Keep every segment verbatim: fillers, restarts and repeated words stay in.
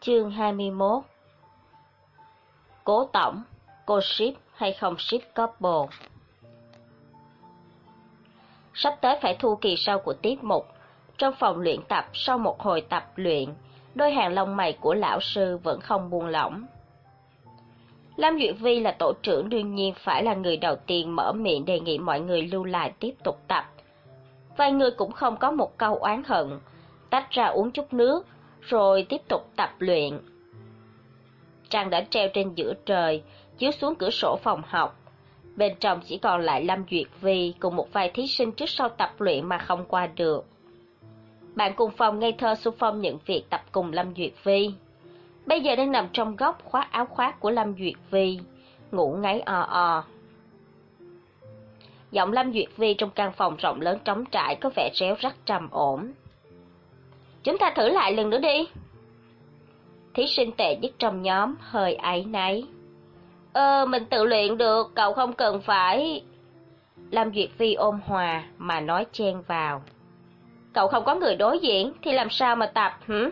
Chương hai mươi mốt. Cố tổng, cô ship hay không ship couple? Sắp tới phải thu kỳ sau của tiết mục. Trong phòng luyện tập, sau một hồi tập luyện, đôi hàng lông mày của lão sư vẫn không buông lỏng. Lâm Duyệt Vi là tổ trưởng, đương nhiên phải là người đầu tiên mở miệng đề nghị mọi người lưu lại tiếp tục tập. Vài người cũng không có một câu oán hận, tách ra uống chút nước, rồi tiếp tục tập luyện. Trăng đã treo trên giữa trời, chiếu xuống cửa sổ phòng học. Bên trong chỉ còn lại Lâm Duyệt Vi cùng một vài thí sinh trước sau tập luyện mà không qua được. Bạn cùng phòng ngây thơ xung phong nhận việc tập cùng Lâm Duyệt Vi. Bây giờ đang nằm trong góc khoác áo khoác của Lâm Duyệt Vi, ngủ ngáy o o. Giọng Lâm Duyệt Vi trong căn phòng rộng lớn trống trải có vẻ réo rắt trầm ổn. Chúng ta thử lại lần nữa đi. Thí sinh tệ nhất trong nhóm hơi áy náy. Ờ, mình tự luyện được, cậu không cần phải... Lâm Duyệt Vi ôn hòa mà nói chen vào. Cậu không có người đối diện thì làm sao mà tập hử?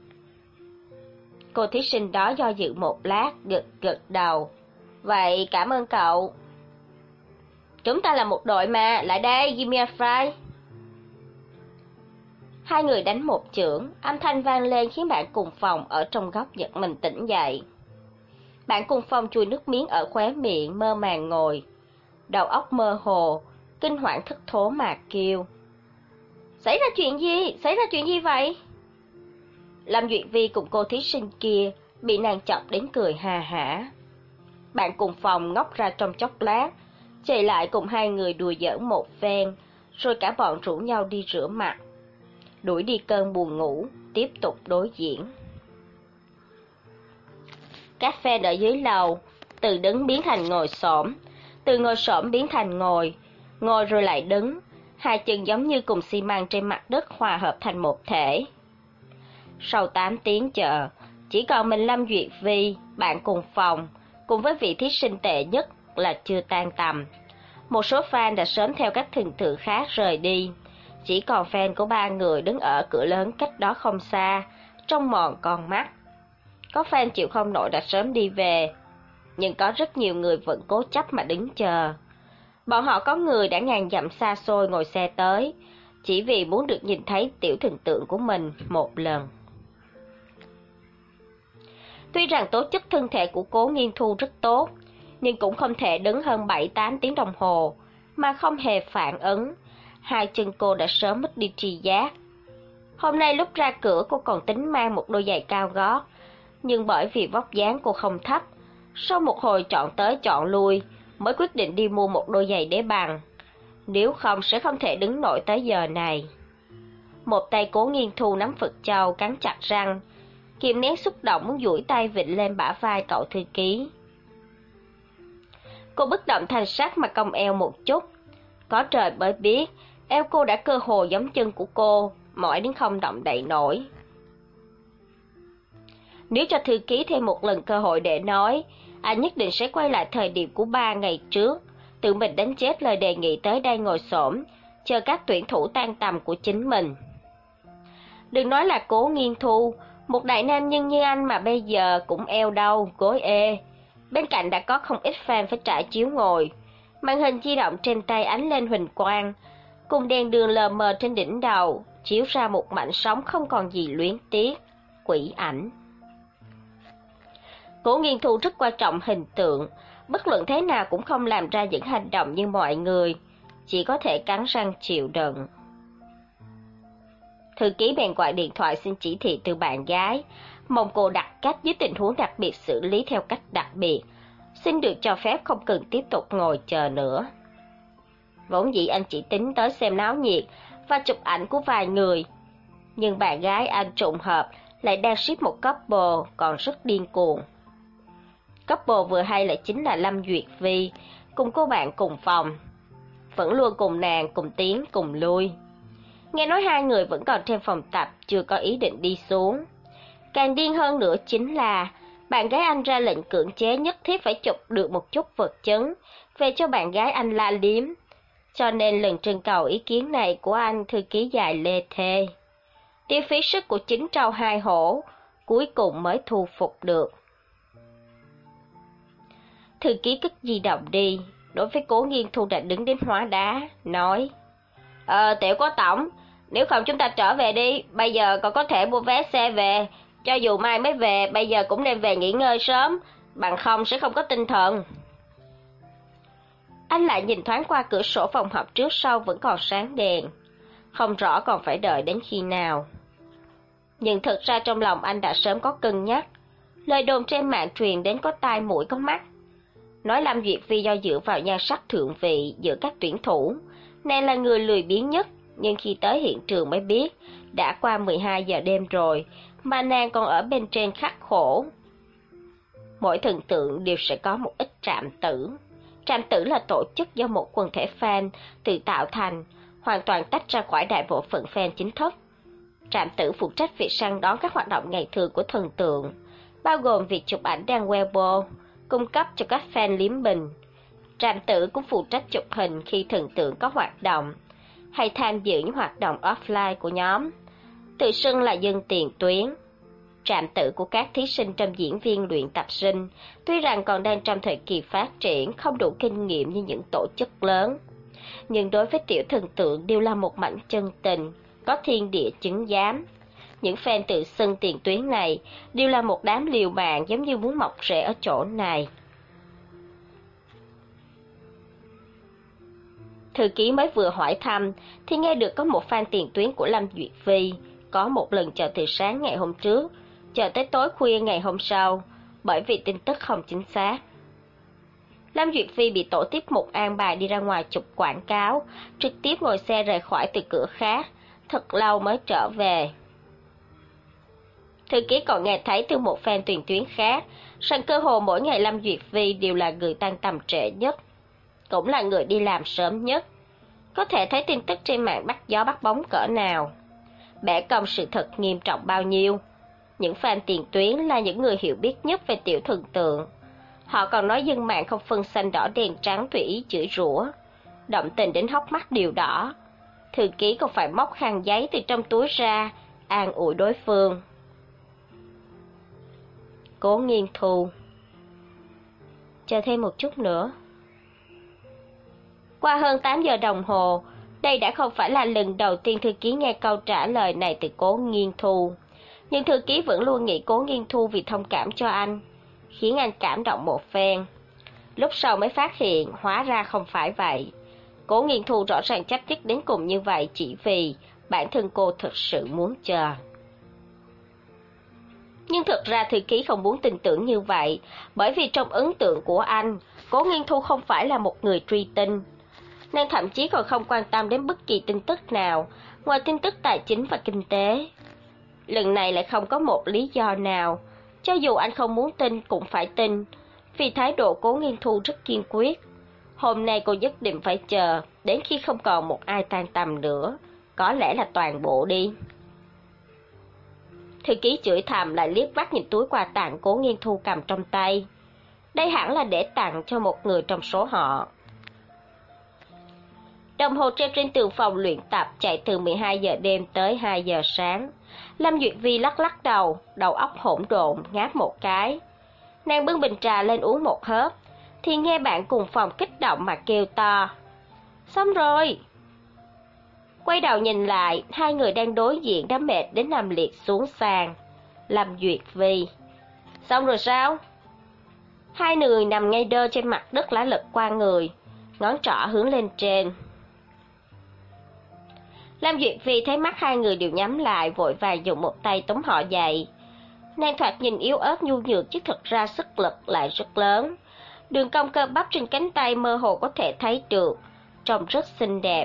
Cô thí sinh đó do dự một lát, gật gật đầu. Vậy cảm ơn cậu. Chúng ta là một đội mà, lại đây, give me a fry. Hai người đánh một chưởng, âm thanh vang lên khiến bạn cùng phòng ở trong góc giật mình tỉnh dậy. Bạn cùng phòng chùi nước miếng ở khóe miệng, mơ màng ngồi. Đầu óc mơ hồ, kinh hoảng thất thố mà kêu. Xảy ra chuyện gì? Xảy ra chuyện gì vậy? Lâm Duyệt Vi cùng cô thí sinh kia bị nàng chọc đến cười hà hả. Bạn cùng phòng ngóc ra trong chốc lát, chạy lại cùng hai người đùa giỡn một phen, rồi cả bọn rủ nhau đi rửa mặt. Đuổi đi cơn buồn ngủ, tiếp tục đối diễn. Các fan ở dưới lầu, từ đứng biến thành ngồi xổm, từ ngồi xổm biến thành ngồi, ngồi rồi lại đứng, hai chân giống như cùng xi măng trên mặt đất hòa hợp thành một thể. Sau tám tiếng chờ, chỉ còn mình Lâm Duyệt Vi, bạn cùng phòng, cùng với vị thí sinh tệ nhất là chưa tan tầm. Một số fan đã sớm theo các thần tượng khác rời đi. Chỉ còn fan của ba người đứng ở cửa lớn cách đó không xa, trông mòn con mắt. Có fan chịu không nổi đã sớm đi về, nhưng có rất nhiều người vẫn cố chấp mà đứng chờ. Bọn họ có người đã ngàn dặm xa xôi ngồi xe tới, chỉ vì muốn được nhìn thấy tiểu thần tượng của mình một lần. Tuy rằng tố chất thân thể của Cố Nghiên Thu rất tốt, nhưng cũng không thể đứng hơn bảy tám tiếng đồng hồ, mà không hề phản ứng. Hai chân cô đã sớm mất đi tri giác. Hôm nay lúc ra cửa cô còn tính mang một đôi giày cao gót, nhưng bởi vì vóc dáng cô không thấp, sau một hồi chọn tới chọn lui mới quyết định đi mua một đôi giày đế bằng. Nếu không sẽ không thể đứng nổi tới giờ này. Một tay Cố Nghiên Thu nắm Phật Châu cắn chặt răng, kìm nén xúc động muốn duỗi tay vịn lên bả vai cậu thư ký. Cô bất động thanh sắc mà cong eo một chút. Có trời mới biết, eo cô đã cơ hồ giống chân của cô, mỏi đến không động đậy nổi. Nếu cho thư ký thêm một lần cơ hội để nói, anh nhất định sẽ quay lại thời điểm của ba ngày trước, tự mình đánh chết lời đề nghị tới đây ngồi xổm, chờ các tuyển thủ tan tầm của chính mình. Đừng nói là Cố Nghiên Thu, một đại nam nhân như anh mà bây giờ cũng eo đau, gối ê. Bên cạnh đã có không ít fan phải trải chiếu ngồi. Màn hình di động trên tay ánh lên huỳnh quang, cùng đèn đường lờ mờ trên đỉnh đầu, chiếu ra một mảnh sóng không còn gì luyến tiếc, quỷ ảnh. Cố Nghiên Thu rất quan trọng hình tượng, bất luận thế nào cũng không làm ra những hành động như mọi người, chỉ có thể cắn răng chịu đựng. Thư ký bèn gọi điện thoại xin chỉ thị từ bạn gái, mong cô đặt cách dưới tình huống đặc biệt xử lý theo cách đặc biệt, xin được cho phép không cần tiếp tục ngồi chờ nữa. Vốn dĩ anh chỉ tính tới xem náo nhiệt và chụp ảnh của vài người, nhưng bạn gái anh trùng hợp lại đang ship một couple còn rất điên cuồng. Couple vừa hay lại chính là Lâm Duyệt Vi cùng cô bạn cùng phòng, vẫn luôn cùng nàng cùng tiến cùng lui. Nghe nói hai người vẫn còn trên phòng tập, chưa có ý định đi xuống. Càng điên hơn nữa chính là bạn gái anh ra lệnh cưỡng chế nhất thiết phải chụp được một chút vật chứng về cho bạn gái anh la liếm. Cho nên lần trưng cầu ý kiến này của anh thư ký dài lê thê. Tiêu phí sức của chính trâu hai hổ, cuối cùng mới thu phục được. Thư ký cất di động đi, đối với Cố Nghiên Thu đã đứng đến hóa đá, nói: Ờ, Tiểu Cố Tổng, nếu không chúng ta trở về đi, bây giờ còn có thể mua vé xe về, cho dù mai mới về, bây giờ cũng nên về nghỉ ngơi sớm, bằng không sẽ không có tinh thần. Anh lại nhìn thoáng qua cửa sổ phòng họp trước sau vẫn còn sáng đèn, không rõ còn phải đợi đến khi nào. Nhưng thực ra trong lòng anh đã sớm có cân nhắc, lời đồn trên mạng truyền đến có tai mũi có mắt. Nói Lâm Duyệt Phi do dự vào nhan sắc thượng vị giữa các tuyển thủ, nàng là người lười biếng nhất, nhưng khi tới hiện trường mới biết, đã qua mười hai giờ đêm rồi, mà nàng còn ở bên trên khắc khổ. Mỗi thần tượng đều sẽ có một ít trạm tử. Trạm tử là tổ chức do một quần thể fan tự tạo thành, hoàn toàn tách ra khỏi đại bộ phận fan chính thức. Trạm tử phụ trách việc săn đón các hoạt động ngày thường của thần tượng, bao gồm việc chụp ảnh đăng Weibo, cung cấp cho các fan liếm bình. Trạm tử cũng phụ trách chụp hình khi thần tượng có hoạt động, hay tham dự những hoạt động offline của nhóm, tự xưng là dân tiền tuyến. Trạm tử của các thí sinh trong diễn viên luyện tập sinh, tuy rằng còn đang trong thời kỳ phát triển, không đủ kinh nghiệm như những tổ chức lớn, nhưng đối với tiểu thần tượng đều là một mảnh chân tình, có thiên địa chứng giám. Những fan tự xưng tiền tuyến này đều là một đám liều mạng giống như muốn mọc rễ ở chỗ này. Thư ký mới vừa hỏi thăm thì nghe được có một fan tiền tuyến của Lâm Duyệt Phi có một lần chờ từ sáng ngày hôm trước chờ tới tối khuya ngày hôm sau, bởi vì tin tức không chính xác. Lâm Duyệt Phi bị tổ tiếp mục an bài đi ra ngoài chụp quảng cáo, trực tiếp ngồi xe rời khỏi từ cửa khác, thật lâu mới trở về. Thư ký còn nghe thấy từ một fan tuyển tuyến khác, rằng cơ hồ mỗi ngày Lâm Duyệt Phi đều là người tan tầm trễ nhất, cũng là người đi làm sớm nhất. Có thể thấy tin tức trên mạng bắt gió bắt bóng cỡ nào, bẻ cong sự thật nghiêm trọng bao nhiêu. Những fan tiền tuyến là những người hiểu biết nhất về tiểu thần tượng. Họ còn nói dân mạng không phân xanh đỏ đen trắng tùy ý chửi rủa, động tình đến hốc mắt đều đỏ. Thư ký còn phải móc khăn giấy từ trong túi ra, an ủi đối phương. Cố Nghiên Thu: Chờ thêm một chút nữa. Qua hơn tám giờ đồng hồ, đây đã không phải là lần đầu tiên thư ký nghe câu trả lời này từ Cố Nghiên Thu. Nhưng thư ký vẫn luôn nghĩ Cố Nghiên Thu vì thông cảm cho anh, khiến anh cảm động một phen. Lúc sau mới phát hiện, hóa ra không phải vậy. Cố Nghiên Thu rõ ràng chấp nhất đến cùng như vậy chỉ vì bản thân cô thực sự muốn chờ. Nhưng thực ra thư ký không muốn tin tưởng như vậy, bởi vì trong ấn tượng của anh, Cố Nghiên Thu không phải là một người truy tinh. Nên thậm chí còn không quan tâm đến bất kỳ tin tức nào, ngoài tin tức tài chính và kinh tế. Lần này lại không có một lý do nào, cho dù anh không muốn tin cũng phải tin, vì thái độ Cố Nghiên Thu rất kiên quyết. Hôm nay cô nhất định phải chờ, đến khi không còn một ai tan tầm nữa, có lẽ là toàn bộ đi. Thư ký chửi thầm lại liếc mắt nhìn túi quà tặng Cố Nghiên Thu cầm trong tay. Đây hẳn là để tặng cho một người trong số họ. Đồng hồ treo trên tường phòng luyện tập chạy từ mười hai giờ đêm tới hai giờ sáng. Lâm Duyệt Vi lắc lắc đầu, đầu óc hỗn độn, ngáp một cái. Nàng bưng bình trà lên uống một hớp, thì nghe bạn cùng phòng kích động mà kêu to: Xong rồi! Quay đầu nhìn lại, hai người đang đối diện đã mệt đến nằm liệt xuống sàn. Lâm Duyệt Vi: Xong rồi sao? Hai người nằm ngay đơ trên mặt đất lả lật qua người, ngón trỏ hướng lên trên. Lâm Duyệt Vi thấy mắt hai người đều nhắm lại, vội vàng dùng một tay túm họ dậy. Nàng thoạt nhìn yếu ớt nhu nhược chứ thực ra sức lực lại rất lớn. Đường cong cơ bắp trên cánh tay mơ hồ có thể thấy được, trông rất xinh đẹp.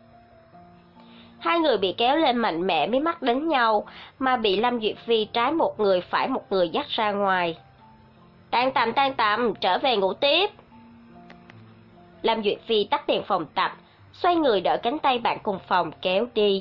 Hai người bị kéo lên mạnh mẽ mới mắc đến nhau, mà bị Lâm Duyệt Vi trái một người phải một người dắt ra ngoài. Tan tầm tan tầm, trở về ngủ tiếp. Lâm Duyệt Vi tắt đèn phòng tập, xoay người đỡ cánh tay bạn cùng phòng kéo đi.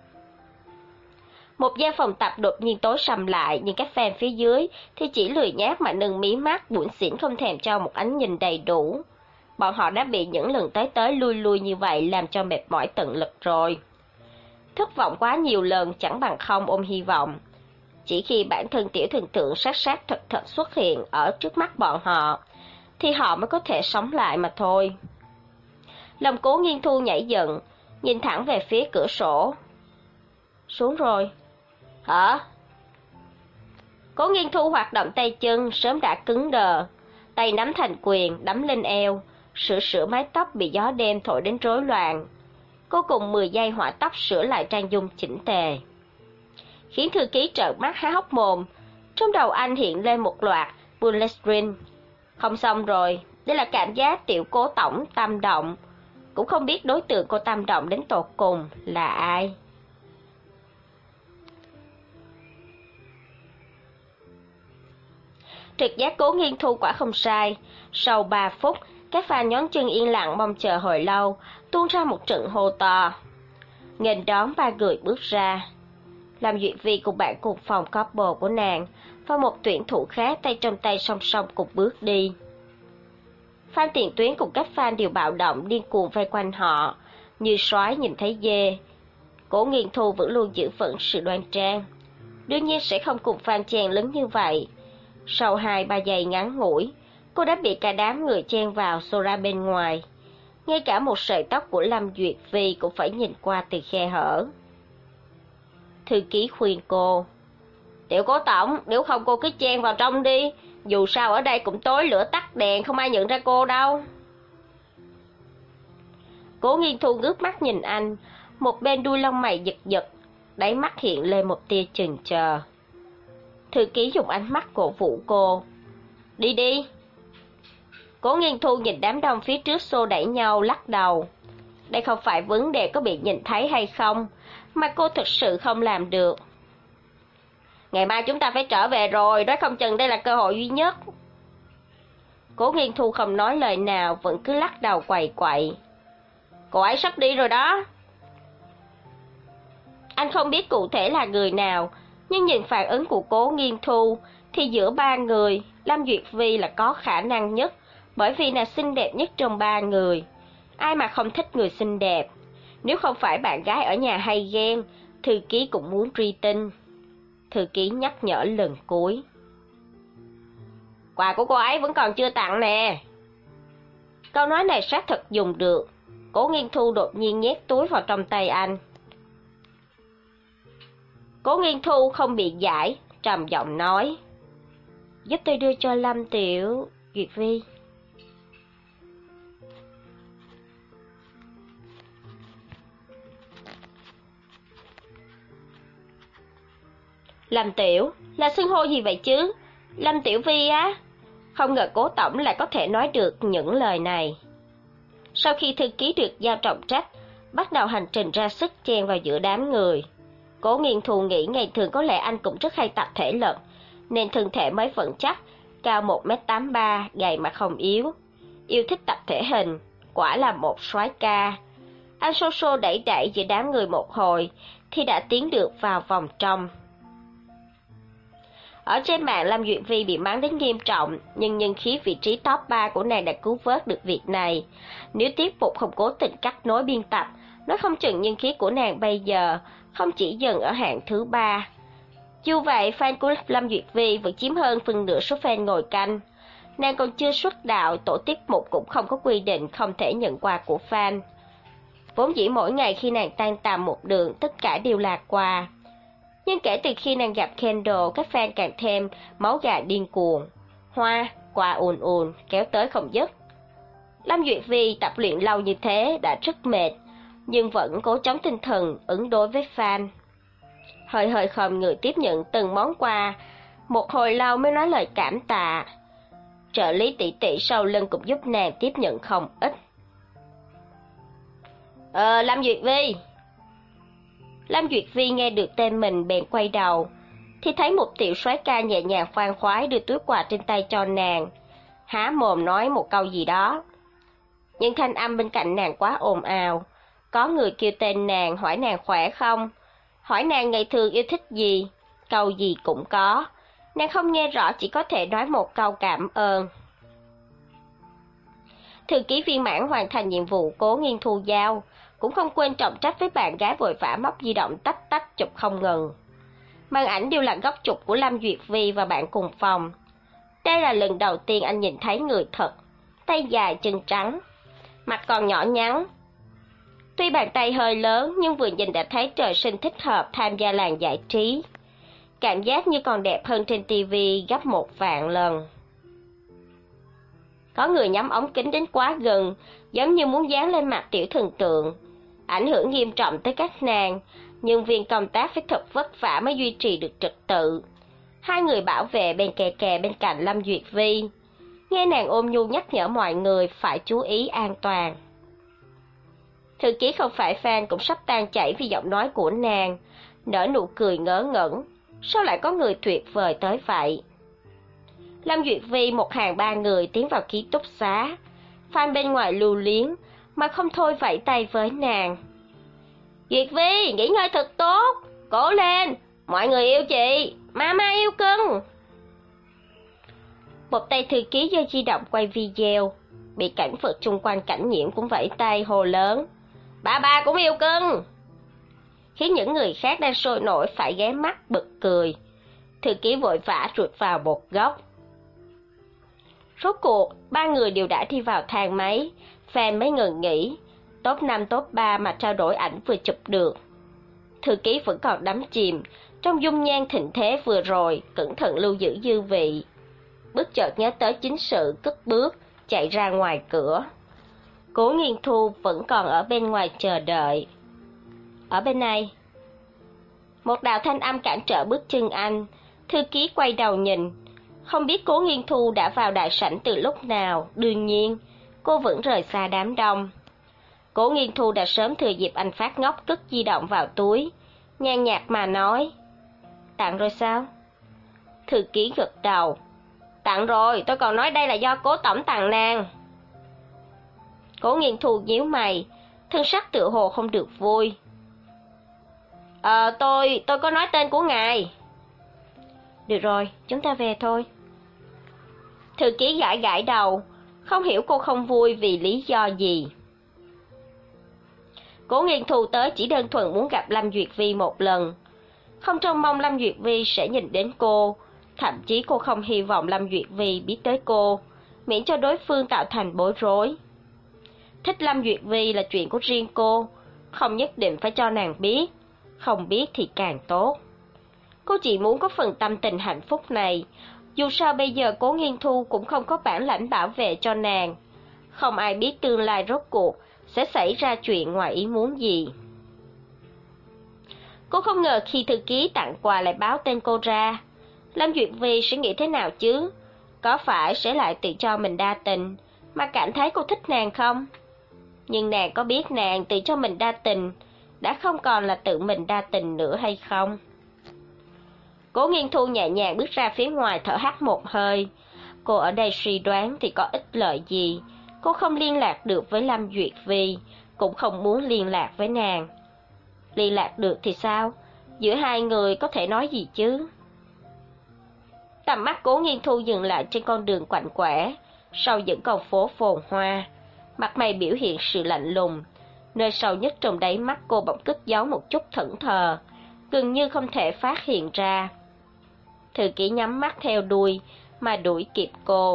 Một gian phòng tập đột nhiên tối sầm lại, nhưng các fan phía dưới thì chỉ lười nhác mà nâng mí mắt, bủn xỉn không thèm cho một ánh nhìn đầy đủ. Bọn họ đã bị những lần tới tới lui lui như vậy làm cho mệt mỏi tận lực rồi. Thất vọng quá nhiều lần chẳng bằng không ôm hy vọng. Chỉ khi bản thân tiểu thần tượng sát sát thật thật xuất hiện ở trước mắt bọn họ, thì họ mới có thể sống lại mà thôi. Lòng Cố Nghiên Thu nhảy dựng, nhìn thẳng về phía cửa sổ. Xuống rồi. Hả? Cố Nghiên Thu hoạt động tay chân sớm đã cứng đờ, tay nắm thành quyền đắm lên eo, sửa sửa mái tóc bị gió đêm thổi đến rối loạn. Cô cùng mười giây hỏa tóc sửa lại trang dung chỉnh tề, khiến thư ký trợn mắt há hốc mồm. Trong đầu anh hiện lên một loạt bullet string. Không xong rồi, đây là cảm giác tiểu Cố tổng tâm động, cũng không biết đối tượng cô tâm động đến tột cùng là ai. Trực giác Cố Nghiên Thu quả không sai. Sau ba phút, các fan nhón chân yên lặng mong chờ hồi lâu, tuôn ra một trận hô to. Nghênh đón ba người bước ra. Lâm Duyệt Vi cùng bạn cùng phòng couple của nàng và một tuyển thủ khác tay trong tay song song cùng bước đi. Fan tiền tuyến cùng các fan đều bạo động điên cuồng vây quanh họ, như sói nhìn thấy dê. Cố Nghiên Thu vẫn luôn giữ vững sự đoan trang, đương nhiên sẽ không cùng fan chen lấn như vậy. Sau hai ba giây ngắn ngủi, cô đã bị cả đám người chen vào xô ra bên ngoài. Ngay cả một sợi tóc của Lâm Duyệt Vi cũng phải nhìn qua từ khe hở. Thư ký khuyên cô, tiểu Cố tổng, nếu không cô cứ chen vào trong đi, dù sao ở đây cũng tối lửa tắt đèn, không ai nhận ra cô đâu. Cố Nghiên Thu ngước mắt nhìn anh, một bên đuôi lông mày giật giật, đáy mắt hiện lên một tia chần chờ. Thư ký dùng ánh mắt cổ vũ cô, đi đi. Cố Nghiên Thu nhìn đám đông phía trước xô đẩy nhau lắc đầu. Đây không phải vấn đề có bị nhìn thấy hay không, mà cô thực sự không làm được. Ngày mai chúng ta phải trở về rồi, nói không chừng đây là cơ hội duy nhất. Cố Nghiên Thu không nói lời nào, vẫn cứ lắc đầu quậy quậy. Cô ấy sắp đi rồi đó. Anh không biết cụ thể là người nào, nhưng nhìn phản ứng của Cố Nghiên Thu thì giữa ba người, Lâm Duyệt Vi là có khả năng nhất, bởi vì là xinh đẹp nhất trong ba người. Ai mà không thích người xinh đẹp. Nếu không phải bạn gái ở nhà hay ghen, thư ký cũng muốn truy tinh. Thư ký nhắc nhở lần cuối. Quà của cô ấy vẫn còn chưa tặng nè. Câu nói này xác thực dùng được. Cố Nghiên Thu đột nhiên nhét túi vào trong tay anh. Cố Nghiên Thu không bị giải, trầm giọng nói, giúp tôi đưa cho Lâm tiểu Duyệt Vi. Lâm tiểu, là xưng hô gì vậy chứ? Lâm Tiểu Vi á? Không ngờ Cố tổng lại có thể nói được những lời này. Sau khi thư ký được giao trọng trách, bắt đầu hành trình ra sức chen vào giữa đám người. Cố Nghiên Thu nghĩ ngày thường có lẽ anh cũng rất hay tập thể lực, nên thân thể mới vững chắc, cao một mét tám mươi ba, gầy mà không yếu. Yêu thích tập thể hình, quả là một soái ca. Anh xô xô đẩy đẩy giữa đám người một hồi, thì đã tiến được vào vòng trong. Ở trên mạng, Lâm Duyệt Vi bị mắng đến nghiêm trọng, nhưng nhân khí vị trí top ba của nàng đã cứu vớt được việc này. Nếu tiếp tục không cố tình cắt nối biên tập, nói không chừng nhân khí của nàng bây giờ không chỉ dừng ở hạng thứ ba. Dù vậy, fan của Lâm Duyệt Vi vẫn chiếm hơn phần nửa số fan ngồi canh. Nàng còn chưa xuất đạo, tổ tiết mục cũng không có quy định không thể nhận quà của fan. Vốn dĩ mỗi ngày khi nàng tan tầm một đường, tất cả đều là quà. Nhưng kể từ khi nàng gặp Kendall, các fan càng thêm máu gà điên cuồng. Hoa, quà ùn ùn, kéo tới không dứt. Lâm Duyệt Vi tập luyện lâu như thế đã rất mệt, nhưng vẫn cố chống tinh thần ứng đối với fan. Hơi hơi khom người tiếp nhận từng món quà, một hồi lâu mới nói lời cảm tạ. Trợ lý tỷ tỷ sau lưng cũng giúp nàng tiếp nhận không ít. Ờ, Lâm Duyệt Vi. Lâm Duyệt Vi nghe được tên mình bèn quay đầu, thì thấy một tiểu soái ca nhẹ nhàng khoan khoái đưa túi quà trên tay cho nàng, há mồm nói một câu gì đó. Nhưng thanh âm bên cạnh nàng quá ồn ào, có người kêu tên nàng hỏi nàng khỏe không, hỏi nàng ngày thường yêu thích gì, câu gì cũng có. Nàng không nghe rõ, chỉ có thể nói một câu cảm ơn. Thư ký viên mãn hoàn thành nhiệm vụ Cố Nghiên Thu giao, cũng không quên trọng trách với bạn gái, vội vã móc di động tách tách chụp không ngừng. Màn ảnh đều là góc chụp của Lâm Duyệt Vi và bạn cùng phòng. Đây là lần đầu tiên anh nhìn thấy người thật, tay dài chân trắng, mặt còn nhỏ nhắn. Tuy bàn tay hơi lớn nhưng vừa nhìn đã thấy trời sinh thích hợp tham gia làng giải trí. Cảm giác như còn đẹp hơn trên tivi gấp một vạn lần. Có người nhắm ống kính đến quá gần, giống như muốn dán lên mặt tiểu thần tượng, ảnh hưởng nghiêm trọng tới các nàng. Nhân viên công tác phải thật vất vả mới duy trì được trật tự. Hai người bảo vệ bên kè kè bên cạnh Lâm Duyệt Vi, nghe nàng ôm nhu nhắc nhở mọi người phải chú ý an toàn. Thư ký không phải fan cũng sắp tan chảy vì giọng nói của nàng, nở nụ cười ngớ ngẩn. Sao lại có người tuyệt vời tới vậy? Lâm Duyệt Vi một hàng ba người tiến vào ký túc xá. Fan bên ngoài lưu luyến mà không thôi vẫy tay với nàng. Duyệt Vi, nghỉ ngơi thật tốt, cố lên, mọi người yêu chị, mama yêu cưng. Một tay thư ký giơ di động quay video, bị cảnh vật chung quanh cảnh nhiễm cũng vẫy tay hô lớn. Ba ba cũng yêu cưng. Khiến những người khác đang sôi nổi phải ghé mắt bật cười. Thư ký vội vã rụt vào một góc. Rốt cuộc, ba người đều đã đi vào thang máy, fan mới ngừng nghỉ. Top năm top ba mà trao đổi ảnh vừa chụp được. Thư ký vẫn còn đắm chìm trong dung nhan thịnh thế vừa rồi, cẩn thận lưu giữ dư vị. Bất chợt nhớ tới chính sự, cất bước chạy ra ngoài cửa. Cố Nghiên Thu vẫn còn ở bên ngoài chờ đợi. Ở bên này. Một đạo thanh âm cản trở bước chân anh. Thư ký quay đầu nhìn. Không biết Cố Nghiên Thu đã vào đại sảnh từ lúc nào. Đương nhiên, cô vẫn rời xa đám đông. Cố Nghiên Thu đã sớm thừa dịp anh phát ngốc cất di động vào túi, nhàn nhạt mà nói. Tặng rồi sao? Thư ký gật đầu. Tặng rồi, tôi còn nói đây là do Cố tổng tặng nàng. Cố Nghiên Thu nhíu mày, thân sắc tựa hồ không được vui. Ờ, tôi, tôi có nói tên của ngài. Được rồi, chúng ta về thôi. Thư ký gãi gãi đầu, không hiểu cô không vui vì lý do gì. Cố Nghiên Thu tới chỉ đơn thuần muốn gặp Lâm Duyệt Vi một lần. Không trông mong Lâm Duyệt Vi sẽ nhìn đến cô, thậm chí cô không hy vọng Lâm Duyệt Vi biết tới cô, miễn cho đối phương tạo thành bối rối. Thích Lâm Duyệt Vi là chuyện của riêng cô, không nhất định phải cho nàng biết, không biết thì càng tốt. Cô chỉ muốn có phần tâm tình hạnh phúc này, dù sao bây giờ Cố Nghiên Thu cũng không có bản lãnh bảo vệ cho nàng. Không ai biết tương lai rốt cuộc sẽ xảy ra chuyện ngoài ý muốn gì. Cô không ngờ khi thư ký tặng quà lại báo tên cô ra. Lâm Duyệt Vi sẽ nghĩ thế nào chứ? Có phải sẽ lại tự cho mình đa tình, mà cảm thấy cô thích nàng không? Nhưng nàng có biết nàng tự cho mình đa tình đã không còn là tự mình đa tình nữa hay không? Cố Nghiên Thu nhẹ nhàng bước ra phía ngoài thở hắt một hơi. Cô ở đây suy đoán thì có ích lợi gì. Cô không liên lạc được với Lâm Duyệt Vi, cũng không muốn liên lạc với nàng. Liên lạc được thì sao? Giữa hai người có thể nói gì chứ? Tầm mắt Cố Nghiên Thu dừng lại trên con đường quạnh quẻ, sau những con phố phồn hoa. Mặt mày biểu hiện sự lạnh lùng. Nơi sâu nhất trong đáy mắt cô bỗng cất giấu một chút thẫn thờ, gần như không thể phát hiện ra. Thư ký nhắm mắt theo đuôi, mà đuổi kịp cô.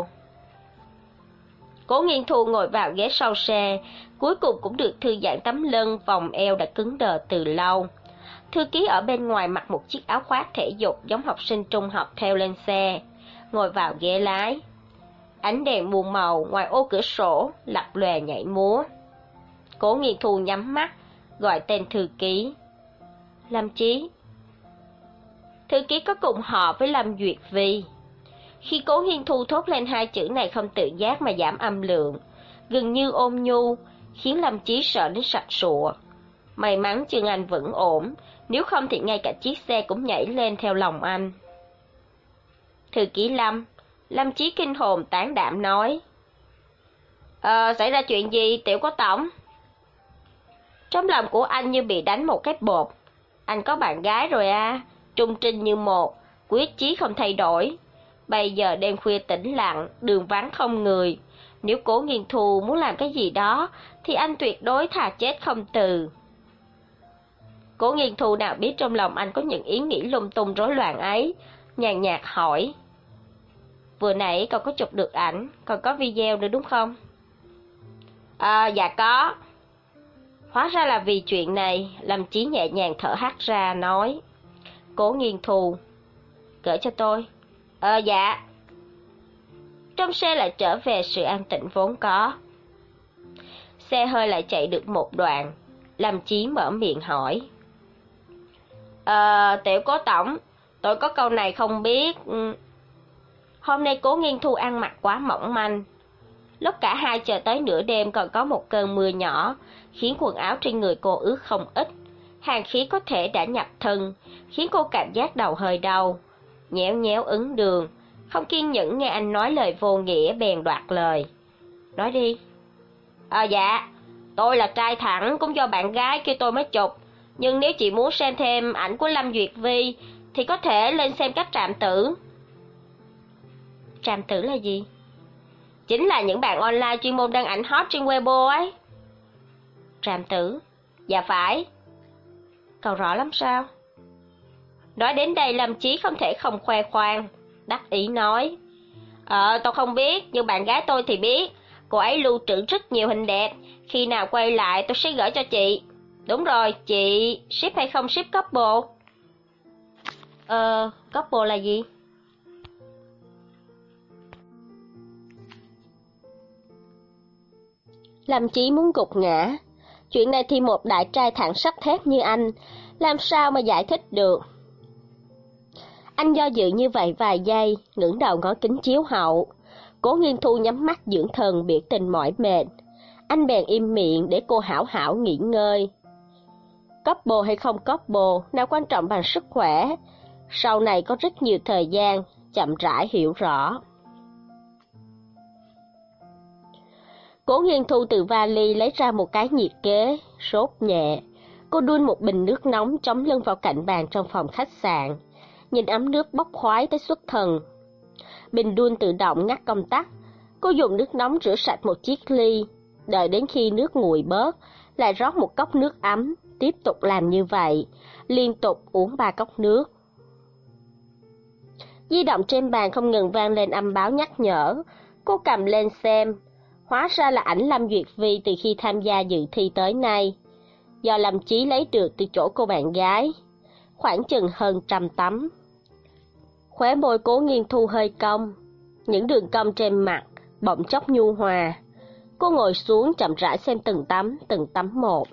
Cố Nghiên Thu ngồi vào ghế sau xe, cuối cùng cũng được thư giãn tấm lưng, vòng eo đã cứng đờ từ lâu. Thư ký ở bên ngoài mặc một chiếc áo khoác thể dục giống học sinh trung học theo lên xe, ngồi vào ghế lái. Ánh đèn muôn màu ngoài ô cửa sổ lập lòe nhảy múa. Cố Nghiên Thu nhắm mắt, gọi tên thư ký. Lâm Chí. Thư ký có cùng họ với Lâm Duyệt Vi. Khi Cố Nghiên Thu thốt lên hai chữ này không tự giác mà giảm âm lượng, gần như ôn nhu, khiến Lâm Chí sợ đến sặc sụa. May mắn chân anh vẫn ổn, nếu không thì ngay cả chiếc xe cũng nhảy lên theo lòng anh. Thư ký Lâm. Lâm Chí kinh hồn tán đạm nói. Ờ, xảy ra chuyện gì, tiểu cố tổng? Trong lòng của anh như bị đánh một cái bột. Anh có bạn gái rồi à, trung trinh như một, quyết chí không thay đổi. Bây giờ đêm khuya tĩnh lặng, đường vắng không người. Nếu Cố Nghiên Thu muốn làm cái gì đó, thì anh tuyệt đối thà chết không từ. Cố Nghiên Thu nào biết trong lòng anh có những ý nghĩ lung tung rối loạn ấy, nhàn nhạt hỏi. Vừa nãy cậu có chụp được ảnh, còn có video nữa đúng không? À, dạ có. Hóa ra là vì chuyện này, Lâm Chí nhẹ nhàng thở hắt ra, nói. Cố Nghiên Thu, gửi cho tôi. Ờ, dạ. Trong xe lại trở về sự an tĩnh vốn có. Xe hơi lại chạy được một đoạn, Lâm Chí mở miệng hỏi. Ờ, Tiểu Cố Tổng, tôi có câu này không biết. Hôm nay Cố Nghiên Thu ăn mặc quá mỏng manh. Lúc cả hai chờ tới nửa đêm còn có một cơn mưa nhỏ, khiến quần áo trên người cô ướt không ít. Hàn khí có thể đã nhập thân, khiến cô cảm giác đầu hơi đau. Nhéo nhéo ứng đường, không kiên nhẫn nghe anh nói lời vô nghĩa bèn đoạt lời. Nói đi. À dạ, tôi là trai thẳng, cũng do bạn gái kêu tôi mới chụp. Nhưng nếu chị muốn xem thêm ảnh của Lâm Duyệt Vi, thì có thể lên xem các trạm tử. Trạm tử là gì? Chính là những bạn online chuyên môn đăng ảnh hot trên Weibo ấy. Trạm tử? Dạ phải. Cậu rõ lắm sao? Nói đến đây Lâm Chí không thể không khoe khoang, đắc ý nói. Ờ, tôi không biết, nhưng bạn gái tôi thì biết. Cô ấy lưu trữ rất nhiều hình đẹp, khi nào quay lại tôi sẽ gửi cho chị. Đúng rồi, chị ship hay không ship couple? Ờ, couple là gì? Lâm Chí muốn gục ngã. Chuyện này thì một đại trai thẳng sắt thép như anh, làm sao mà giải thích được? Anh do dự như vậy vài giây, ngẩng đầu ngó kính chiếu hậu. Cố Nghiên Thu nhắm mắt dưỡng thần biểu tình mỏi mệt. Anh bèn im miệng để cô hảo hảo nghỉ ngơi. Couple hay không couple, nào quan trọng bằng sức khỏe. Sau này có rất nhiều thời gian, chậm rãi hiểu rõ. Cố Nghiên Thu từ vali lấy ra một cái nhiệt kế, sốt nhẹ. Cô đun một bình nước nóng chống lưng vào cạnh bàn trong phòng khách sạn. Nhìn ấm nước bốc khoái tới xuất thần. Bình đun tự động ngắt công tắc. Cô dùng nước nóng rửa sạch một chiếc ly. Đợi đến khi nước nguội bớt, lại rót một cốc nước ấm. Tiếp tục làm như vậy, liên tục uống ba cốc nước. Di động trên bàn không ngừng vang lên âm báo nhắc nhở. Cô cầm lên xem. Hóa ra là ảnh Lâm Duyệt Vi từ khi tham gia dự thi tới nay. Do Lâm Chí lấy được từ chỗ cô bạn gái. Khoảng chừng hơn trăm tấm. Khóe môi Cố Nghiên Thu hơi cong. Những đường cong trên mặt bỗng chốc nhu hòa. Cô ngồi xuống chậm rãi xem từng tấm, từng tấm một.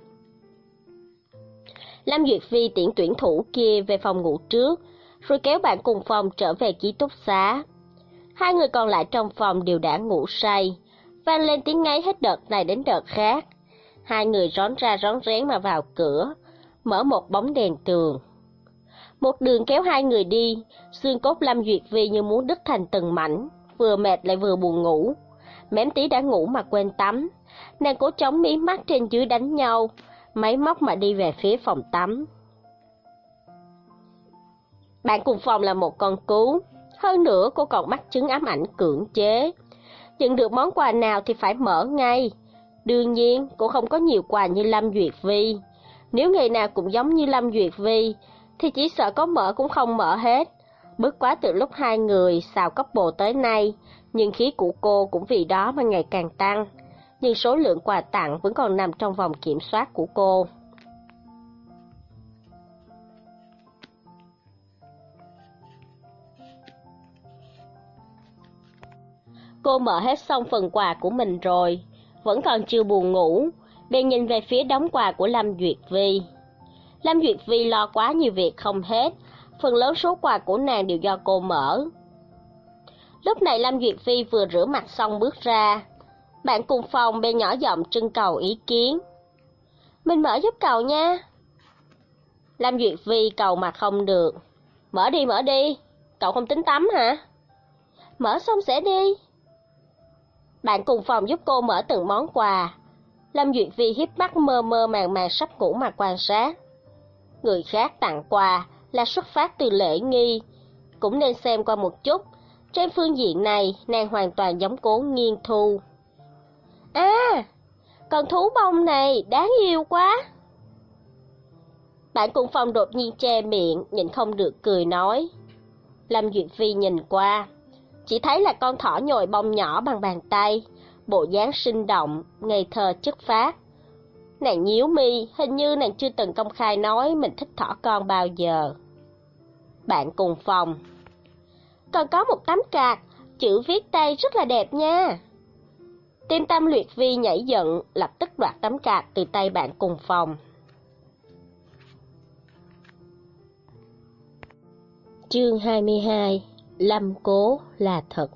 Lâm Duyệt Vi tiễn tuyển thủ kia về phòng ngủ trước, rồi kéo bạn cùng phòng trở về ký túc xá. Hai người còn lại trong phòng đều đã ngủ say, vang lên tiếng ngáy hết đợt này đến đợt khác. Hai người rón ra rón rén mà vào cửa, mở một bóng đèn tường. Một đường kéo hai người đi, xương cốt Lâm Duyệt Vi như muốn đứt thành từng mảnh, vừa mệt lại vừa buồn ngủ. Mém tí đã ngủ mà quên tắm, nàng cố chống mí mắt trên dưới đánh nhau, máy móc mà đi về phía phòng tắm. Bạn cùng phòng là một con cú, hơn nữa cô còn mắc chứng ám ảnh cưỡng chế. Nhận được món quà nào thì phải mở ngay. Đương nhiên, cô không có nhiều quà như Lâm Duyệt Vi. Nếu ngày nào cũng giống như Lâm Duyệt Vi, thì chỉ sợ có mở cũng không mở hết. Bất quá từ lúc hai người xào couple tới nay, nhưng khí của cô cũng vì đó mà ngày càng tăng. Nhưng số lượng quà tặng vẫn còn nằm trong vòng kiểm soát của cô. Cô mở hết xong phần quà của mình rồi, vẫn còn chưa buồn ngủ, bèn nhìn về phía đống quà của Lâm Duyệt Vi. Lâm Duyệt Vi lo quá nhiều việc không hết, phần lớn số quà của nàng đều do cô mở. Lúc này Lâm Duyệt Vi vừa rửa mặt xong bước ra, bạn cùng phòng bèn nhỏ giọng trưng cầu ý kiến. Mình mở giúp cậu nha. Lâm Duyệt Vi cầu mà không được. Mở đi mở đi, cậu không tính tắm hả? Mở xong sẽ đi. Bạn cùng phòng giúp cô mở từng món quà. Lâm Duyệt Vi híp mắt mơ mơ màng màng sắp ngủ mà quan sát. Người khác tặng quà là xuất phát từ lễ nghi, cũng nên xem qua một chút. Trên phương diện này, nàng hoàn toàn giống Cố Nghiên Thu. À, con thú bông này đáng yêu quá. Bạn cùng phòng đột nhiên che miệng, nhịn không được cười nói. Lâm Duyệt Phi nhìn qua, chỉ thấy là con thỏ nhồi bông nhỏ bằng bàn tay, bộ dáng sinh động, ngây thơ chất phác. Nàng nhíu mi, hình như nàng chưa từng công khai nói mình thích thỏ con bao giờ. Bạn cùng phòng. Còn có một tấm card, chữ viết tay rất là đẹp nha. Tim Tâm Luyện Vi nhảy giận, lập tức đoạt tấm card từ tay bạn cùng phòng. Chương hai mươi hai. Lâm Cố là thật.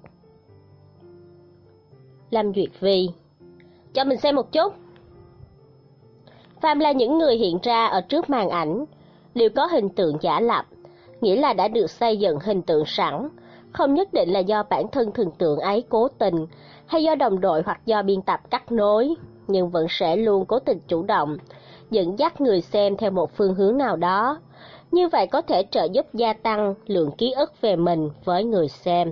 Lâm Duyệt Vi, cho mình xem một chút. Phàm là những người hiện ra ở trước màn ảnh đều có hình tượng giả lập, nghĩa là đã được xây dựng hình tượng sẵn, không nhất định là do bản thân thần tượng ấy cố tình, hay do đồng đội hoặc do biên tập cắt nối, nhưng vẫn sẽ luôn cố tình chủ động, dẫn dắt người xem theo một phương hướng nào đó. Như vậy có thể trợ giúp gia tăng lượng ký ức về mình với người xem.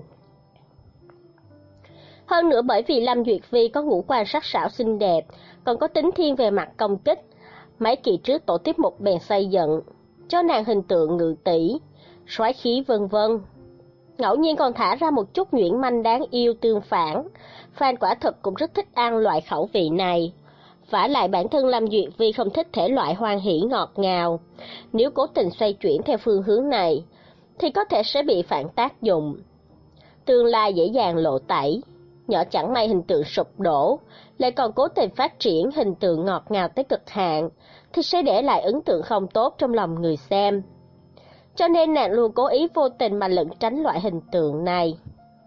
Hơn nữa bởi vì Lâm Duyệt Vi có ngũ quan sắc sảo xinh đẹp, còn có tính thiên về mặt công kích, mấy kỳ trước tổ tiếp một bèn xây dựng, cho nàng hình tượng ngự tỷ, soái khí vân vân. Ngẫu nhiên còn thả ra một chút nhuyễn manh đáng yêu tương phản, fan quả thực cũng rất thích ăn loại khẩu vị này. Vả lại bản thân Lâm Duyệt Vi không thích thể loại hoan hỉ ngọt ngào, nếu cố tình xoay chuyển theo phương hướng này, thì có thể sẽ bị phản tác dụng. Tương lai dễ dàng lộ tẩy, nhỏ chẳng may hình tượng sụp đổ, lại còn cố tình phát triển hình tượng ngọt ngào tới cực hạn, thì sẽ để lại ấn tượng không tốt trong lòng người xem. Cho nên nàng luôn cố ý vô tình mà lẩn tránh loại hình tượng này.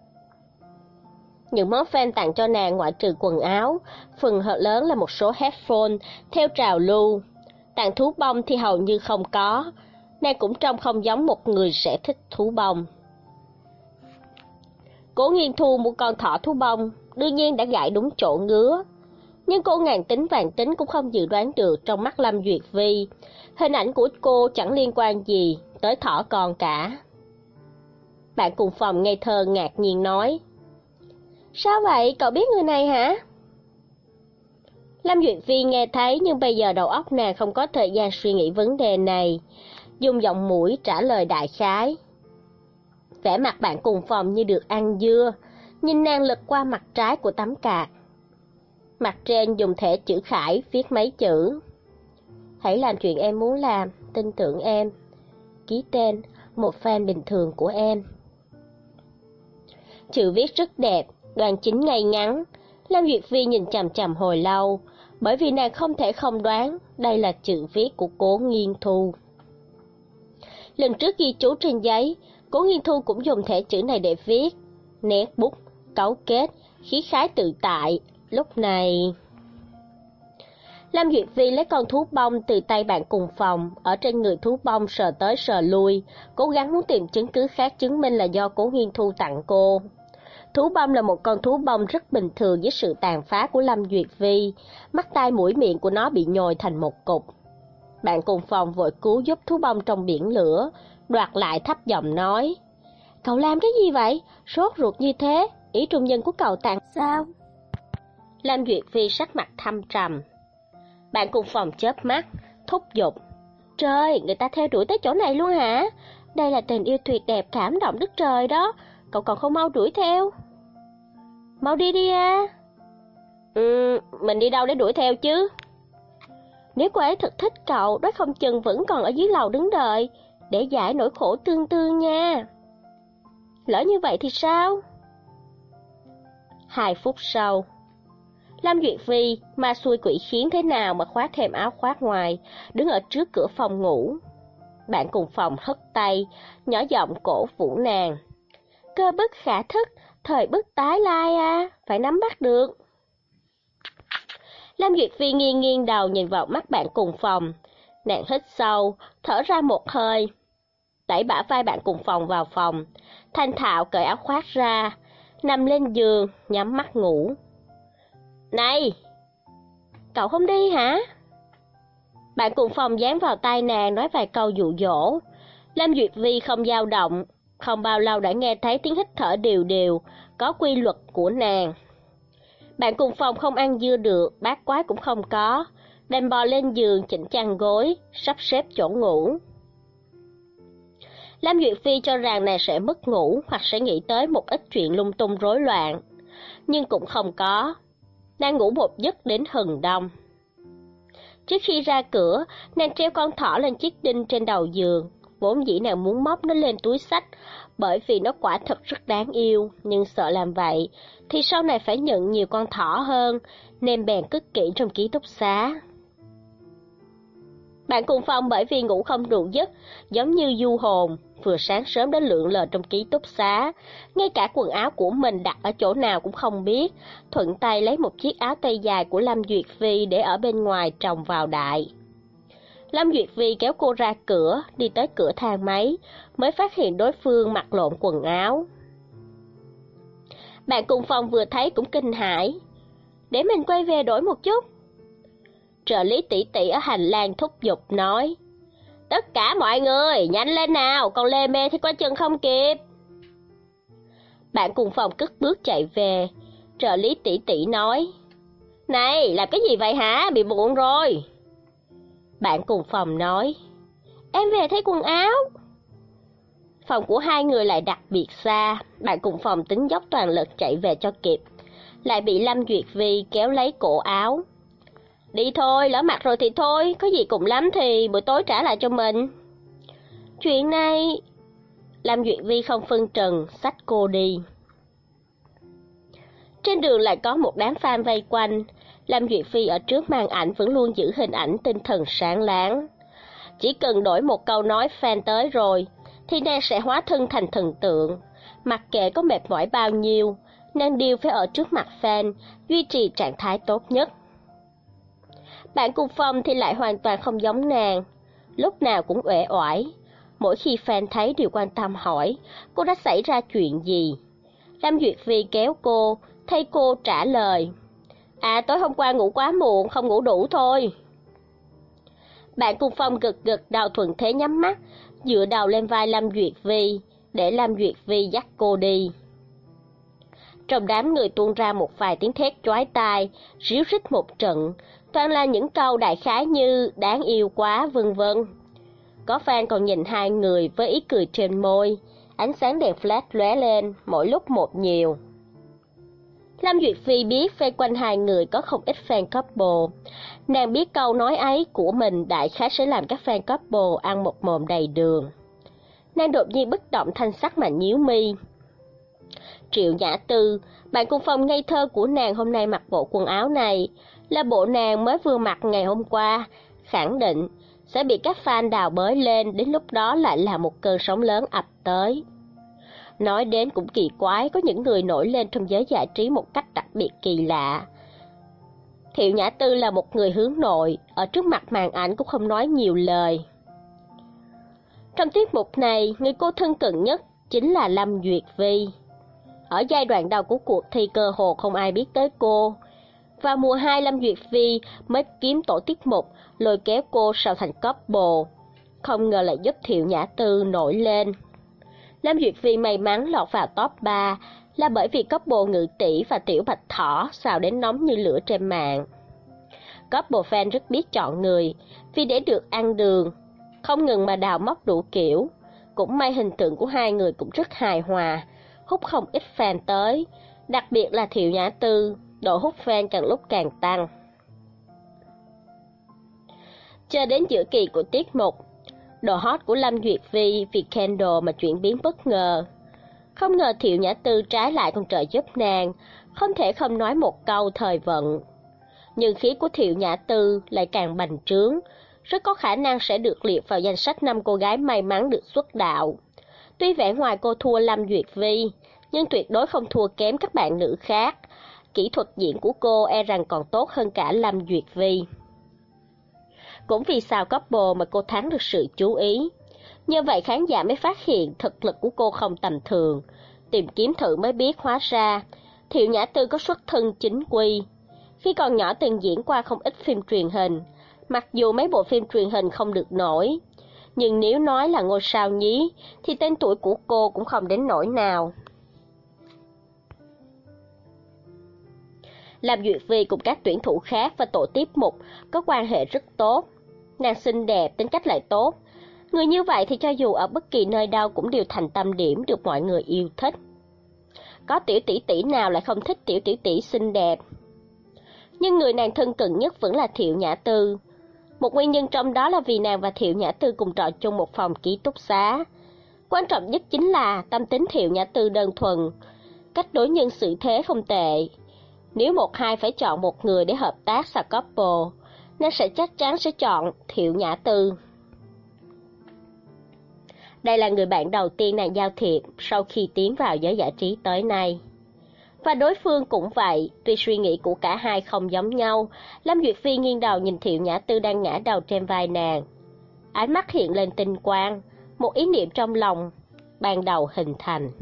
Những món fan tặng cho nàng ngoại trừ quần áo, phần lớn là một số headphone theo trào lưu. Tặng thú bông thì hầu như không có, nàng cũng trông không giống một người sẽ thích thú bông. Cố Nghiên Thu mua con thỏ thú bông, đương nhiên đã gãi đúng chỗ ngứa. Nhưng cô ngàn tính vạn tính cũng không dự đoán được trong mắt Lâm Duyệt Vi, hình ảnh của cô chẳng liên quan gì tới thỏ con cả. Bạn cùng phòng ngây thơ ngạc nhiên nói. Sao vậy, cậu biết người này hả? Lâm Duyệt Vi nghe thấy nhưng bây giờ đầu óc nàng không có thời gian suy nghĩ vấn đề này, dùng giọng mũi trả lời đại khái. Vẻ mặt bạn cùng phòng như được ăn dưa, nhìn nàng lật qua mặt trái của tấm card. Mặt trên dùng thẻ chữ khải viết mấy chữ. Hãy làm chuyện em muốn làm, tin tưởng em. Ký tên, một fan bình thường của em. Chữ viết rất đẹp, đoan chính ngay ngắn. Lâm Duyệt Vi nhìn chằm chằm hồi lâu, bởi vì nàng không thể không đoán đây là chữ viết của Cố Nghiên Thu. Lần trước ghi chú trên giấy, Cố Nghiên Thu cũng dùng thẻ chữ này để viết. Nét bút, cấu kết, khí khái tự tại. Lúc này... Lâm Duyệt Vi lấy con thú bông từ tay bạn cùng phòng, ở trên người thú bông sờ tới sờ lui, cố gắng muốn tìm chứng cứ khác chứng minh là do Cố Nghiên Thu tặng cô. Thú bông là một con thú bông rất bình thường với sự tàn phá của Lâm Duyệt Vi, mắt tai mũi miệng của nó bị nhồi thành một cục. Bạn cùng phòng vội cứu giúp thú bông trong biển lửa, đoạt lại thấp giọng nói. Cậu làm cái gì vậy? Sốt ruột như thế, ý trung nhân của cậu tặng sao? Lâm Duyệt Vi sắc mặt thâm trầm. Bạn cùng phòng chớp mắt, thúc giục. Trời, người ta theo đuổi tới chỗ này luôn hả? Đây là tình yêu tuyệt đẹp cảm động đất trời đó, cậu còn không mau đuổi theo? Mau đi đi à? Ừ, mình đi đâu để đuổi theo chứ? Nếu cô ấy thật thích cậu, đó không chừng vẫn còn ở dưới lầu đứng đợi, để giải nỗi khổ tương tư nha. Lỡ như vậy thì sao? Hai phút sau, Lâm Duyệt Vi ma xui quỷ khiến thế nào mà khoác thêm áo khoác ngoài, đứng ở trước cửa phòng ngủ. Bạn cùng phòng hất tay, nhỏ giọng cổ vũ nàng. Cơ bức khả thức, thời bức tái lai à, phải nắm bắt được. Lâm Duyệt Vi nghiêng nghiêng đầu nhìn vào mắt bạn cùng phòng. Nàng hít sâu, thở ra một hơi. Đẩy bả vai bạn cùng phòng vào phòng, thanh thạo cởi áo khoác ra, nằm lên giường, nhắm mắt ngủ. Này! Cậu không đi hả? Bạn cùng phòng dán vào tai nàng nói vài câu dụ dỗ. Lâm Duyệt Vi không dao động, không bao lâu đã nghe thấy tiếng hít thở đều đều, có quy luật của nàng. Bạn cùng phòng không ăn dưa được, bát quái cũng không có, Đành bò lên giường chỉnh chăn gối, sắp xếp chỗ ngủ. Lam Duyệt Phi cho rằng nàng sẽ mất ngủ hoặc sẽ nghĩ tới một ít chuyện lung tung rối loạn, nhưng cũng không có. Nàng ngủ một giấc đến hừng đông. Trước khi ra cửa, nàng treo con thỏ lên chiếc đinh trên đầu giường. Vốn dĩ nàng muốn móc nó lên túi xách, bởi vì nó quả thật rất đáng yêu, nhưng sợ làm vậy thì sau này phải nhận nhiều con thỏ hơn, nên bèn cất kỹ trong ký túc xá. Bạn cùng phòng bởi vì ngủ không đủ giấc, giống như du hồn, vừa sáng sớm đã lượn lờ trong ký túc xá, ngay cả quần áo của mình đặt ở chỗ nào cũng không biết, thuận tay lấy một chiếc áo tay dài của Lâm Duyệt Phi để ở bên ngoài trồng vào đại. Lâm Duyệt Phi kéo cô ra cửa, đi tới cửa thang máy, mới phát hiện đối phương mặc lộn quần áo. Bạn cùng phòng vừa thấy cũng kinh hãi. Để mình quay về đổi một chút. Trợ lý tỷ tỷ ở hành lang thúc giục nói. Tất cả mọi người, nhanh lên nào, còn lê mê thì coi chừng không kịp. Bạn cùng phòng cất bước chạy về. Trợ lý tỷ tỷ nói. Này, làm cái gì vậy hả, bị muộn rồi. Bạn cùng phòng nói. Em về thấy quần áo. Phòng của hai người lại đặc biệt xa. Bạn cùng phòng tính dốc toàn lực chạy về cho kịp, lại bị Lâm Duyệt Vi kéo lấy cổ áo. Đi thôi, lỡ mặt rồi thì thôi, có gì cùng lắm thì buổi tối trả lại cho mình. Chuyện này... Lâm Duyệt Vi không phân trần, xách cô đi. Trên đường lại có một đám fan vây quanh. Lâm Duyệt Phi ở trước màn ảnh vẫn luôn giữ hình ảnh tinh thần sáng láng. Chỉ cần đổi một câu nói fan tới rồi, thì nàng sẽ hóa thân thành thần tượng. Mặc kệ có mệt mỏi bao nhiêu, nàng đều phải ở trước mặt fan, duy trì trạng thái tốt nhất. Bạn cùng phòng thì lại hoàn toàn không giống nàng, lúc nào cũng uể oải. Mỗi khi fan thấy đều quan tâm hỏi, cô đã xảy ra chuyện gì? Lâm Duyệt Phi kéo cô, thay cô trả lời. À, tối hôm qua ngủ quá muộn, không ngủ đủ thôi. Bạn cùng phòng gật gật đầu thuận thế nhắm mắt, dựa đầu lên vai Lâm Duyệt Vi, để Lâm Duyệt Vi dắt cô đi. Trong đám người tuôn ra một vài tiếng thét chói tai, ríu rít một trận, toàn là những câu đại khái như đáng yêu quá vân vân. Có fan còn nhìn hai người với ý cười trên môi, ánh sáng đèn flash lóe lên, mỗi lúc một nhiều. Lâm Duyệt Phi biết vây quanh hai người có không ít fan couple. Nàng biết câu nói ấy của mình đại khái sẽ làm các fan couple ăn một mồm đầy đường. Nàng đột nhiên bất động thanh sắc mà nhíu mi. Triệu Nhã Tư, bạn cùng phòng ngây thơ của nàng hôm nay mặc bộ quần áo này, là bộ nàng mới vừa mặc ngày hôm qua, khẳng định sẽ bị các fan đào bới lên, đến lúc đó lại là một cơn sóng lớn ập tới. Nói đến cũng kỳ quái, có những người nổi lên trong giới giải trí một cách đặc biệt kỳ lạ. Thiệu Nhã Tư là một người hướng nội, ở trước mặt màn ảnh cũng không nói nhiều lời. Trong tiết mục này, người cô thân cận nhất chính là Lâm Duyệt Vi. Ở giai đoạn đầu của cuộc thi cơ hồ không ai biết tới cô. Vào mùa hai, Lâm Duyệt Vi mới kiếm tổ tiết mục, lôi kéo cô sao thành couple. Không ngờ lại giúp Thiệu Nhã Tư nổi lên. Lâm Duyệt Vi may mắn lọt vào top ba là bởi vì couple Ngự Tỷ và Tiểu Bạch Thỏ xào đến nóng như lửa trên mạng. Couple fan rất biết chọn người, vì để được ăn đường, không ngừng mà đào móc đủ kiểu. Cũng may hình tượng của hai người cũng rất hài hòa, hút không ít fan tới, đặc biệt là Thiệu Nhã Tư, độ hút fan càng lúc càng tăng. Cho đến giữa kỳ của tiết mục, độ hot của Lâm Duyệt Vi vì Kendall mà chuyển biến bất ngờ. Không ngờ Thiệu Nhã Tư trái lại còn trợ giúp nàng, không thể không nói một câu thời vận. Nhưng khí của Thiệu Nhã Tư lại càng bành trướng, rất có khả năng sẽ được liệt vào danh sách năm cô gái may mắn được xuất đạo. Tuy vẻ ngoài cô thua Lâm Duyệt Vi, nhưng tuyệt đối không thua kém các bạn nữ khác. Kỹ thuật diễn của cô e rằng còn tốt hơn cả Lâm Duyệt Vi. Cũng vì sao couple mà cô thắng được sự chú ý. Như vậy khán giả mới phát hiện thực lực của cô không tầm thường. Tìm kiếm thử mới biết hóa ra Thiệu Nhã Tư có xuất thân chính quy. Khi còn nhỏ từng diễn qua không ít phim truyền hình, mặc dù mấy bộ phim truyền hình không được nổi, nhưng nếu nói là ngôi sao nhí thì tên tuổi của cô cũng không đến nỗi nào. Lâm Duyệt Phi cùng các tuyển thủ khác và tổ tiếp mục có quan hệ rất tốt. Nàng xinh đẹp, tính cách lại tốt. Người như vậy thì cho dù ở bất kỳ nơi đâu cũng đều thành tâm điểm được mọi người yêu thích. Có tiểu tỷ tỷ nào lại không thích tiểu tỷ tỷ xinh đẹp. Nhưng người nàng thân cận nhất vẫn là Thiệu Nhã Tư. Một nguyên nhân trong đó là vì nàng và Thiệu Nhã Tư cùng trọ chung một phòng ký túc xá. Quan trọng nhất chính là tâm tính Thiệu Nhã Tư đơn thuần, cách đối nhân xử thế không tệ. Nếu một hai phải chọn một người để hợp tác sao couple, nàng sẽ chắc chắn sẽ chọn Thiệu Nhã Tư. Đây là người bạn đầu tiên nàng giao thiệp sau khi tiến vào giới giải trí tới nay. Và đối phương cũng vậy, tuy suy nghĩ của cả hai không giống nhau, Lâm Duyệt Phi nghiêng đầu nhìn Thiệu Nhã Tư đang ngã đầu trên vai nàng. Ánh mắt hiện lên tinh quang, một ý niệm trong lòng ban đầu hình thành.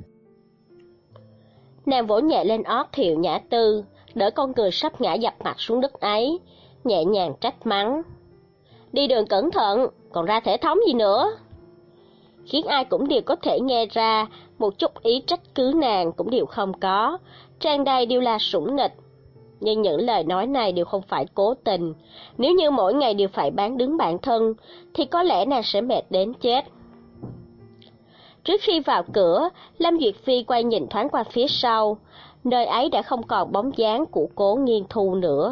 Nàng vỗ nhẹ lên ót Thiệu Nhã Tư, đỡ con người sắp ngã dập mặt xuống đất ấy, nhẹ nhàng trách mắng. Đi đường cẩn thận, còn ra thể thống gì nữa? Khiến ai cũng đều có thể nghe ra, một chút ý trách cứ nàng cũng đều không có, trang đầy đều là sủng nịch. Nhưng những lời nói này đều không phải cố tình, nếu như mỗi ngày đều phải bán đứng bản thân, thì có lẽ nàng sẽ mệt đến chết. Trước khi vào cửa, Lâm Duyệt Phi quay nhìn thoáng qua phía sau, nơi ấy đã không còn bóng dáng của Cố Nghiên Thu nữa.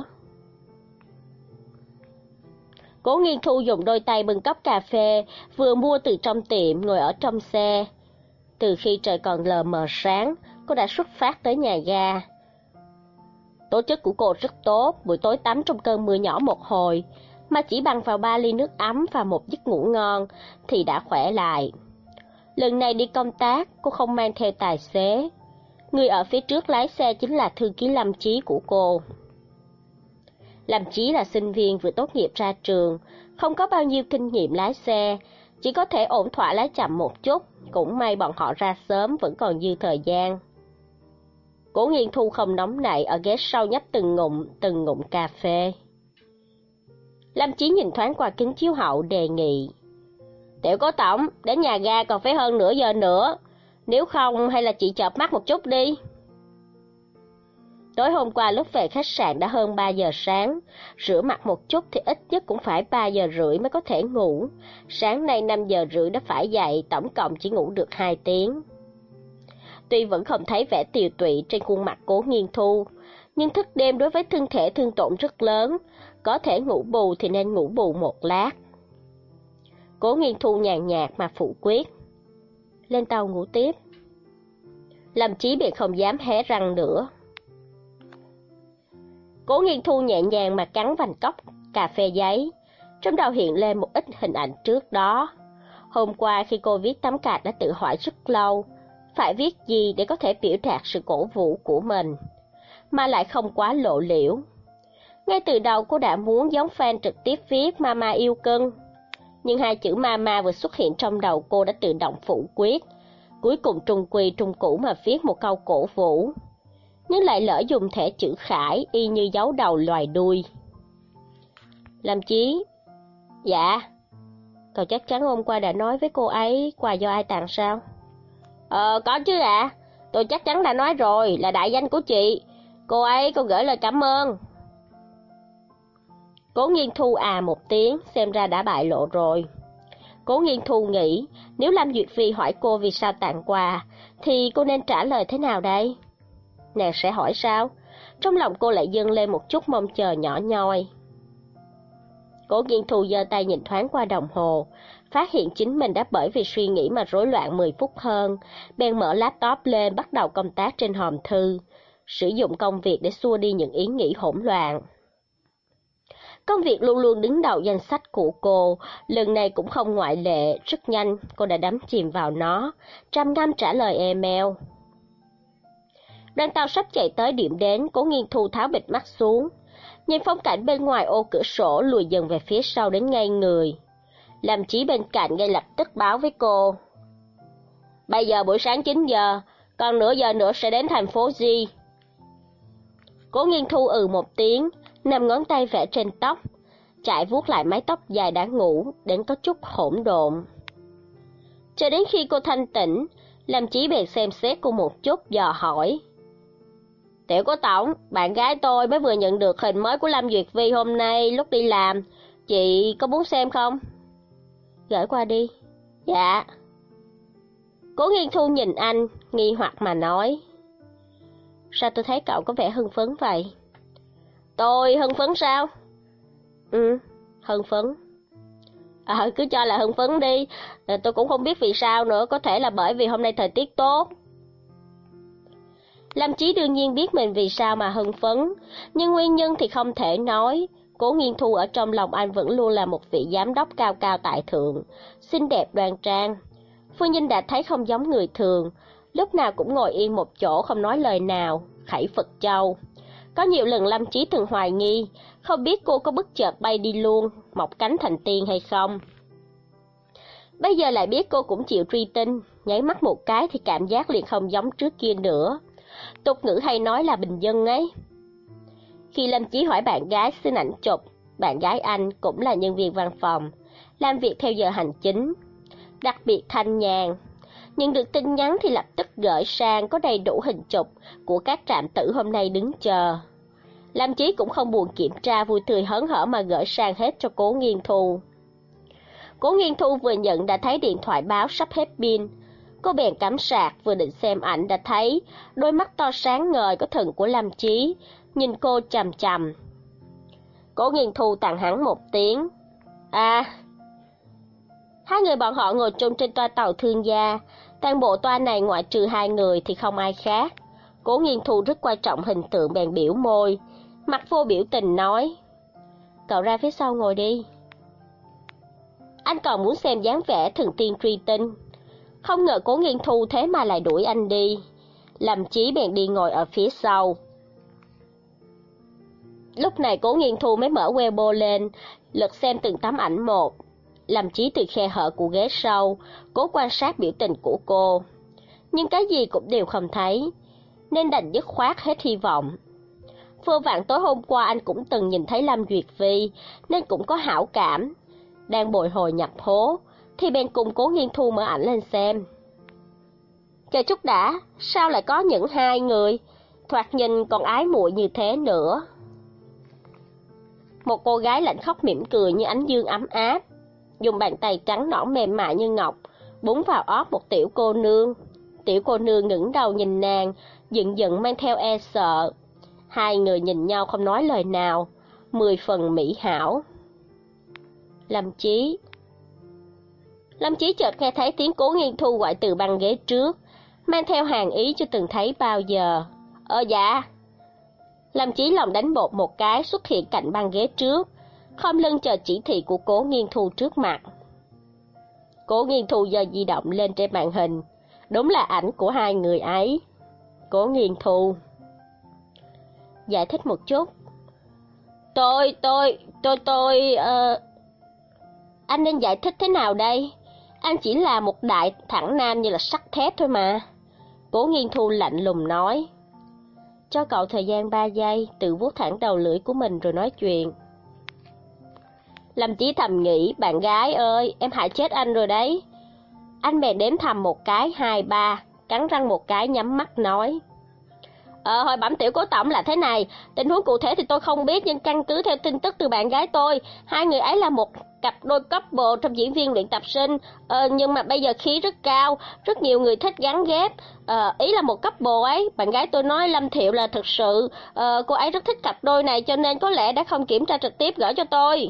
Cố Nghiên Thu dùng đôi tay bưng cốc cà phê vừa mua từ trong tiệm, ngồi ở trong xe. Từ khi trời còn lờ mờ sáng, cô đã xuất phát tới nhà ga. Tố chất của cô rất tốt, buổi tối tắm trong cơn mưa nhỏ một hồi, mà chỉ bằng vào ba ly nước ấm và một giấc ngủ ngon thì đã khỏe lại. Lần này đi công tác, cô không mang theo tài xế. Người ở phía trước lái xe chính là thư ký Lâm Chí của cô. Lâm Chí là sinh viên vừa tốt nghiệp ra trường, không có bao nhiêu kinh nghiệm lái xe, chỉ có thể ổn thỏa lái chậm một chút, cũng may bọn họ ra sớm vẫn còn dư thời gian. Cố Nghiên Thu không nóng nảy ở ghế sau nhấp từng ngụm, từng ngụm cà phê. Lâm Chí nhìn thoáng qua kính chiếu hậu đề nghị. Tiểu Cố tổng, đến nhà ga còn phải hơn nửa giờ nữa, nếu không hay là chị chợp mắt một chút đi. Tối hôm qua lúc về khách sạn đã hơn ba giờ sáng, rửa mặt một chút thì ít nhất cũng phải ba giờ rưỡi mới có thể ngủ. Sáng nay năm giờ rưỡi đã phải dậy, tổng cộng chỉ ngủ được hai tiếng. Tuy vẫn không thấy vẻ tiều tụy trên khuôn mặt Cố Nghiên Thu, nhưng thức đêm đối với thân thể thương tổn rất lớn, có thể ngủ bù thì nên ngủ bù một lát. Cố Nghiên Thu nhàn nhạt mà phủ quyết. Lên tàu ngủ tiếp. Lâm Chí便không dám hé răng nữa. Cố Nghiên Thu nhẹ nhàng mà cắn vành cốc cà phê giấy, trong đầu hiện lên một ít hình ảnh trước đó. Hôm qua khi cô viết tấm card đã tự hỏi rất lâu, phải viết gì để có thể biểu đạt sự cổ vũ của mình, mà lại không quá lộ liễu. Ngay từ đầu cô đã muốn giống fan trực tiếp viết Mama yêu cưng, nhưng hai chữ Mama vừa xuất hiện trong đầu cô đã tự động phủ quyết, cuối cùng trung quy trung cũ mà viết một câu cổ vũ, nhưng lại lỡ dùng thể chữ Khải y như dấu đầu loài đuôi. Lâm Chí. Dạ. Cậu chắc chắn hôm qua đã nói với cô ấy quà do ai tặng sao? Ờ, có chứ ạ. À. Tôi chắc chắn đã nói rồi, là đại danh của chị. Cô ấy cô gửi lời cảm ơn. Cố Nghiên Thu à một tiếng, xem ra đã bại lộ rồi. Cố Nghiên Thu nghĩ, nếu Lâm Duyệt Phi hỏi cô vì sao tặng quà, thì cô nên trả lời thế nào đây? Nàng sẽ hỏi sao? Trong lòng cô lại dâng lên một chút mong chờ nhỏ nhoi. Cố Nghiên Thu giơ tay nhìn thoáng qua đồng hồ, phát hiện chính mình đã bởi vì suy nghĩ mà rối loạn mười phút hơn, bèn mở laptop lên bắt đầu công tác trên hòm thư, sử dụng công việc để xua đi những ý nghĩ hỗn loạn. Công việc luôn luôn đứng đầu danh sách của cô, lần này cũng không ngoại lệ, rất nhanh cô đã đắm chìm vào nó, trầm ngâm trả lời email. Đoàn tàu sắp chạy tới điểm đến, Cố Nghiên Thu tháo bịt mắt xuống, nhìn phong cảnh bên ngoài ô cửa sổ lùi dần về phía sau đến ngay người. Lâm Chí bên cạnh ngay lập tức báo với cô. Bây giờ buổi sáng chín giờ, còn nửa giờ nữa sẽ đến thành phố G. Cố Nghiên Thu ừ một tiếng, nằm ngón tay vẽ trên tóc, chải vuốt lại mái tóc dài đã ngủ đến có chút hỗn độn. Cho đến khi cô thanh tỉnh, Lâm Chí bèn xem xét cô một chút dò hỏi. Tiểu Cố Tổng, bạn gái tôi mới vừa nhận được hình mới của Lâm Duyệt Vi hôm nay lúc đi làm. Chị có muốn xem không? Gửi qua đi. Dạ. Cố Nghiên Thu nhìn anh, nghi hoặc mà nói. Sao tôi thấy cậu có vẻ hưng phấn vậy? Tôi hưng phấn sao? Ừ, hưng phấn. Ờ, cứ cho là hưng phấn đi. Tôi cũng không biết vì sao nữa, có thể là bởi vì hôm nay thời tiết tốt. Lâm Chí đương nhiên biết mình vì sao mà hưng phấn, nhưng nguyên nhân thì không thể nói. Cố Nghiên Thu ở trong lòng anh vẫn luôn là một vị giám đốc cao cao tại thượng, xinh đẹp đoan trang. Phu Nhân đã thấy không giống người thường, lúc nào cũng ngồi yên một chỗ không nói lời nào, khẩy Phật châu. Có nhiều lần Lâm Chí từng hoài nghi, không biết cô có bất chợt bay đi luôn, mọc cánh thành tiên hay không. Bây giờ lại biết cô cũng chịu truy tinh, nháy mắt một cái thì cảm giác liền không giống trước kia nữa. Tục ngữ hay nói là bình dân ấy. Khi Lâm Chí hỏi bạn gái xin ảnh chụp, bạn gái anh cũng là nhân viên văn phòng, làm việc theo giờ hành chính, đặc biệt thanh nhàn. Nhận được tin nhắn thì lập tức gửi sang có đầy đủ hình chụp của các trạm tử hôm nay đứng chờ. Lâm Chí cũng không buồn kiểm tra, vui tươi hớn hở mà gửi sang hết cho Cố Nghiên Thu. Cố Nghiên Thu vừa nhận đã thấy điện thoại báo sắp hết pin. Cô bèn cắm sạc, vừa định xem ảnh đã thấy đôi mắt to sáng ngời có thần của Lâm Chí nhìn cô chằm chằm. Cố Nghiên Thu tặng hắn một tiếng. À. Hai người bọn họ ngồi chung trên toa tàu thương gia. Toàn bộ toa này ngoại trừ hai người thì không ai khác. Cố Nghiên Thu rất quan trọng hình tượng bèn biểu môi, mặt vô biểu tình nói. Cậu ra phía sau ngồi đi. Anh còn muốn xem dáng vẻ thần tiên truy tinh. Không ngờ Cố Nghiên Thu thế mà lại đuổi anh đi. Lâm Chí bèn đi ngồi ở phía sau. Lúc này Cố Nghiên Thu mới mở Weibo lên, lật xem từng tấm ảnh một. Lâm Chí từ khe hở của ghế sau, cố quan sát biểu tình của cô. Nhưng cái gì cũng đều không thấy, nên đành dứt khoát hết hy vọng. Vừa vặn tối hôm qua anh cũng từng nhìn thấy Lâm Duyệt Vi, nên cũng có hảo cảm. Đang bồi hồi nhập hố, thì bèn cùng Cố Nghiên Thu mở ảnh lên xem. Chờ chút đã, sao lại có những hai người, thoạt nhìn còn ái muội như thế nữa. Một cô gái lạnh khóc mỉm cười như ánh dương ấm áp, dùng bàn tay trắng nõn mềm mại như ngọc, búng vào ót một tiểu cô nương. Tiểu cô nương ngẩng đầu nhìn nàng, giận giận mang theo e sợ. Hai người nhìn nhau không nói lời nào, mười phần mỹ hảo. Lâm Chí. Lâm Chí chợt nghe thấy tiếng Cố Nghiên Thu gọi từ băng ghế trước, mang theo hàn ý chưa từng thấy bao giờ. Ờ dạ. Lâm Chí lòng đánh bột một cái xuất hiện cạnh băng ghế trước, khom lưng chờ chỉ thị của Cố Nghiên Thu trước mặt. Cố Nghiên Thu giơ di động lên trên màn hình, đúng là ảnh của hai người ấy. Cố Nghiên Thu. Giải thích một chút. Tôi, tôi, tôi, tôi, uh... Anh nên giải thích thế nào đây? Anh chỉ là một đại thẳng nam như là sắt thép thôi mà. Cố Nghiên Thu lạnh lùng nói. Cho cậu thời gian ba giây, tự vuốt thẳng đầu lưỡi của mình rồi nói chuyện. Lâm Chí thầm nghĩ, bạn gái ơi, em hại chết anh rồi đấy. Anh bèn đếm thầm một cái, hai, ba, cắn răng một cái nhắm mắt nói. Ờ, hồi bẩm Tiểu Cố Tổng là thế này, tình huống cụ thể thì tôi không biết, nhưng căn cứ theo tin tức từ bạn gái tôi, hai người ấy là một cặp đôi couple trong diễn viên luyện tập sinh, ờ, nhưng mà bây giờ khí rất cao, rất nhiều người thích gắn ghép, ờ, ý là một couple ấy, bạn gái tôi nói Lâm Thiệu là thực sự, ờ, cô ấy rất thích cặp đôi này cho nên có lẽ đã không kiểm tra trực tiếp gửi cho tôi.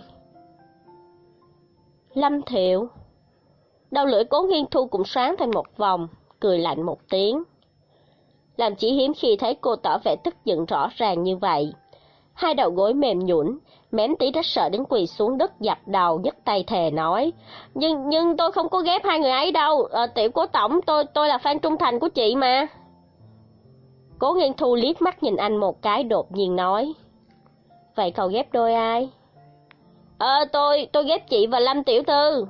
Lâm Thiệu. Đầu lưỡi Cố Nghiên Thu cũng sáng thành một vòng, cười lạnh một tiếng. Làm chỉ hiếm khi thấy cô tỏ vẻ tức giận rõ ràng như vậy. Hai đầu gối mềm nhũn, mém tí rất sợ đến quỳ xuống đất dập đầu, nhấc tay thề nói. Nhưng nhưng tôi không có ghép hai người ấy đâu, ờ, Tiểu Cố Tổng, tôi tôi là fan trung thành của chị mà. Cố Nghiên Thu liếc mắt nhìn anh một cái đột nhiên nói. Vậy cậu ghép đôi ai? Ờ, tôi, tôi ghép chị và Lâm tiểu thư.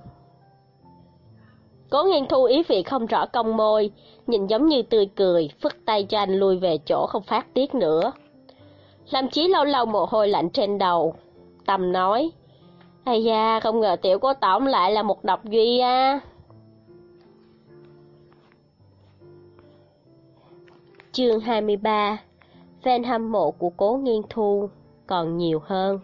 Cố Nghiên Thu ý vị không rõ cong môi, nhìn giống như tươi cười, phất tay cho anh lui về chỗ không phát tiết nữa. Lâm Chí lâu lâu mồ hôi lạnh trên đầu, Tâm nói, ây da, không ngờ Tiểu Cố Tổng lại là một độc duy à. Chương hai mươi ba. fan hâm mộ của Cố Nghiên Thu còn nhiều hơn.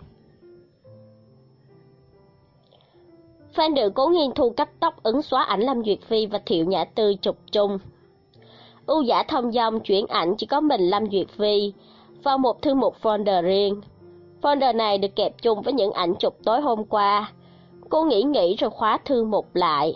Fan nữ Cố Nghiên Thu cắt tóc ấn xóa ảnh Lâm Duyệt Phi và Thiệu Nhã Tư chụp chung. Ưu Dã thông dong chuyển ảnh chỉ có mình Lâm Duyệt Phi vào một thư mục folder riêng. Folder này được kẹp chung với những ảnh chụp tối hôm qua. Cô nghĩ nghĩ rồi khóa thư mục lại.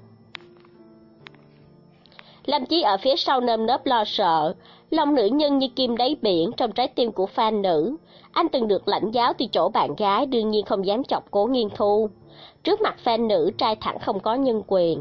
Lâm Chí ở phía sau nơm nớp lo sợ, lòng nữ nhân như kim đáy biển trong trái tim của fan nữ. Anh từng được lãnh giáo từ chỗ bạn gái, đương nhiên không dám chọc Cố Nghiên Thu. Trước mặt fan nữ, trai thẳng không có nhân quyền.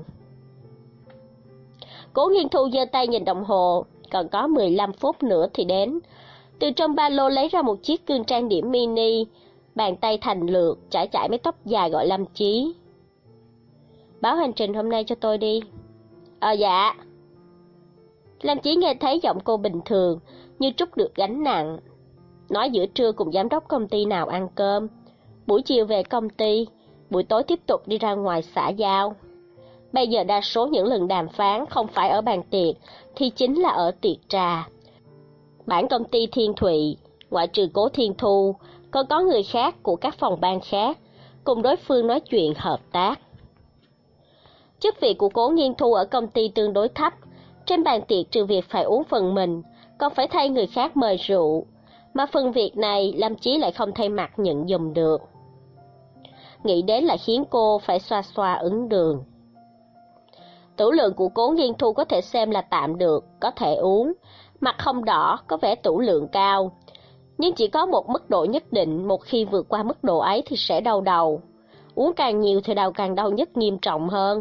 Cố Nghiên Thu giơ tay nhìn đồng hồ, còn có mười lăm phút nữa thì đến. Từ trong ba lô lấy ra một chiếc gương trang điểm mini, bàn tay thành lược, chải chải mái tóc dài gọi Lâm Chí. Báo hành trình hôm nay cho tôi đi. Ờ dạ. Lâm Chí nghe thấy giọng cô bình thường, như trút được gánh nặng. Nói giữa trưa cùng giám đốc công ty nào ăn cơm, buổi chiều về công ty, buổi tối tiếp tục đi ra ngoài xã giao. Bây giờ đa số những lần đàm phán không phải ở bàn tiệc, thì chính là ở tiệc trà. Bản công ty Thiên Thụy, ngoại trừ Cố Thiên Thu, còn có người khác của các phòng ban khác, cùng đối phương nói chuyện hợp tác. Chức vị của Cố Nghiên Thu ở công ty tương đối thấp, trên bàn tiệc trừ việc phải uống phần mình, còn phải thay người khác mời rượu, mà phần việc này Lâm Chí lại không thay mặt nhận dùm được. Nghĩ đến là khiến cô phải xoa xoa ứng đường. Tửu lượng của Cố Nghiên Thu có thể xem là tạm được, có thể uống, mặt không đỏ, có vẻ tửu lượng cao. Nhưng chỉ có một mức độ nhất định, một khi vượt qua mức độ ấy thì sẽ đau đầu. Uống càng nhiều thì đầu càng đau nhất nghiêm trọng hơn.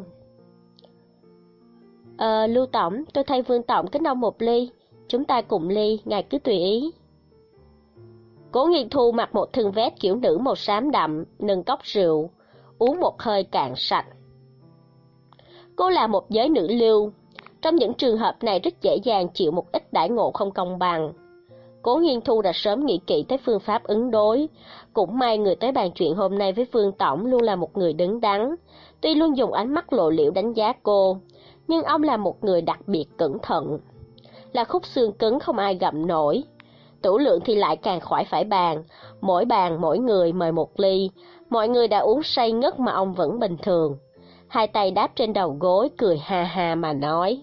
Ờ, Lưu Tổng, tôi thay Vương Tổng kính ông một ly. Chúng ta cùng ly, ngài cứ tùy ý. Cố Nghiên Thu mặc một thân vest kiểu nữ màu xám đậm, nâng cốc rượu, uống một hơi cạn sạch. Cô là một giới nữ lưu, trong những trường hợp này rất dễ dàng chịu một ít đãi ngộ không công bằng. Cố Nghiên Thu đã sớm nghĩ kỹ tới phương pháp ứng đối. Cũng may người tới bàn chuyện hôm nay với Vương Tổng luôn là một người đứng đắn, tuy luôn dùng ánh mắt lộ liễu đánh giá cô, nhưng ông là một người đặc biệt cẩn thận. Là khúc xương cứng không ai gặm nổi. Tửu lượng thì lại càng khỏi phải bàn, mỗi bàn mỗi người mời một ly, mọi người đã uống say ngất mà ông vẫn bình thường. Hai tay đáp trên đầu gối, cười ha ha mà nói.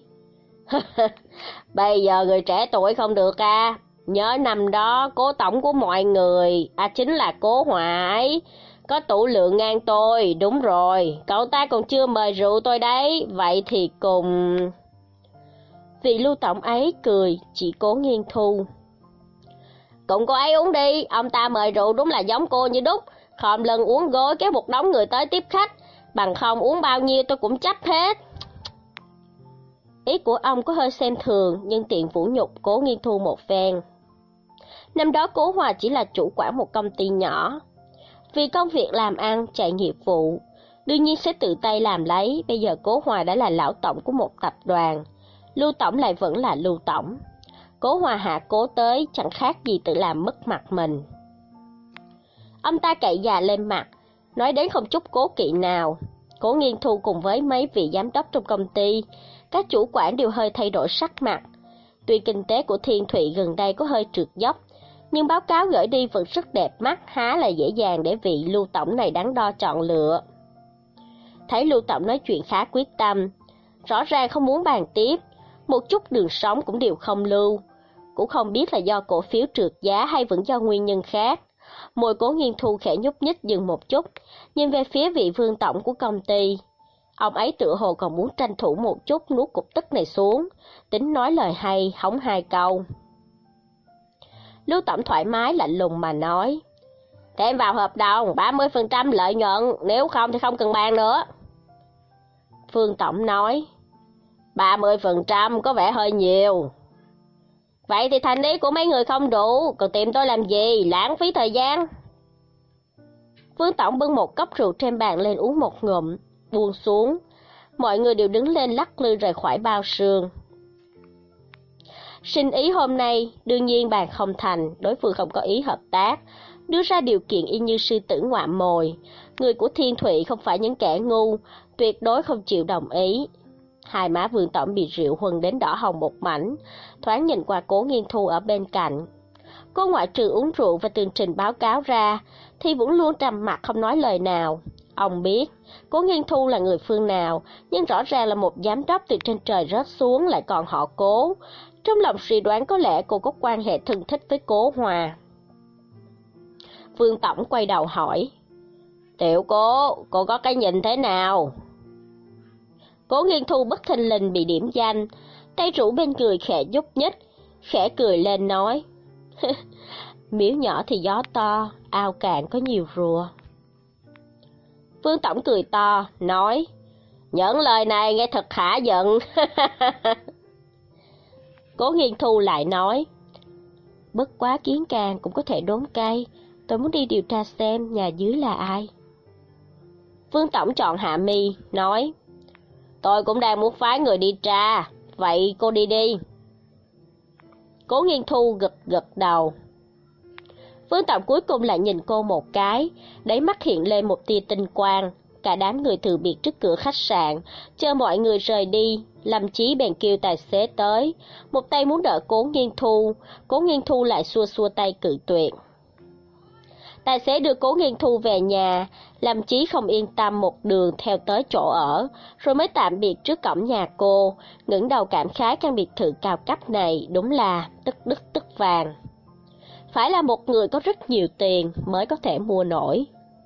Bây giờ người trẻ tuổi không được à, nhớ năm đó Cố Tổng của mọi người, à chính là Cố Hòa ấy, có tửu lượng ngang tôi, đúng rồi, cậu ta còn chưa mời rượu tôi đấy, vậy thì cùng... Vị Lưu Tổng ấy cười, chỉ Cố Nghiên Thu. Cùng cô ấy uống đi, ông ta mời rượu đúng là giống cô như đúc, khom lưng uống gối kéo một đống người tới tiếp khách, bằng không uống bao nhiêu tôi cũng chấp hết. Ý của ông có hơi xem thường, nhưng tiện vũ nhục Cố Nghiên Thu một phen. Năm đó Cố Hòa chỉ là chủ quản một công ty nhỏ. Vì công việc làm ăn, chạy nghiệp vụ, đương nhiên sẽ tự tay làm lấy. Bây giờ Cố Hòa đã là lão tổng của một tập đoàn, Lưu Tổng lại vẫn là Lưu Tổng. Cố Hòa hạ cố tới chẳng khác gì tự làm mất mặt mình. Ông ta cậy già lên mặt, nói đến không chút cố kỵ nào. Cố Nghiên Thu cùng với mấy vị giám đốc trong công ty, các chủ quản đều hơi thay đổi sắc mặt. Tuy kinh tế của Thiên Thụy gần đây có hơi trượt dốc, nhưng báo cáo gửi đi vẫn rất đẹp mắt, há là dễ dàng để vị Lưu Tổng này đắn đo chọn lựa. Thấy Lưu Tổng nói chuyện khá quyết tâm, rõ ràng không muốn bàn tiếp, một chút đường sống cũng đều không lưu. Cũng không biết là do cổ phiếu trượt giá hay vẫn do nguyên nhân khác. Môi Cố Nghiên Thu khẽ nhúc nhích dừng một chút, nhìn về phía vị Vương Tổng của công ty. Ông ấy tựa hồ còn muốn tranh thủ một chút nuốt cục tức này xuống, tính nói lời hay, hóng hai câu. Lưu Tổng thoải mái lạnh lùng mà nói. Thêm vào hợp đồng ba mươi phần trăm lợi nhuận, nếu không thì không cần bàn nữa. Vương Tổng nói. ba mươi phần trăm có vẻ hơi nhiều. Vậy thì thành ý của mấy người không đủ, còn tìm tôi làm gì, lãng phí thời gian. Vương Tổng bưng một cốc rượu trên bàn lên uống một ngụm, buông xuống. Mọi người đều đứng lên lắc lư rời khỏi bao sương. Sinh ý hôm nay, đương nhiên bàn không thành, đối phương không có ý hợp tác, đưa ra điều kiện y như sư tử ngoạm mồi. Người của Thiên Thụy không phải những kẻ ngu, tuyệt đối không chịu đồng ý. Hai má Vương Tổng bị rượu huân đến đỏ hồng một mảnh, thoáng nhìn qua Cố Nghiên Thu ở bên cạnh. Cô ngoại trừ uống rượu và tường trình báo cáo ra, thì vẫn luôn trầm mặc không nói lời nào. Ông biết, Cố Nghiên Thu là người phương nào, nhưng rõ ràng là một giám đốc từ trên trời rớt xuống lại còn họ Cố. Trong lòng suy đoán có lẽ cô có quan hệ thân thích với Cố Hòa. Vương Tổng quay đầu hỏi, Tiểu Cố, cô có cái nhìn thế nào? Cố Nghiên Thu bất thình lình bị điểm danh, tay rủ bên người khẽ nhúc nhích, khẽ cười lên nói, miếu nhỏ thì gió to, ao cạn có nhiều rùa. Vương Tổng cười to, nói, những lời này nghe thật hả giận. Cố Nghiên Thu lại nói, bất quá kiến càng cũng có thể đốn cây, tôi muốn đi điều tra xem nhà dưới là ai. Vương Tổng chọn hạ mi, nói, tôi cũng đang muốn phái người đi tra, vậy cô đi đi. Cố Nghiên Thu gật gật đầu. Vương Tổng cuối cùng lại nhìn cô một cái, đáy mắt hiện lên một tia tinh quang. Cả đám người từ biệt trước cửa khách sạn, chờ mọi người rời đi, Lâm Chí bèn kêu tài xế tới, một tay muốn đỡ Cố Nghiên Thu, Cố Nghiên Thu lại xua xua tay cự tuyệt. Tài xế đưa Cố Nghiên Thu về nhà, Lâm Chí không yên tâm một đường theo tới chỗ ở, rồi mới tạm biệt trước cổng nhà cô, ngẩng đầu cảm khái căn biệt thự cao cấp này đúng là tức đất tức vàng. Phải là một người có rất nhiều tiền mới có thể mua nổi.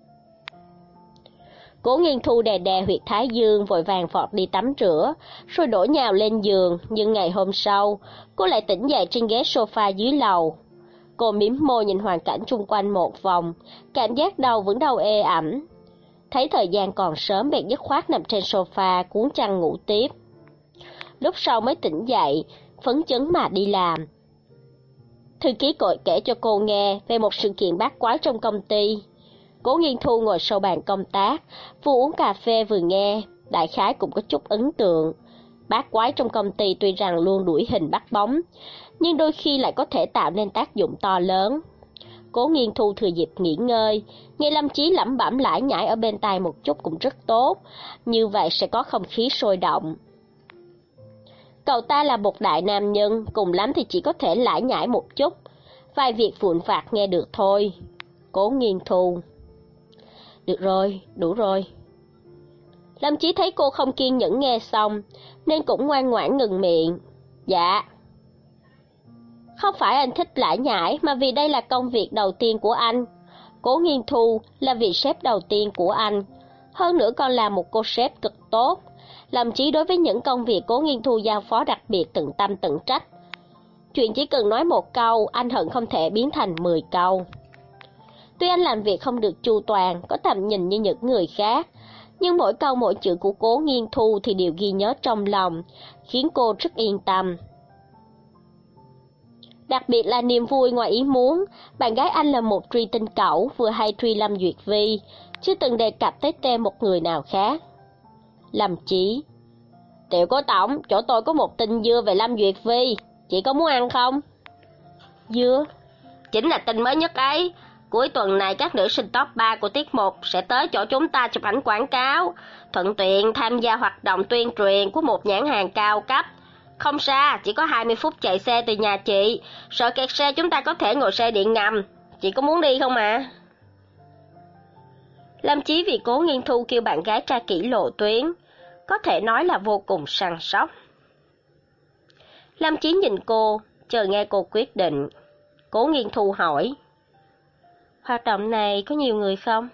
Cố Nghiên Thu đè đè huyệt thái dương vội vàng vọt đi tắm rửa, rồi đổ nhào lên giường, nhưng ngày hôm sau, cô lại tỉnh dậy trên ghế sofa dưới lầu. Cô mím môi nhìn hoàn cảnh chung quanh một vòng, cảm giác đầu vẫn đau ê ẩm. Thấy thời gian còn sớm bèn dứt khoát nằm trên sofa cuốn chăn ngủ tiếp. Lúc sau mới tỉnh dậy, phấn chấn mà đi làm. Thư ký cội kể cho cô nghe về một sự kiện bát quái trong công ty. Cố Nghiên Thu ngồi sau bàn công tác, vừa uống cà phê vừa nghe, đại khái cũng có chút ấn tượng. Bát quái trong công ty tuy rằng luôn đuổi hình bắt bóng, nhưng đôi khi lại có thể tạo nên tác dụng to lớn. Cố Nghiên Thu thừa dịp nghỉ ngơi, nghe Lâm Chí lẩm bẩm lải nhải ở bên tai một chút cũng rất tốt, như vậy sẽ có không khí sôi động. Cậu ta là một đại nam nhân, cùng lắm thì chỉ có thể lải nhải một chút, vài việc vụn vặt nghe được thôi. Cố Nghiên Thu. Được rồi, đủ rồi. Lâm Chí thấy cô không kiên nhẫn nghe xong, nên cũng ngoan ngoãn ngừng miệng. Dạ. Không phải anh thích lải nhải, mà vì đây là công việc đầu tiên của anh. Cố Nghiên Thu là vị sếp đầu tiên của anh. Hơn nữa còn là một cô sếp cực tốt. Lâm Chí đối với những công việc Cố Nghiên Thu giao phó đặc biệt tận tâm tận trách. Chuyện chỉ cần nói một câu, anh hận không thể biến thành mười câu. Tuy anh làm việc không được chu toàn, có tầm nhìn như những người khác, nhưng mỗi câu mỗi chữ của Cố Nghiên Thu thì đều ghi nhớ trong lòng, khiến cô rất yên tâm. Đặc biệt là niềm vui ngoài ý muốn, bạn gái anh là một truy tinh cẩu, vừa hay truy Lâm Duyệt Vi, chưa từng đề cập tới tên một người nào khác. Lâm Chí. Tiểu Cố Tổng, chỗ tôi có một tin dưa về Lâm Duyệt Vi, chị có muốn ăn không? Dưa? Chính là tin mới nhất ấy. Cuối tuần này các nữ sinh top ba của tiết mục sẽ tới chỗ chúng ta chụp ảnh quảng cáo, thuận tiện tham gia hoạt động tuyên truyền của một nhãn hàng cao cấp. Không xa, chỉ có hai mươi phút chạy xe từ nhà chị, sợ kẹt xe chúng ta có thể ngồi xe điện ngầm. Chị có muốn đi không ạ? Lâm Chí vì Cố Nghiên Thu kêu bạn gái tra kỹ lộ tuyến, có thể nói là vô cùng săn sóc. Lâm Chí nhìn cô, chờ nghe cô quyết định. Cố Nghiên Thu hỏi, hoạt động này có nhiều người không?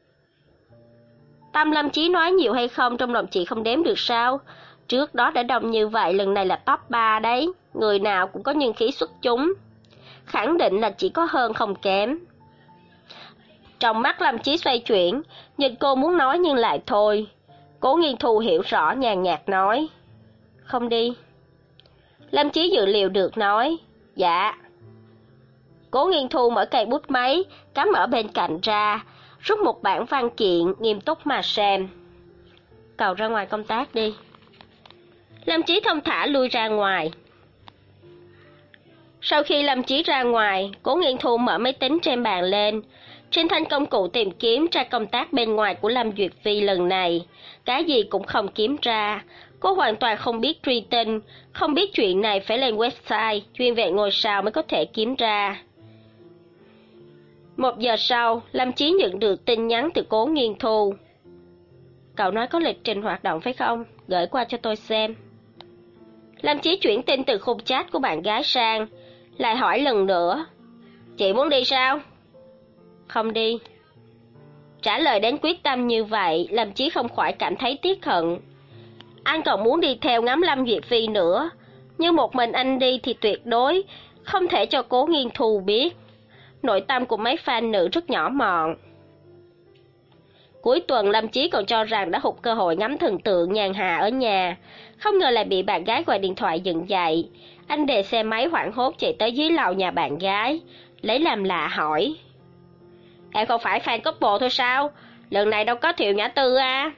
Tâm Lâm Chí nói nhiều hay không trong lòng chị không đếm được sao? Trước đó đã đông như vậy, lần này là top ba đấy, người nào cũng có nhân khí xuất chúng. Khẳng định là chỉ có hơn không kém. Trong mắt Lâm Chí xoay chuyển, nhìn cô muốn nói nhưng lại thôi. Cố Nghiên Thu hiểu rõ nhàn nhạt nói, không đi. Lâm Chí dự liệu được nói, dạ. Cố Nghiên Thu mở cây bút máy, cắm ở bên cạnh ra, rút một bản văn kiện, nghiêm túc mà xem. Cậu ra ngoài công tác đi. Lâm Chí thông thả lui ra ngoài. Sau khi Lâm Chí ra ngoài, Cố Nghiên Thu mở máy tính trên bàn lên. Trên thanh công cụ tìm kiếm tra công tác bên ngoài của Lâm Duyệt Vi lần này, cái gì cũng không kiếm ra. Cô hoàn toàn không biết truy tinh, không biết chuyện này phải lên website chuyên về ngôi sao mới có thể kiếm ra. Một giờ sau, Lâm Chí nhận được tin nhắn từ Cố Nghiên Thu. Cậu nói có lịch trình hoạt động phải không? Gửi qua cho tôi xem. Lâm Chí chuyển tin từ khung chat của bạn gái sang, lại hỏi lần nữa. Chị muốn đi sao? Không đi. Trả lời đến quyết tâm như vậy, Lâm Chí không khỏi cảm thấy tiếc hận. Anh còn muốn đi theo ngắm Lâm Duyệt Phi nữa, nhưng một mình anh đi thì tuyệt đối không thể cho Cố Nghiên Thu biết. Nội tâm của mấy fan nữ rất nhỏ mọn. Cuối tuần Lâm Chí còn cho rằng đã hụt cơ hội ngắm thần tượng nhàn hạ ở nhà, không ngờ lại bị bạn gái gọi điện thoại dựng dậy. Anh đề xe máy hoảng hốt chạy tới dưới lầu nhà bạn gái, lấy làm lạ hỏi. Em không phải fan couple thôi sao? Lần này đâu có Thiệu Nhã Tư à?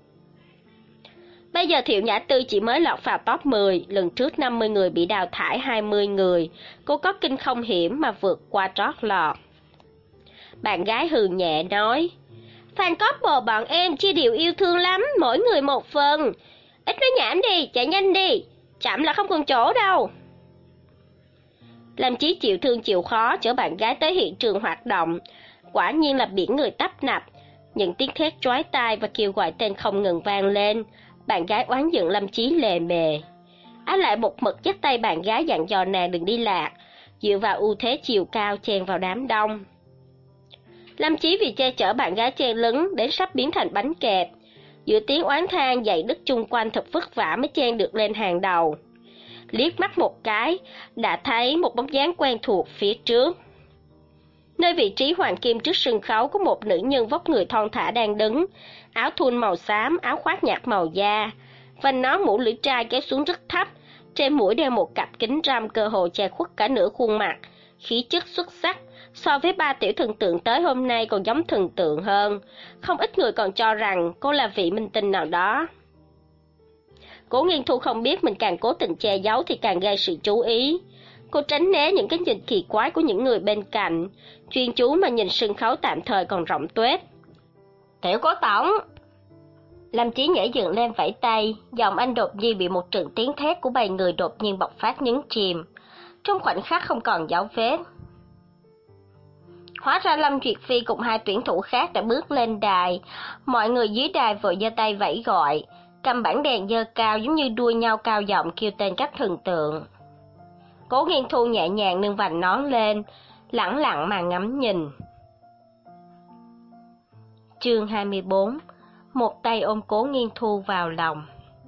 Bây giờ Thiệu Nhã Tư chỉ mới lọt vào top mười, lần trước năm mươi người bị đào thải hai mươi người, cô có kinh không hiểm mà vượt qua trót lọt. Bạn gái hừ nhẹ nói, fan couple bọn em chia đều yêu thương lắm, mỗi người một phần. Ít nói nhảm đi, chạy nhanh đi, chậm là không còn chỗ đâu. Lâm Chí chịu thương chịu khó chở bạn gái tới hiện trường hoạt động, quả nhiên là biển người tấp nập, những tiếng thét chói tai và kêu gọi tên không ngừng vang lên. Bạn gái oán giận Lâm Chí lề mề. Anh lại một mực dắt tay bạn gái dặn dò nàng đừng đi lạc, dựa vào ưu thế chiều cao chen vào đám đông. Lâm Chí vì che chở bạn gái chen lấn đến sắp biến thành bánh kẹp, giữa tiếng oán than dậy đất chung quanh thật vất vả mới chen được lên hàng đầu. Liếc mắt một cái, đã thấy một bóng dáng quen thuộc phía trước. Nơi vị trí hoàng kim trước sân khấu có một nữ nhân vóc người thon thả đang đứng, áo thun màu xám, áo khoác nhạt màu da, vành nón mũ lưỡi trai kéo xuống rất thấp, trên mũi đeo một cặp kính râm cơ hồ che khuất cả nửa khuôn mặt, khí chất xuất sắc, so với ba tiểu thần tượng tới hôm nay còn giống thần tượng hơn, không ít người còn cho rằng cô là vị minh tinh nào đó. Cố Nghiên Thu không biết mình càng cố tình che giấu thì càng gây sự chú ý. Cô tránh né những cái nhìn kỳ quái của những người bên cạnh, chuyên chú mà nhìn sân khấu tạm thời còn rộng tuếch. Tiểu Cố tổng! Lâm Chí nhảy dựng lên vẫy tay, giọng anh đột nhiên bị một trận tiếng thét của bầy người đột nhiên bộc phát nhấn chìm. Trong khoảnh khắc không còn dấu vết. Hóa ra Lâm Duyệt Phi cùng hai tuyển thủ khác đã bước lên đài, mọi người dưới đài vội giơ tay vẫy gọi, cầm bảng đèn giơ cao giống như đua nhau cao giọng kêu tên các thần tượng. Cố Nghiên Thu nhẹ nhàng nâng vành nón lên, lẳng lặng mà ngắm nhìn. Chương hai mươi bốn. Một tay ôm Cố Nghiên Thu vào lòng.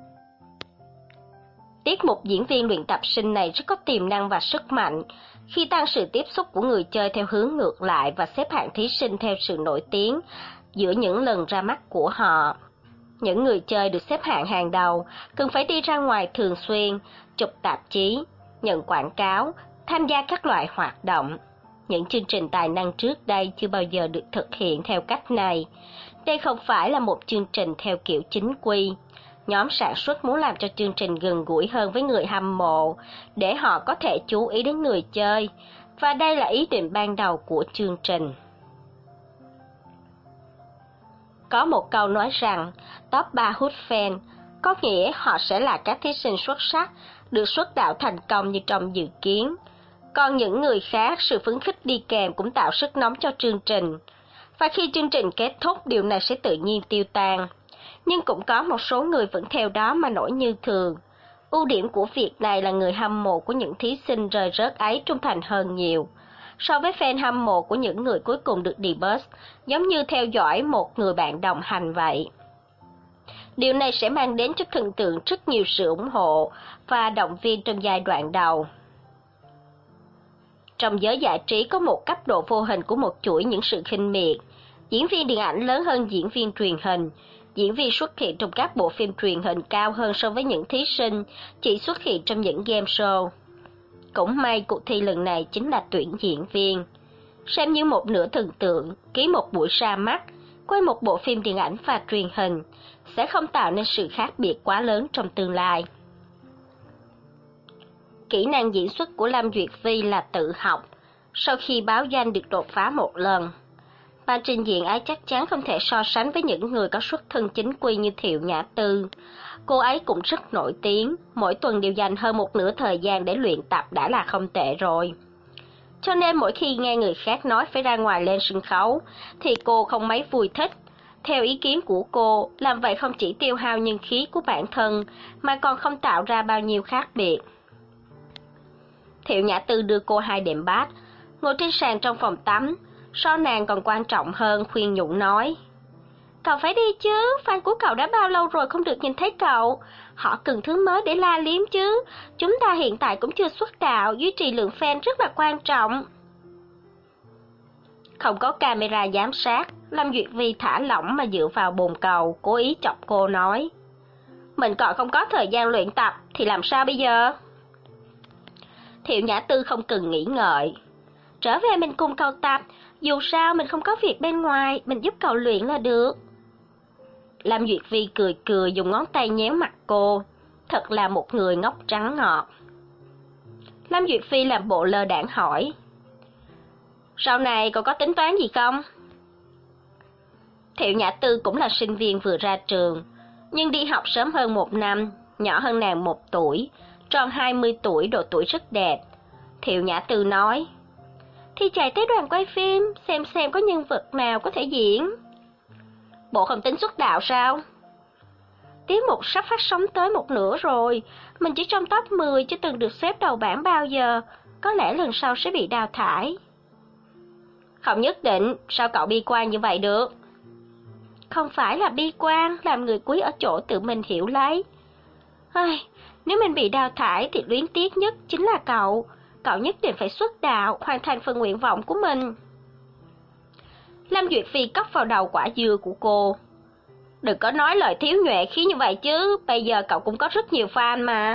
Tiết mục diễn viên luyện tập sinh này rất có tiềm năng và sức mạnh, khi tăng sự tiếp xúc của người chơi theo hướng ngược lại và xếp hạng thí sinh theo sự nổi tiếng giữa những lần ra mắt của họ. Những người chơi được xếp hạng hàng đầu cần phải đi ra ngoài thường xuyên, chụp tạp chí, nhận quảng cáo, tham gia các loại hoạt động. Những chương trình tài năng trước đây chưa bao giờ được thực hiện theo cách này. Đây không phải là một chương trình theo kiểu chính quy. Nhóm sản xuất muốn làm cho chương trình gần gũi hơn với người hâm mộ, để họ có thể chú ý đến người chơi, và đây là ý định ban đầu của chương trình. Có một câu nói rằng, top ba hút fan, có nghĩa họ sẽ là các thí sinh xuất sắc, được xuất đạo thành công như trong dự kiến. Còn những người khác, sự phấn khích đi kèm cũng tạo sức nóng cho chương trình. Và khi chương trình kết thúc, điều này sẽ tự nhiên tiêu tan. Nhưng cũng có một số người vẫn theo đó mà nổi như thường. Ưu điểm của việc này là người hâm mộ của những thí sinh rời rớt ấy trung thành hơn nhiều. So với fan hâm mộ của những người cuối cùng được debut, giống như theo dõi một người bạn đồng hành vậy. Điều này sẽ mang đến cho thần tượng rất nhiều sự ủng hộ và động viên trong giai đoạn đầu. Trong giới giải trí có một cấp độ vô hình của một chuỗi những sự khinh miệt. Diễn viên điện ảnh lớn hơn diễn viên truyền hình, diễn viên xuất hiện trong các bộ phim truyền hình cao hơn so với những thí sinh chỉ xuất hiện trong những game show. Cũng may cuộc thi lần này chính là tuyển diễn viên. Xem như một nửa thần tượng, ký một buổi ra mắt, quay một bộ phim điện ảnh và truyền hình, sẽ không tạo nên sự khác biệt quá lớn trong tương lai. Kỹ năng diễn xuất của Lâm Duyệt Phi là tự học, sau khi báo danh được đột phá một lần. Màn trình diễn ấy chắc chắn không thể so sánh với những người có xuất thân chính quy như Thiệu Nhã Tư. Cô ấy cũng rất nổi tiếng, mỗi tuần đều dành hơn một nửa thời gian để luyện tập đã là không tệ rồi. cho nên mỗi khi nghe người khác nói phải ra ngoài lên sân khấu, thì cô không mấy vui thích. Theo ý kiến của cô, làm vậy không chỉ tiêu hao nhân khí của bản thân, mà còn không tạo ra bao nhiêu khác biệt. Thiệu Nhã Tư đưa cô hai đệm bát, ngồi trên sàn trong phòng tắm, so nàng còn quan trọng hơn khuyên nhủ nói. Cậu phải đi chứ, fan của cậu đã bao lâu rồi không được nhìn thấy cậu. Họ cần thứ mới để la liếm chứ. Chúng ta hiện tại cũng chưa xuất đạo, duy trì lượng fan rất là quan trọng. Không có camera giám sát, Lâm Duyệt Vi thả lỏng mà dựa vào bồn cầu, cố ý chọc cô nói. Mình còn không có thời gian luyện tập, thì làm sao bây giờ? Thiệu Nhã Tư không cần nghĩ ngợi. Trở về mình cùng cậu tập, dù sao mình không có việc bên ngoài, mình giúp cậu luyện là được. Lâm Duyệt Vi cười cười dùng ngón tay nhéo mặt cô, thật là một người ngốc trắng ngọt. Lâm Duyệt Phi làm bộ lơ đãng hỏi. Sau này cậu có tính toán gì không? Thiệu Nhã Tư cũng là sinh viên vừa ra trường, nhưng đi học sớm hơn một năm, nhỏ hơn nàng một tuổi, tròn hai mươi tuổi, độ tuổi rất đẹp. Thiệu Nhã Tư nói, thì chạy tới đoàn quay phim, xem xem có nhân vật nào có thể diễn. Bộ không tính xuất đạo sao? Tiết mục sắp phát sóng tới một nửa rồi, mình chỉ trong top mười chưa từng được xếp đầu bảng bao giờ, có lẽ lần sau sẽ bị đào thải. Không nhất định, sao cậu bi quan như vậy được? Không phải là bi quan, làm người quý ở chỗ tự mình hiểu lấy. Ai, nếu mình bị đào thải thì luyến tiếc nhất chính là cậu. Cậu nhất định phải xuất đạo, hoàn thành phần nguyện vọng của mình. Lâm Duyệt Phi cốc vào đầu quả dưa của cô. Đừng có nói lời thiếu nhuệ khí như vậy chứ, bây giờ cậu cũng có rất nhiều fan mà.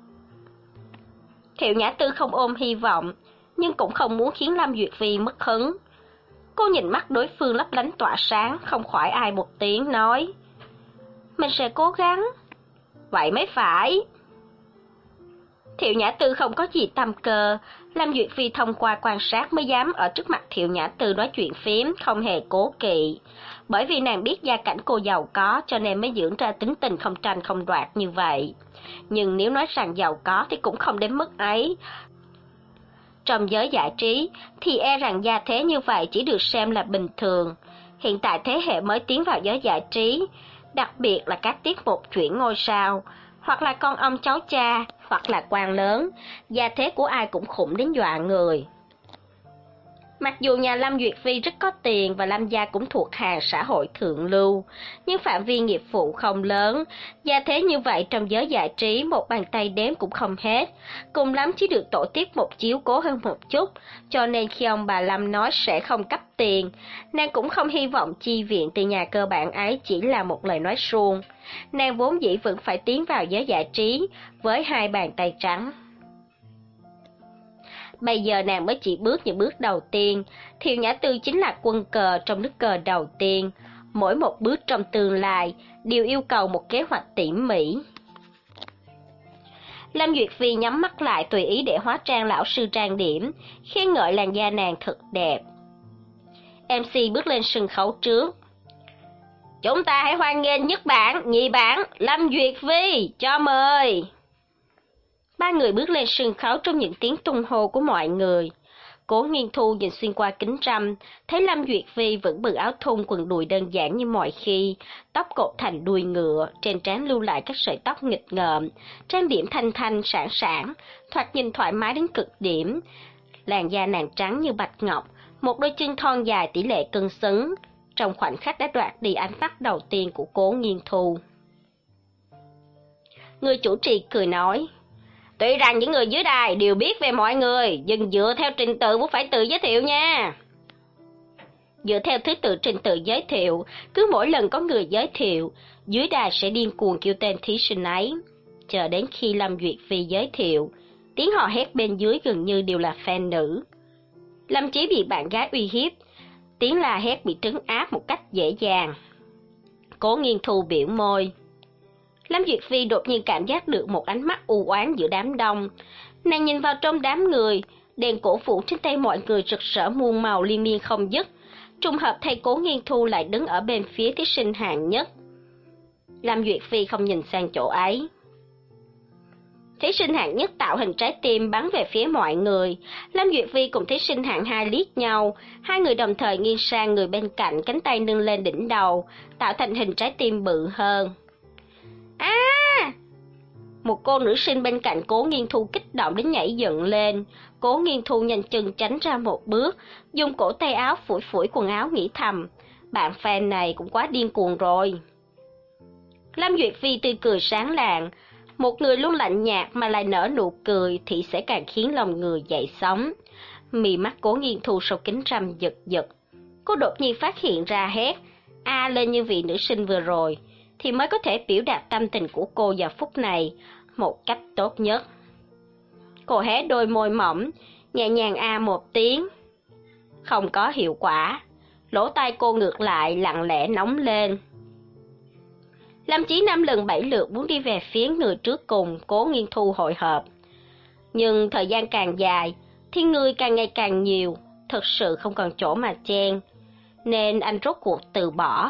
Thiệu Nhã Tư không ôm hy vọng, nhưng cũng không muốn khiến Lâm Duyệt Phi mất hứng. Cô nhìn mắt đối phương lấp lánh tỏa sáng, không khỏi ai một tiếng nói. Mình sẽ cố gắng. Vậy mới phải. Thiệu Nhã Tư không có gì tâm cơ, Lâm Duyệt Phi thông qua quan sát mới dám ở trước mặt Thiệu Nhã Tư nói chuyện phím, không hề cố kỵ. Bởi vì nàng biết gia cảnh cô giàu có cho nên mới dưỡng ra tính tình không tranh không đoạt như vậy. Nhưng nếu nói rằng giàu có thì cũng không đến mức ấy. Trong giới giải trí thì e rằng gia thế như vậy chỉ được xem là bình thường. Hiện tại thế hệ mới tiến vào giới giải trí, đặc biệt là các tiết mục chuyển ngôi sao, hoặc là con ông cháu cha, hoặc là quan lớn, gia thế của ai cũng khủng đến dọa người. Mặc dù nhà Lâm Duyệt Phi rất có tiền và Lâm gia cũng thuộc hàng xã hội thượng lưu, nhưng phạm vi nghiệp vụ không lớn, gia thế như vậy trong giới giải trí một bàn tay đếm cũng không hết, cùng lắm chỉ được tổ tiết mục chiếu cố hơn một chút, cho nên khi ông bà Lâm nói sẽ không cấp tiền, nàng cũng không hy vọng chi viện từ nhà cơ bản ấy chỉ là một lời nói suông. Nàng vốn dĩ vẫn phải tiến vào giới giải trí với hai bàn tay trắng. Bây giờ nàng mới chỉ bước những bước đầu tiên, Thiệu Nhã Tư chính là quân cờ trong nước cờ đầu tiên. Mỗi một bước trong tương lai đều yêu cầu một kế hoạch tỉ mỉ. Lâm Duyệt Phi nhắm mắt lại tùy ý để hóa trang lão sư trang điểm, khen ngợi làn da nàng thật đẹp. em xê bước lên sân khấu trước. Chúng ta hãy hoan nghênh nhất bảng, nhị bảng, Lâm Duyệt Phi, cho mời. Ba người bước lên sân khấu trong những tiếng tung hô của mọi người. Cố Nghiên Thu nhìn xuyên qua kính râm, thấy Lâm Duyệt Phi vẫn bận áo thun quần đùi đơn giản như mọi khi, tóc cột thành đuôi ngựa, trên trán lưu lại các sợi tóc nghịch ngợm, trang điểm thanh thanh sảng sảng, thoạt nhìn thoải mái đến cực điểm. Làn da nàng trắng như bạch ngọc, một đôi chân thon dài tỷ lệ cân xứng, trong khoảnh khắc đã đoạt đi ánh mắt đầu tiên của Cố Nghiên Thu. Người chủ trì cười nói. Tuy rằng những người dưới đài đều biết về mọi người, nhưng dựa theo trình tự cũng phải tự giới thiệu nha. Dựa theo thứ tự trình tự giới thiệu, cứ mỗi lần có người giới thiệu, dưới đài sẽ điên cuồng kêu tên thí sinh ấy. Chờ đến khi Lâm Duyệt Phi giới thiệu, tiếng hò hét bên dưới gần như đều là fan nữ. Lâm Chí bị bạn gái uy hiếp, tiếng la hét bị trấn áp một cách dễ dàng. Cố Nghiên Thu biểu môi. Lâm Duyệt Phi đột nhiên cảm giác được một ánh mắt u oán giữa đám đông. Nàng nhìn vào trong đám người, đèn cổ vũ trên tay mọi người rực rỡ muôn màu liên miên không dứt. Trùng hợp thầy Cố Nghiên Thu lại đứng ở bên phía thí sinh hạng nhất. Lâm Duyệt Phi không nhìn sang chỗ ấy. Thí sinh hạng nhất tạo hình trái tim bắn về phía mọi người. Lâm Duyệt Vi cùng thí sinh hạng hai liếc nhau, hai người đồng thời nghiêng sang người bên cạnh, cánh tay nâng lên đỉnh đầu, tạo thành hình trái tim bự hơn. À! Một cô nữ sinh bên cạnh Cố Nghiên Thu kích động đến nhảy dựng lên. Cố Nghiên Thu nhanh chân tránh ra một bước, dùng cổ tay áo phủi phủi quần áo nghĩ thầm, bạn fan này cũng quá điên cuồng rồi. Lâm Duyệt Vi tươi cười sáng lạng, một người luôn lạnh nhạt mà lại nở nụ cười thì sẽ càng khiến lòng người dậy sóng. Mì mắt Cố Nghiên Thu sau kính râm giật giật. Cô đột nhiên phát hiện ra hét a lên như vị nữ sinh vừa rồi, thì mới có thể biểu đạt tâm tình của cô giờ phút này một cách tốt nhất. Cô hé đôi môi mỏng, nhẹ nhàng a một tiếng. Không có hiệu quả, lỗ tai cô ngược lại lặng lẽ nóng lên. Lâm Chí năm lần bảy lượt muốn đi về phía người trước cùng Cố Nghiên Thu hội họp. Nhưng thời gian càng dài, thì người càng ngày càng nhiều, thực sự không còn chỗ mà chen, nên anh rốt cuộc từ bỏ.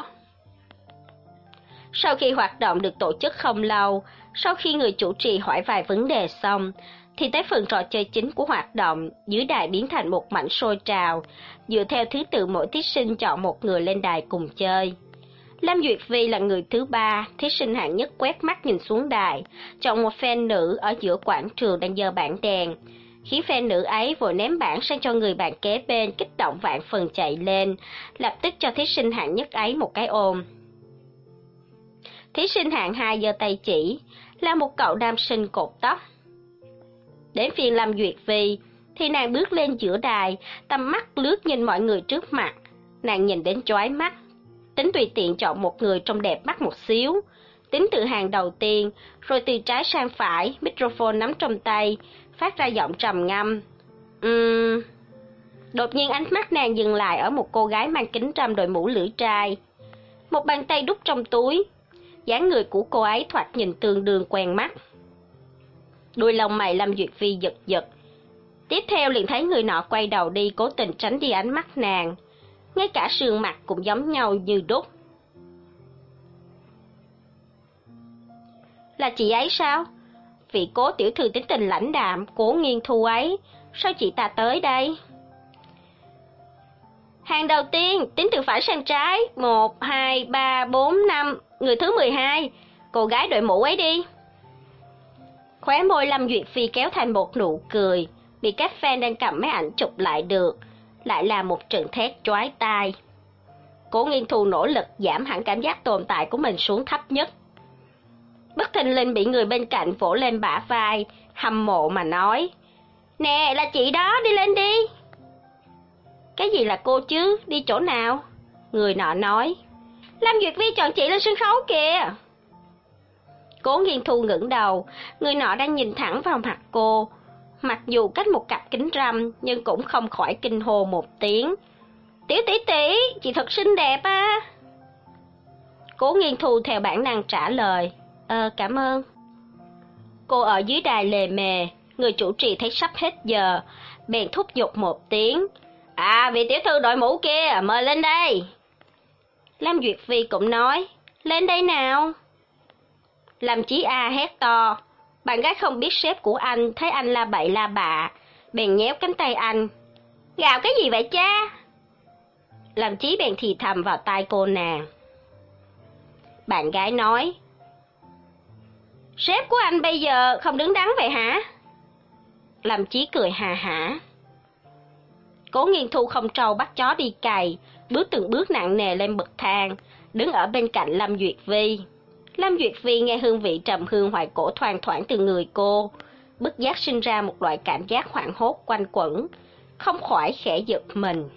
Sau khi hoạt động được tổ chức không lâu, sau khi người chủ trì hỏi vài vấn đề xong, thì tới phần trò chơi chính của hoạt động, dưới đài biến thành một mảnh sôi trào, dựa theo thứ tự mỗi thí sinh chọn một người lên đài cùng chơi. Lâm Duyệt Vi là người thứ ba, thí sinh hạng nhất quét mắt nhìn xuống đài, chọn một fan nữ ở giữa quảng trường đang giơ bảng đèn, khiến fan nữ ấy vội ném bảng sang cho người bạn kế bên, kích động vạn phần chạy lên, lập tức cho thí sinh hạng nhất ấy một cái ôm. Thí sinh hạng hai giơ tay chỉ, là một cậu nam sinh cột tóc. Đến phiên Lâm Duyệt Vi, thì nàng bước lên giữa đài, tầm mắt lướt nhìn mọi người trước mặt, nàng nhìn đến chói mắt, tính tùy tiện chọn một người trông đẹp mắt một xíu, tính từ hàng đầu tiên, rồi từ trái sang phải, microphone nắm trong tay, phát ra giọng trầm ngâm. Uhm... Đột nhiên ánh mắt nàng dừng lại ở một cô gái mang kính râm đội mũ lưỡi trai. Một bàn tay đút trong túi, dáng người của cô ấy thoạt nhìn tương đương quen mắt. Đuôi lông mày Lâm Duyệt Vi giật giật. Tiếp theo liền thấy người nọ quay đầu đi, cố tình tránh đi ánh mắt nàng. Ngay cả sườn mặt cũng giống nhau như đúc. Là chị ấy sao? Vị Cố tiểu thư tính tình lãnh đạm, Cố Nghiên Thu ấy, sao chị ta tới đây? Hàng đầu tiên, tính từ phải sang trái, một, hai, ba, bốn, năm, người thứ mười hai, cô gái đội mũ ấy đi. Khóe môi Lâm Duyệt Phi kéo thành một nụ cười, bị các fan đang cầm máy ảnh chụp lại được, lại là một trận thét chói tai. Cố Nghiên Thu nỗ lực giảm hẳn cảm giác tồn tại của mình xuống thấp nhất. Bất thình lình bị người bên cạnh vỗ lên bả vai, hâm mộ mà nói, nè là chị đó, đi lên đi. Cái gì là cô chứ, đi chỗ nào? Người nọ nói, Lâm Duyệt Vi chọn chị lên sân khấu kìa. Cố Nghiên Thu ngẩng đầu, người nọ đang nhìn thẳng vào mặt cô. Mặc dù cách một cặp kính râm, nhưng cũng không khỏi kinh hô một tiếng. Tiểu tỷ tỷ, chị thật xinh đẹp á. Cố Nghiên Thu theo bản năng trả lời, Ờ, cảm ơn. Cô ở dưới đài lề mề, người chủ trì thấy sắp hết giờ, bèn thúc giục một tiếng. À, vị tiểu thư đội mũ kia, mời lên đây. Lâm Duyệt Vi cũng nói, lên đây nào. Lâm Chí A hét to, bạn gái không biết sếp của anh, thấy anh la bậy la bạ, bèn nhéo cánh tay anh. Gào cái gì vậy cha? Lâm Chí bèn thì thầm vào tai cô nàng. Bạn gái nói, sếp của anh bây giờ không đứng đắn vậy hả? Lâm Chí cười hà hả. Cố Nghiên Thu không trâu bắt chó đi cày, bước từng bước nặng nề lên bậc thang, đứng ở bên cạnh Lâm Duyệt Vi. Lâm Duyệt Vi nghe hương vị trầm hương hoài cổ thoang thoảng từ người cô, bất giác sinh ra một loại cảm giác hoảng hốt quanh quẩn, không khỏi khẽ giật mình.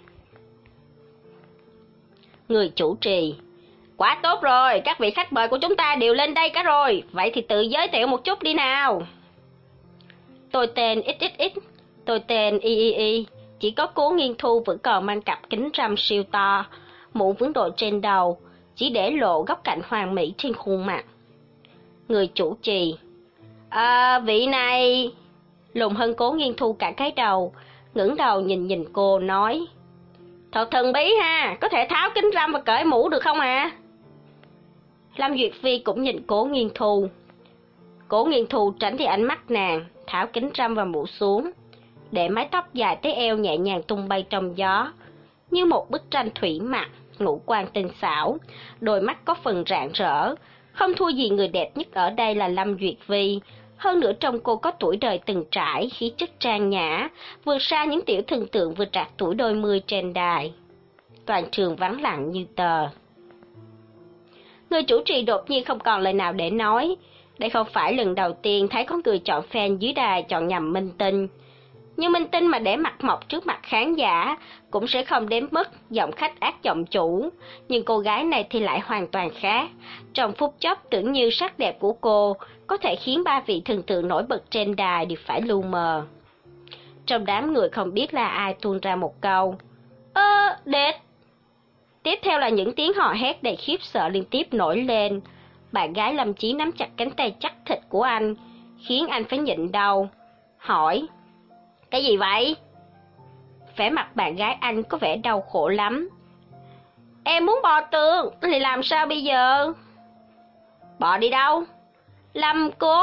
Người chủ trì, quá tốt rồi, các vị khách mời của chúng ta đều lên đây cả rồi, vậy thì tự giới thiệu một chút đi nào. Tôi tên ích ích ích, tôi tên y y y, chỉ có Cố Nghiên Thu vẫn còn mang cặp kính râm siêu to, mũ vấn đội trên đầu, chỉ để lộ góc cạnh hoàn mỹ trên khuôn mặt. Người chủ trì, À, vị này... Lùng Hân Cố Nghiên Thu cả cái đầu, ngẩng đầu nhìn nhìn cô nói, thật thần bí ha, có thể tháo kính râm và cởi mũ được không à? Lâm Duyệt Vi cũng nhìn Cố Nghiên Thu. Cố Nghiên Thu tránh đi ánh mắt nàng, tháo kính râm và mũ xuống, để mái tóc dài tới eo nhẹ nhàng tung bay trong gió, như một bức tranh thủy mặc, ngũ quan tinh xảo, đôi mắt có phần rạng rỡ, không thua gì người đẹp nhất ở đây là Lâm Duyệt Vi. Hơn nữa trong cô có tuổi đời từng trải, khí chất trang nhã, vượt xa những tiểu thần tượng vừa trạc tuổi đôi mươi trên đài. Toàn trường vắng lặng như tờ. Người chủ trì đột nhiên không còn lời nào để nói. Đây không phải lần đầu tiên thấy có người chọn fan dưới đài chọn nhầm minh tinh. Nhưng minh tinh mà để mặt mộc trước mặt khán giả cũng sẽ không đến mức giọng khách ác giọng chủ. Nhưng cô gái này thì lại hoàn toàn khác. Trong phút chốc tưởng như sắc đẹp của cô có thể khiến ba vị thần tượng nổi bật trên đài đều phải lu mờ. Trong đám người không biết là ai tuôn ra một câu: Ơ, đẹp! Tiếp theo là những tiếng hò hét đầy khiếp sợ liên tiếp nổi lên. Bạn gái Lâm Chí nắm chặt cánh tay chắc thịt của anh, khiến anh phải nhịn đau. Hỏi: Cái gì vậy? Vẻ mặt bạn gái anh có vẻ đau khổ lắm. Em muốn bò tường, thì làm sao bây giờ? Bò đi đâu? Lâm cố.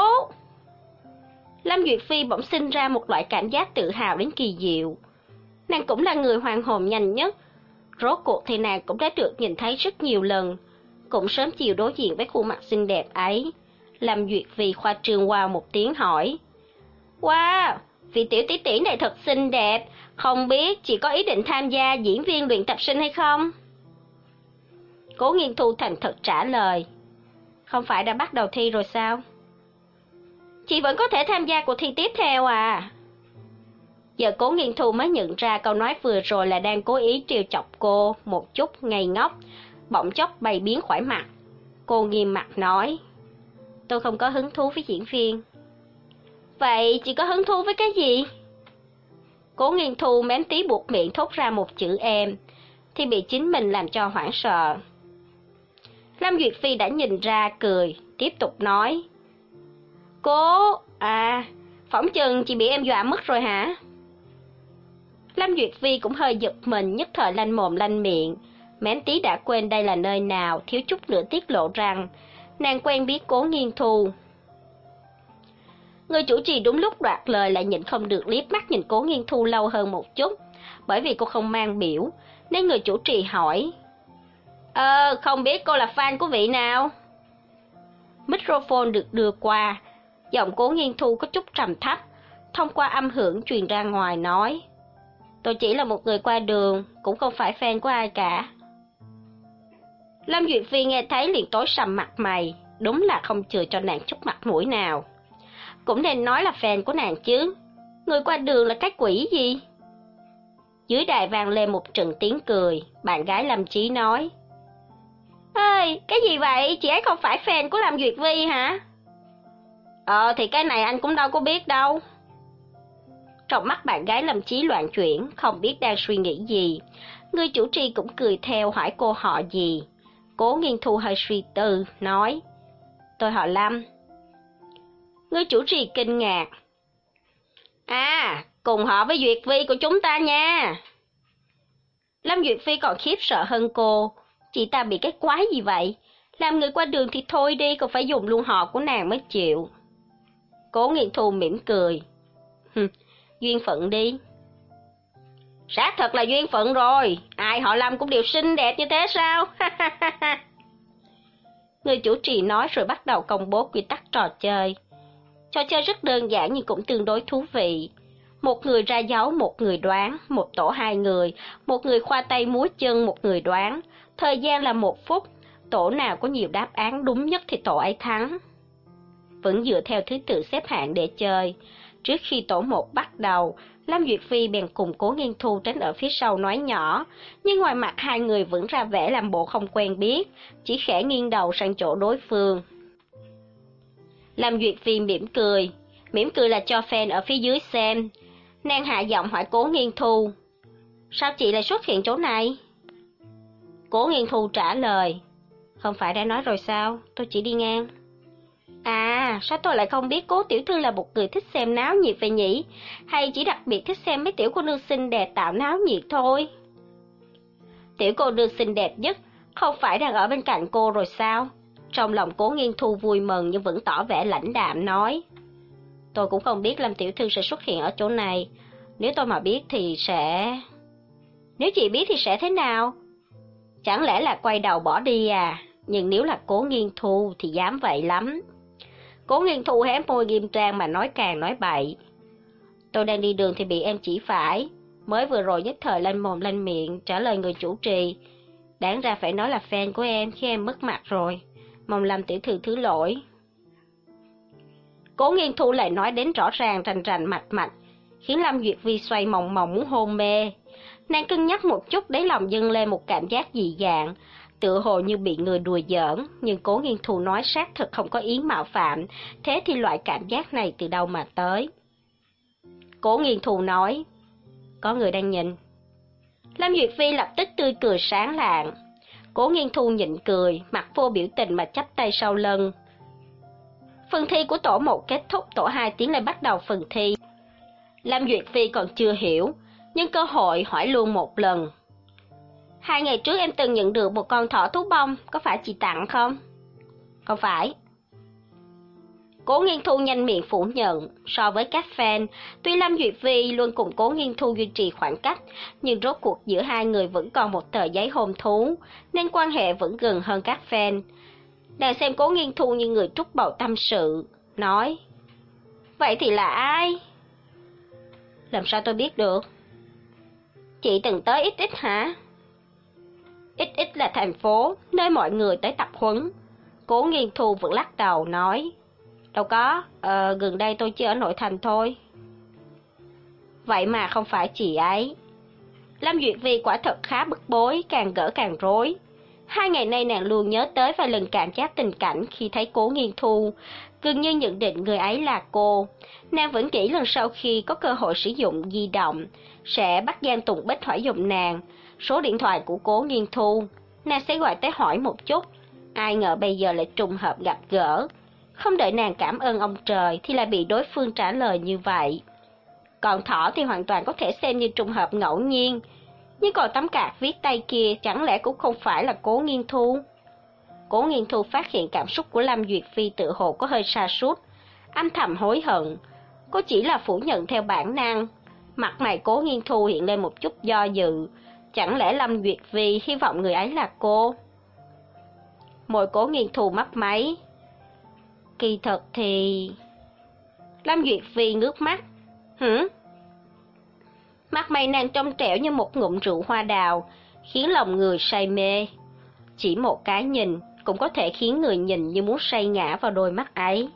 Lâm Duyệt Phi bỗng sinh ra một loại cảm giác tự hào đến kỳ diệu. Nàng cũng là người hoàn hồn nhanh nhất. Rốt cuộc thì nàng cũng đã được nhìn thấy rất nhiều lần, cũng sớm chiều đối diện với khuôn mặt xinh đẹp ấy. Lâm Duyệt Phi khoa trương wow một tiếng hỏi: Wow, vị tiểu tỷ tỷ này thật xinh đẹp, không biết chị có ý định tham gia diễn viên luyện tập sinh hay không? Cố Nghiên Thu thành thật trả lời: Không phải đã bắt đầu thi rồi sao? Chị vẫn có thể tham gia cuộc thi tiếp theo à? Giờ Cố Nghiên Thu mới nhận ra câu nói vừa rồi là đang cố ý trêu chọc cô một chút ngây ngốc, bỗng chốc bay biến khỏi mặt. Cô nghiêm mặt nói: Tôi không có hứng thú với diễn viên. Vậy chị có hứng thú với cái gì? Cố Nghiên Thu mém tí buộc miệng thốt ra một chữ em, thì bị chính mình làm cho hoảng sợ. Lâm Duyệt Phi đã nhìn ra cười, tiếp tục nói: Cố, à, phỏng chừng chị bị em dọa mất rồi hả? Lâm Duyệt Phi cũng hơi giật mình, nhất thời lanh mồm lanh miệng, mém tí đã quên đây là nơi nào, thiếu chút nữa tiết lộ rằng nàng quen biết Cố Nghiên Thu. Người chủ trì đúng lúc đoạt lời lại nhịn không được liếc mắt nhìn Cố Nghiên Thu lâu hơn một chút, bởi vì cô không mang biểu, nên người chủ trì hỏi: Ờ, không biết cô là fan của vị nào? Microphone được đưa qua, giọng Cố Nghiên Thu có chút trầm thấp, thông qua âm hưởng truyền ra ngoài nói: Tôi chỉ là một người qua đường, cũng không phải fan của ai cả. Lâm Duyệt Phi nghe thấy liền tối sầm mặt mày, đúng là không chừa cho nàng chút mặt mũi nào. Cũng nên nói là fan của nàng chứ, người qua đường là cái quỷ gì? Dưới đài vang lên một trận tiếng cười, bạn gái Lâm Chí nói: Ê, cái gì vậy, chị ấy không phải fan của Lâm Duyệt Vi hả? Ờ thì cái này anh cũng đâu có biết đâu. Trong mắt bạn gái Lâm Chí loạn chuyển, không biết đang suy nghĩ gì. Người chủ trì cũng cười theo hỏi cô họ gì. Cố Nghiên Thu hơi suy tư, nói: Tôi họ Lâm. Người chủ trì kinh ngạc: À, cùng họ với Duyệt Vi của chúng ta nha. Lâm Duyệt Phi còn khiếp sợ hơn cô. Chị ta bị cái quái gì vậy? Làm người qua đường thì thôi đi, còn phải dùng luôn họ của nàng mới chịu. Cố Nghiên Thu mỉm cười: Duyên phận đi. Xác thật là duyên phận rồi, ai họ Lâm cũng đều xinh đẹp như thế sao? Người chủ trì nói rồi bắt đầu công bố quy tắc trò chơi. Trò chơi rất đơn giản nhưng cũng tương đối thú vị. Một người ra dấu, một người đoán, một tổ hai người, một người khoa tay múa chân, một người đoán. Thời gian là một phút, tổ nào có nhiều đáp án đúng nhất thì tổ ấy thắng. Vẫn dựa theo thứ tự xếp hạng để chơi. Trước khi tổ một bắt đầu, Lâm Duyệt Phi bèn cùng Cố Nghiên Thu tránh ở phía sau nói nhỏ, nhưng ngoài mặt hai người vẫn ra vẻ làm bộ không quen biết, chỉ khẽ nghiêng đầu sang chỗ đối phương. Lâm Duyệt Phi mỉm cười, mỉm cười là cho fan ở phía dưới xem. Nàng hạ giọng hỏi Cố Nghiên Thu: Sao chị lại xuất hiện chỗ này? Cố Nghiên Thu trả lời: Không phải đã nói rồi sao, tôi chỉ đi ngang. À, sao tôi lại không biết Cố tiểu thư là một người thích xem náo nhiệt vậy nhỉ? Hay chỉ đặc biệt thích xem mấy tiểu cô nương xinh đẹp tạo náo nhiệt thôi? Tiểu cô nương xinh đẹp nhất không phải đang ở bên cạnh cô rồi sao? Trong lòng Cố Nghiên Thu vui mừng nhưng vẫn tỏ vẻ lãnh đạm nói: Tôi cũng không biết Lâm tiểu thư sẽ xuất hiện ở chỗ này. Nếu tôi mà biết thì sẽ... Nếu chị biết thì sẽ thế nào? Chẳng lẽ là quay đầu bỏ đi à? Nhưng nếu là Cố Nghiên Thu thì dám vậy lắm. Cố Nghiên Thu hé môi nghiêm trang mà nói càng nói bậy. Tôi đang đi đường thì bị em chỉ phải. Mới vừa rồi nhất thời lên mồm lên miệng trả lời người chủ trì. Đáng ra phải nói là fan của em khi em mất mặt rồi. Mong Lâm tiểu thư thứ lỗi. Cố Nghiên Thu lại nói đến rõ ràng rành rành mạch mạch, khiến Lâm Duyệt Vi xoay mòng mòng muốn hôn mê. Nàng cân nhắc một chút, đáy lòng dâng lên một cảm giác dị dạng, tựa hồ như bị người đùa giỡn, nhưng Cố Nghiên Thu nói xác thực không có ý mạo phạm, thế thì loại cảm giác này từ đâu mà tới? Cố Nghiên Thu nói, có người đang nhìn. Lâm Duyệt Vi lập tức tươi cười sáng lạng. Cố Nghiên Thu nhịn cười, mặt vô biểu tình mà chắp tay sau lưng. Phần thi của tổ một kết thúc, tổ hai tiến lên bắt đầu phần thi. Lâm Duyệt Vi còn chưa hiểu, nhưng cơ hội hỏi luôn một lần. Hai ngày trước em từng nhận được một con thỏ thú bông, có phải chị tặng không? Không phải. Cố Nghiên Thu nhanh miệng phủ nhận. So với các fan, tuy Lâm Duyệt Vi luôn cùng Cố Nghiên Thu duy trì khoảng cách, nhưng rốt cuộc giữa hai người vẫn còn một tờ giấy hôn thú, nên quan hệ vẫn gần hơn các fan. Nàng xem Cố Nghiên Thu như người trút bầu tâm sự, nói, vậy thì là ai? Làm sao tôi biết được? Chị từng tới ích ích hả? ích ích là thành phố, nơi mọi người tới tập huấn. Cố Nghiên Thu vẫn lắc đầu nói, đâu có, ờ, gần đây tôi chỉ ở nội thành thôi. Vậy mà không phải chị ấy. Lâm Duyệt Vi quả thật khá bức bối, càng gỡ càng rối. Hai ngày nay nàng luôn nhớ tới vài lần cảm giác tình cảnh khi thấy Cố Nghiên Thu, gần như nhận định người ấy là cô. Nàng vẫn nghĩ lần sau khi có cơ hội sử dụng di động, sẽ bắt Giang Tùng Bích hỏi giùm nàng số điện thoại của Cố Nghiên Thu. Nàng sẽ gọi tới hỏi một chút. Ai ngờ bây giờ lại trùng hợp gặp gỡ. Không đợi nàng cảm ơn ông trời thì lại bị đối phương trả lời như vậy. Còn thỏ thì hoàn toàn có thể xem như trùng hợp ngẫu nhiên. Nhưng còn tấm card viết tay kia chẳng lẽ cũng không phải là Cố Nghiên Thu? Cố Nghiên Thu phát hiện cảm xúc của Lâm Duyệt Vi tự hồ có hơi sa sút, âm thầm hối hận. Cô chỉ là phủ nhận theo bản năng. Mặt mày Cố Nghiên Thu hiện lên một chút do dự. Chẳng lẽ Lâm Duyệt Vi hy vọng người ấy là cô? Môi Cố Nghiên Thu mấp máy. Kỳ thật thì... Lâm Duyệt Vi ngước mắt. Hử? Mặt mày nàng trong trẻo như một ngụm rượu hoa đào, khiến lòng người say mê. Chỉ một cái nhìn cũng có thể khiến người nhìn như muốn say ngã vào đôi mắt ấy.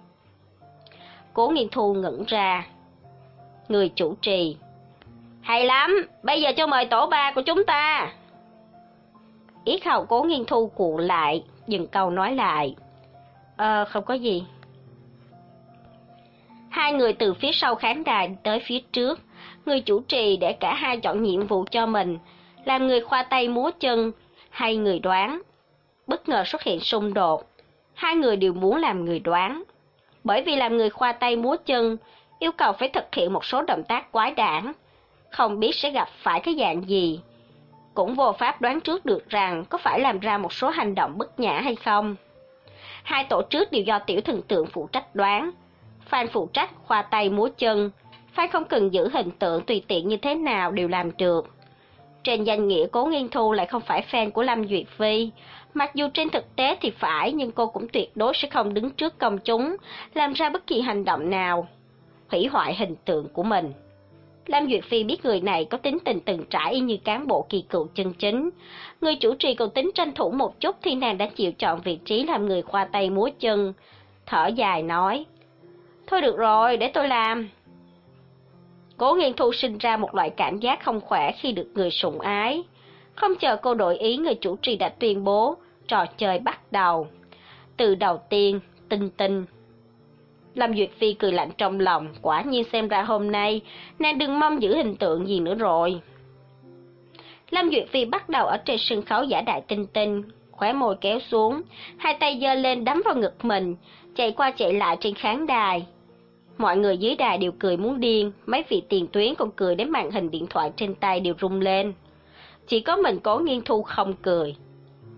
Cố Nghiên Thu ngẩn ra. Người chủ trì. Hay lắm, bây giờ cho mời tổ ba của chúng ta. Yết hầu Cố Nghiên Thu cuộn lại, dừng câu nói lại. Ờ, không có gì. Hai người từ phía sau khán đài tới phía trước. Người chủ trì để cả hai chọn nhiệm vụ cho mình, làm người khoa tay múa chân hay người đoán. Bất ngờ xuất hiện xung đột. Hai người đều muốn làm người đoán. Bởi vì làm người khoa tay múa chân yêu cầu phải thực hiện một số động tác quái đản, không biết sẽ gặp phải cái dạng gì. Cũng vô pháp đoán trước được rằng có phải làm ra một số hành động bất nhã hay không. Hai tổ trước đều do tiểu thần tượng phụ trách đoán. Fan phụ trách khoa tay múa chân. Fan không cần giữ hình tượng tùy tiện như thế nào đều làm được. Trên danh nghĩa Cố Nghiên Thu lại không phải fan của Lâm Duyệt Vi. Mặc dù trên thực tế thì phải, nhưng cô cũng tuyệt đối sẽ không đứng trước công chúng, làm ra bất kỳ hành động nào hủy hoại hình tượng của mình. Lâm Duyệt Phi biết người này có tính tình từng trải y như cán bộ kỳ cựu chân chính. Người chủ trì còn tính tranh thủ một chút thì nàng đã chịu chọn vị trí làm người khoa tay múa chân. Thở dài nói, thôi được rồi, để tôi làm. Cố Nghiên Thu sinh ra một loại cảm giác không khỏe khi được người sủng ái. Không chờ cô đổi ý, người chủ trì đã tuyên bố trò chơi bắt đầu. Từ đầu tiên, tinh tinh. Lâm Duyệt Phi cười lạnh trong lòng, quả nhiên xem ra hôm nay nàng đừng mong giữ hình tượng gì nữa rồi. Lâm Duyệt Phi bắt đầu ở trên sân khấu giả đại tinh tinh, khóe môi kéo xuống, hai tay giơ lên đấm vào ngực mình, chạy qua chạy lại trên khán đài. Mọi người dưới đài đều cười muốn điên, mấy vị tiền tuyến còn cười đến màn hình điện thoại trên tay đều rung lên. Chỉ có mình Cố Nghiên Thu không cười.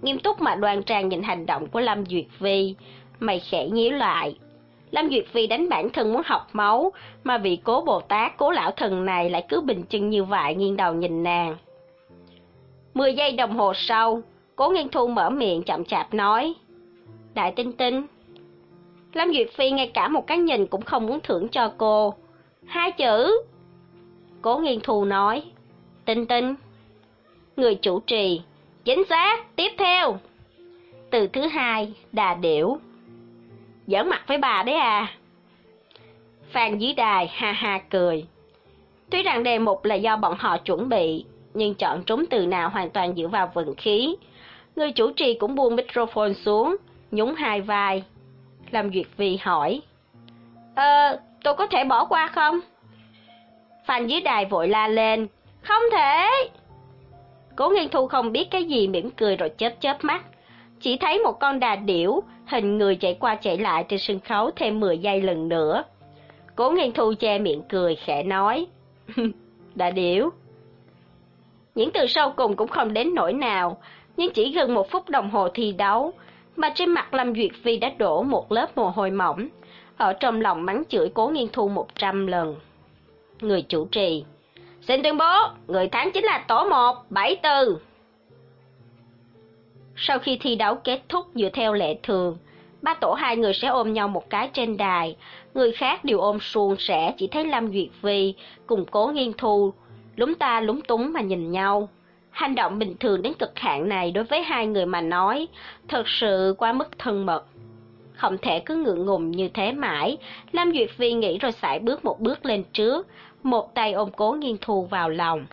nghiêm túc mà đoan trang nhìn hành động của Lâm Duyệt Phi, mày khẽ nhíu lại. Lâm Duyệt Phi đánh bản thân muốn học máu, mà vị Cố Bồ Tát, Cố lão thần này lại cứ bình chân như vậy nghiêng đầu nhìn nàng. Mười giây đồng hồ sau, Cố Nghiên Thu mở miệng chậm chạp nói, Đại Tinh Tinh. Lâm Duyệt Phi ngay cả một cái nhìn cũng không muốn thưởng cho cô. Hai chữ. Cố Nghiên Thu nói, Tinh Tinh. Người chủ trì, chính xác, tiếp theo. Từ thứ hai, đà điểu. Giỡn mặt với bà đấy à. Fan dưới đài ha ha cười. Tuy rằng đề mục là do bọn họ chuẩn bị, nhưng chọn trúng từ nào hoàn toàn dựa vào vận khí. Người chủ trì cũng buông microphone xuống, nhún hai vai. Lâm Duyệt Phi hỏi, Ờ, tôi có thể bỏ qua không? Fan dưới đài vội la lên, không thể. Cố Nghiên Thu không biết cái gì mỉm cười rồi chớp chớp mắt. Chỉ thấy một con đà điểu, hình người chạy qua chạy lại trên sân khấu thêm mười giây lần nữa. Cố Nghiên Thu che miệng cười khẽ nói, Đà điểu. Những từ sau cùng cũng không đến nỗi nào, nhưng chỉ gần một phút đồng hồ thi đấu, mà trên mặt Lâm Duyệt Phi đã đổ một lớp mồ hôi mỏng, ở trong lòng mắng chửi Cố Nghiên Thu một trăm lần. Người chủ trì, xin tuyên bố, người thắng chính là tổ một, bảy từ. Sau khi thi đấu kết thúc dựa theo lệ thường, ba tổ hai người sẽ ôm nhau một cái trên đài, người khác đều ôm suôn sẻ, chỉ thấy Lâm Duyệt Phi cùng Cố Nghiên Thu lúng ta lúng túng mà nhìn nhau. Hành động bình thường đến cực hạn này đối với hai người mà nói, thật sự quá mức thân mật. Không thể cứ ngượng ngùng như thế mãi, Lâm Duyệt Phi nghĩ rồi sải bước một bước lên trước, một tay ôm Cố Nghiên Thu vào lòng.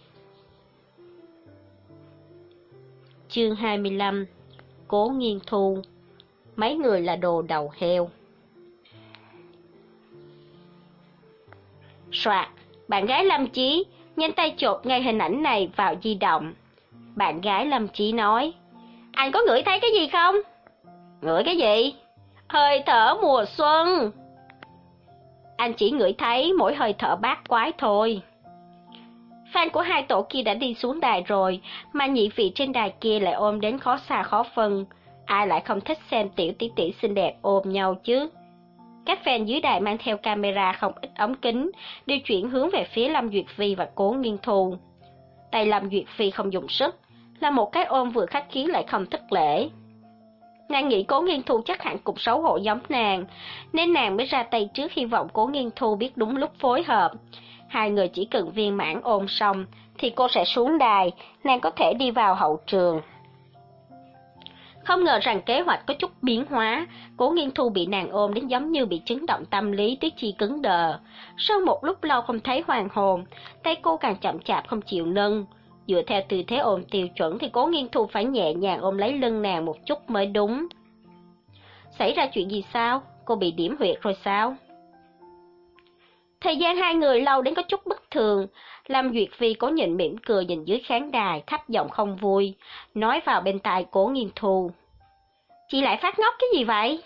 Chương hai mươi lăm. Cố Nghiên Thu. Mấy người là đồ đầu heo. Soạt, bạn gái Lâm Chí nhanh tay chộp ngay hình ảnh này vào di động. Bạn gái Lâm Chí nói, anh có ngửi thấy cái gì không? Ngửi cái gì? Hơi thở mùa xuân. Anh chỉ ngửi thấy mỗi hơi thở bát quái thôi. Fan của hai tổ kia đã đi xuống đài rồi, mà nhị vị trên đài kia lại ôm đến khó xa khó phân. Ai lại không thích xem tiểu tỷ tỷ xinh đẹp ôm nhau chứ? Các fan dưới đài mang theo camera không ít ống kính, đều chuyển hướng về phía Lâm Duyệt Phi và Cố Nghiên Thu. Tay Lâm Duyệt Phi không dùng sức, là một cái ôm vừa khách khí lại không thất lễ. Nàng nghĩ Cố Nghiên Thu chắc hẳn cũng xấu hổ giống nàng, nên nàng mới ra tay trước, hy vọng Cố Nghiên Thu biết đúng lúc phối hợp. Hai người chỉ cần viên mãn ôm xong, thì cô sẽ xuống đài, nàng có thể đi vào hậu trường. Không ngờ rằng kế hoạch có chút biến hóa, Cố Nghiên Thu bị nàng ôm đến giống như bị chấn động tâm lý tứ chi cứng đờ. Sau một lúc lâu không thấy hoàn hồn, tay cô càng chậm chạp không chịu nâng. Dựa theo tư thế ôm tiêu chuẩn thì Cố Nghiên Thu phải nhẹ nhàng ôm lấy lưng nàng một chút mới đúng. Xảy ra chuyện gì sao? Cô bị điểm huyệt rồi sao? Thời gian hai người lâu đến có chút bất thường, Lâm Duyệt Phi cố nhịn mỉm cười nhìn dưới khán đài, thấp giọng không vui, nói vào bên tai Cố Nghiên Thu. Chị lại phát ngốc cái gì vậy?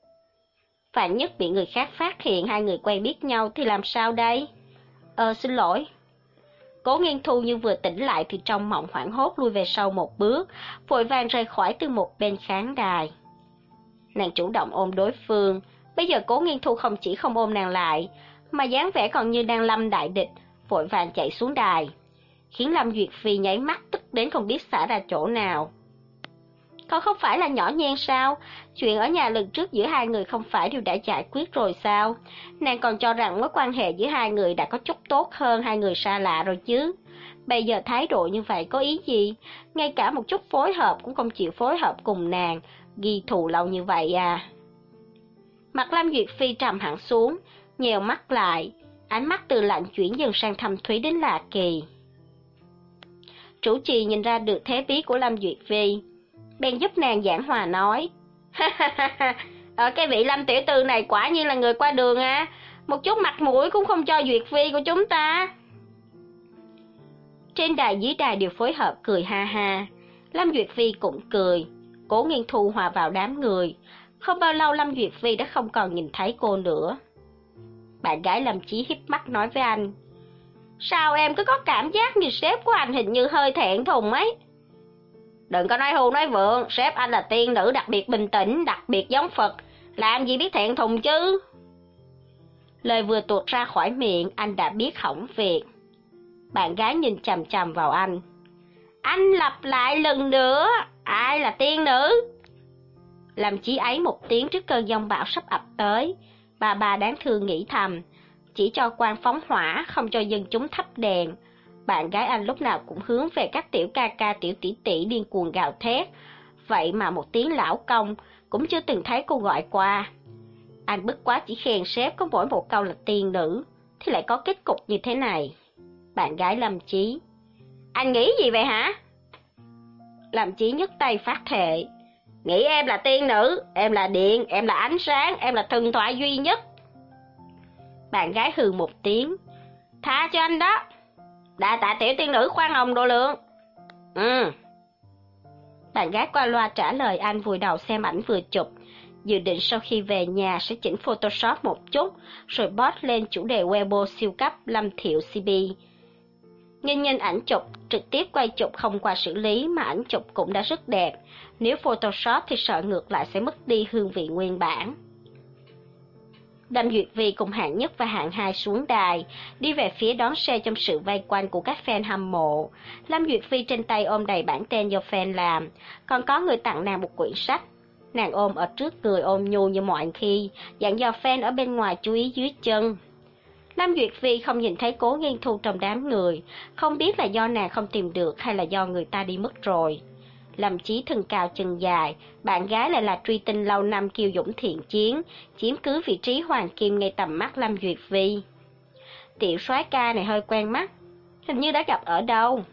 Vạn nhất bị người khác phát hiện hai người quen biết nhau thì làm sao đây? Ờ, xin lỗi. Cố Nghiên Thu như vừa tỉnh lại thì trong mộng hoảng hốt lui về sau một bước, vội vàng rời khỏi từ một bên khán đài. Nàng chủ động ôm đối phương, bây giờ Cố Nghiên Thu không chỉ không ôm nàng lại, mà dáng vẻ còn như đang lâm đại địch, vội vàng chạy xuống đài, khiến Lâm Duyệt Phi nháy mắt tức đến không biết xả ra chỗ nào. Còn không phải là nhỏ nhen sao? Chuyện ở nhà lần trước giữa hai người không phải đều đã giải quyết rồi sao? Nàng còn cho rằng mối quan hệ giữa hai người đã có chút tốt hơn hai người xa lạ rồi chứ. Bây giờ thái độ như vậy có ý gì? Ngay cả một chút phối hợp cũng không chịu phối hợp cùng nàng, ghi thù lâu như vậy à? Mặt Lâm Duyệt Phi trầm hẳn xuống, nhèo mắt lại, ánh mắt từ lạnh chuyển dần sang thâm thúy đến lạ kỳ. Chủ trì nhìn ra được thế bí của Lâm Duyệt Phi, bèn giúp nàng giảng hòa nói, ha ha ha ha, ở cái vị Lâm tiểu thư này quả nhiên là người qua đường à, một chút mặt mũi cũng không cho Duyệt Phi của chúng ta. Trên đài dưới đài đều phối hợp cười ha ha, Lâm Duyệt Phi cũng cười, Cố Nghiên Thu hòa vào đám người. Không bao lâu Lâm Duyệt Phi đã không còn nhìn thấy cô nữa. Bạn gái Lâm Chí híp mắt nói với anh, sao em cứ có cảm giác như sếp của anh hình như hơi thẹn thùng ấy? Đừng có nói hưu nói vượng, sếp anh là tiên nữ đặc biệt bình tĩnh, đặc biệt giống Phật, làm gì biết thẹn thùng chứ. Lời vừa tuột ra khỏi miệng, anh đã biết hỏng việc. Bạn gái nhìn chằm chằm vào anh. Anh lặp lại lần nữa, ai là tiên nữ? Làm chí ấy một tiếng trước cơn giông bão sắp ập tới. Bà bà đáng thương nghĩ thầm, chỉ cho quan phóng hỏa, không cho dân chúng thắp đèn. Bạn gái anh lúc nào cũng hướng về các tiểu ca ca tiểu tỷ tỷ điên cuồng gào thét. Vậy mà một tiếng lão công cũng chưa từng thấy cô gọi qua. Anh bức quá chỉ khen sếp có mỗi một câu là tiên nữ, thì lại có kết cục như thế này. Bạn gái Lâm Chí. Anh nghĩ gì vậy hả? Lâm Chí nhấc tay phát thệ. Nghĩ em là tiên nữ, em là điện, em là ánh sáng, em là thần thoại duy nhất. Bạn gái hừ một tiếng. Tha cho anh đó. Đa tạ tiểu tiên nữ khoan hồng độ lượng. Ừ. Bạn gái qua loa trả lời anh, vùi đầu xem ảnh vừa chụp. Dự định sau khi về nhà sẽ chỉnh Photoshop một chút, rồi post lên chủ đề Weibo siêu cấp Lâm Thiệu xê bê. Nhìn nhìn ảnh chụp, trực tiếp quay chụp không qua xử lý mà ảnh chụp cũng đã rất đẹp. Nếu Photoshop thì sợ ngược lại sẽ mất đi hương vị nguyên bản. Lâm Duyệt Vi cùng hạng nhất và hạng hai xuống đài, đi về phía đón xe trong sự vây quanh của các fan hâm mộ. Lâm Duyệt Vi trên tay ôm đầy bản tên do fan làm, còn có người tặng nàng một quyển sách. Nàng ôm ở trước người ôm nhu như mọi khi, dặn dò fan ở bên ngoài chú ý dưới chân. Lâm Duyệt Vi không nhìn thấy Cố Nghiên Thu trong đám người, không biết là do nàng không tìm được hay là do người ta đi mất rồi. Lâm Chí thân cao chân dài, bạn gái lại là truy tinh lâu năm kiêu dũng thiện chiến, chiếm cứ vị trí hoàng kim ngay tầm mắt Lâm Duyệt Vi. Tiểu soái ca này hơi quen mắt, hình như đã gặp ở đâu.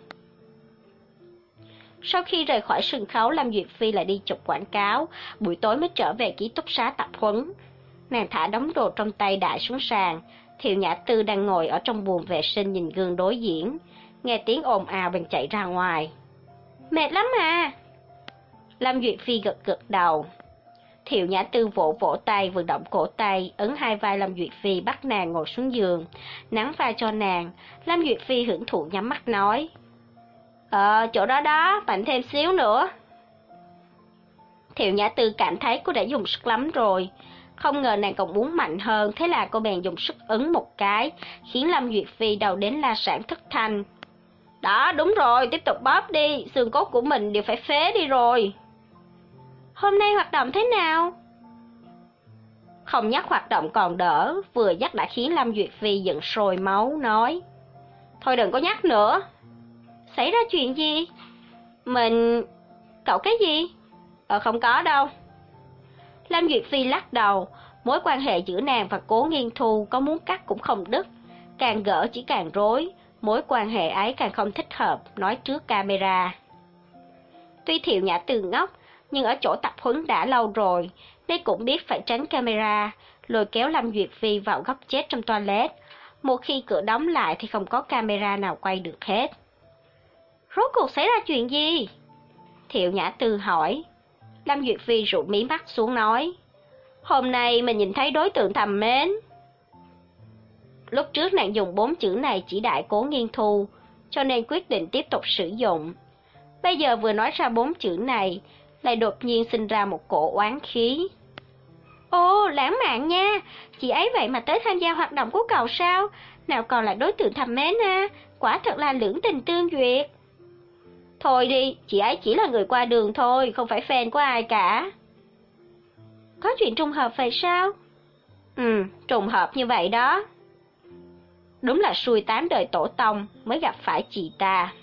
Sau khi rời khỏi sân khấu, Lâm Duyệt Phi lại đi chụp quảng cáo, buổi tối mới trở về ký túc xá tập huấn. Nàng thả đống đồ trong tay đại xuống sàn, Thiệu Nhã Tư đang ngồi ở trong buồng vệ sinh nhìn gương đối diễn, nghe tiếng ồn ào bèn chạy ra ngoài. Mệt lắm à? Lâm Duyệt Phi gật gật đầu. Thiệu Nhã Tư vỗ vỗ tay, vận động cổ tay, ấn hai vai Lâm Duyệt Phi bắt nàng ngồi xuống giường, nắn vai cho nàng. Lâm Duyệt Phi hưởng thụ nhắm mắt nói. Ờ, chỗ đó đó, mạnh thêm xíu nữa. Thiệu Nhã Tư cảm thấy cô đã dùng sức lắm rồi. Không ngờ nàng còn muốn mạnh hơn, thế là cô bèn dùng sức ấn một cái, khiến Lâm Duyệt Phi đầu đến la sản thất thanh. Đó, đúng rồi, tiếp tục bóp đi, xương cốt của mình đều phải phế đi rồi. Hôm nay hoạt động thế nào? Không nhắc hoạt động còn đỡ, vừa nhắc đã khiến Lâm Duyệt Phi giận sôi máu, nói. Thôi đừng có nhắc nữa. Xảy ra chuyện gì? Mình... Cậu cái gì? Ờ không có đâu. Lâm Duyệt Phi lắc đầu, mối quan hệ giữa nàng và Cố Nghiên Thu có muốn cắt cũng không đứt, càng gỡ chỉ càng rối, mối quan hệ ấy càng không thích hợp, nói trước camera. Tuy Thiệu Nhã Tư ngốc, nhưng ở chỗ tập huấn đã lâu rồi, nên cũng biết phải tránh camera, lôi kéo Lâm Duyệt Phi vào góc chết trong toilet. Một khi cửa đóng lại thì không có camera nào quay được hết. Rốt cuộc xảy ra chuyện gì? Thiệu Nhã Tư hỏi. Lâm Duyệt Phi rủ mí mắt xuống nói. Hôm nay mình nhìn thấy đối tượng thầm mến. Lúc trước nàng dùng bốn chữ này chỉ đại Cố Nghiên Thu, cho nên quyết định tiếp tục sử dụng. Bây giờ vừa nói ra bốn chữ này, lại đột nhiên sinh ra một cổ oán khí. Ồ, lãng mạn nha, chị ấy vậy mà tới tham gia hoạt động của cậu sao? Nào còn là đối tượng thầm mến à, quả thật là lưỡng tình tương duyệt. Thôi đi, chị ấy chỉ là người qua đường thôi, không phải fan của ai cả. Có chuyện trùng hợp vậy sao? Ừ, trùng hợp như vậy đó. Đúng là xui tám đời tổ tông mới gặp phải chị ta.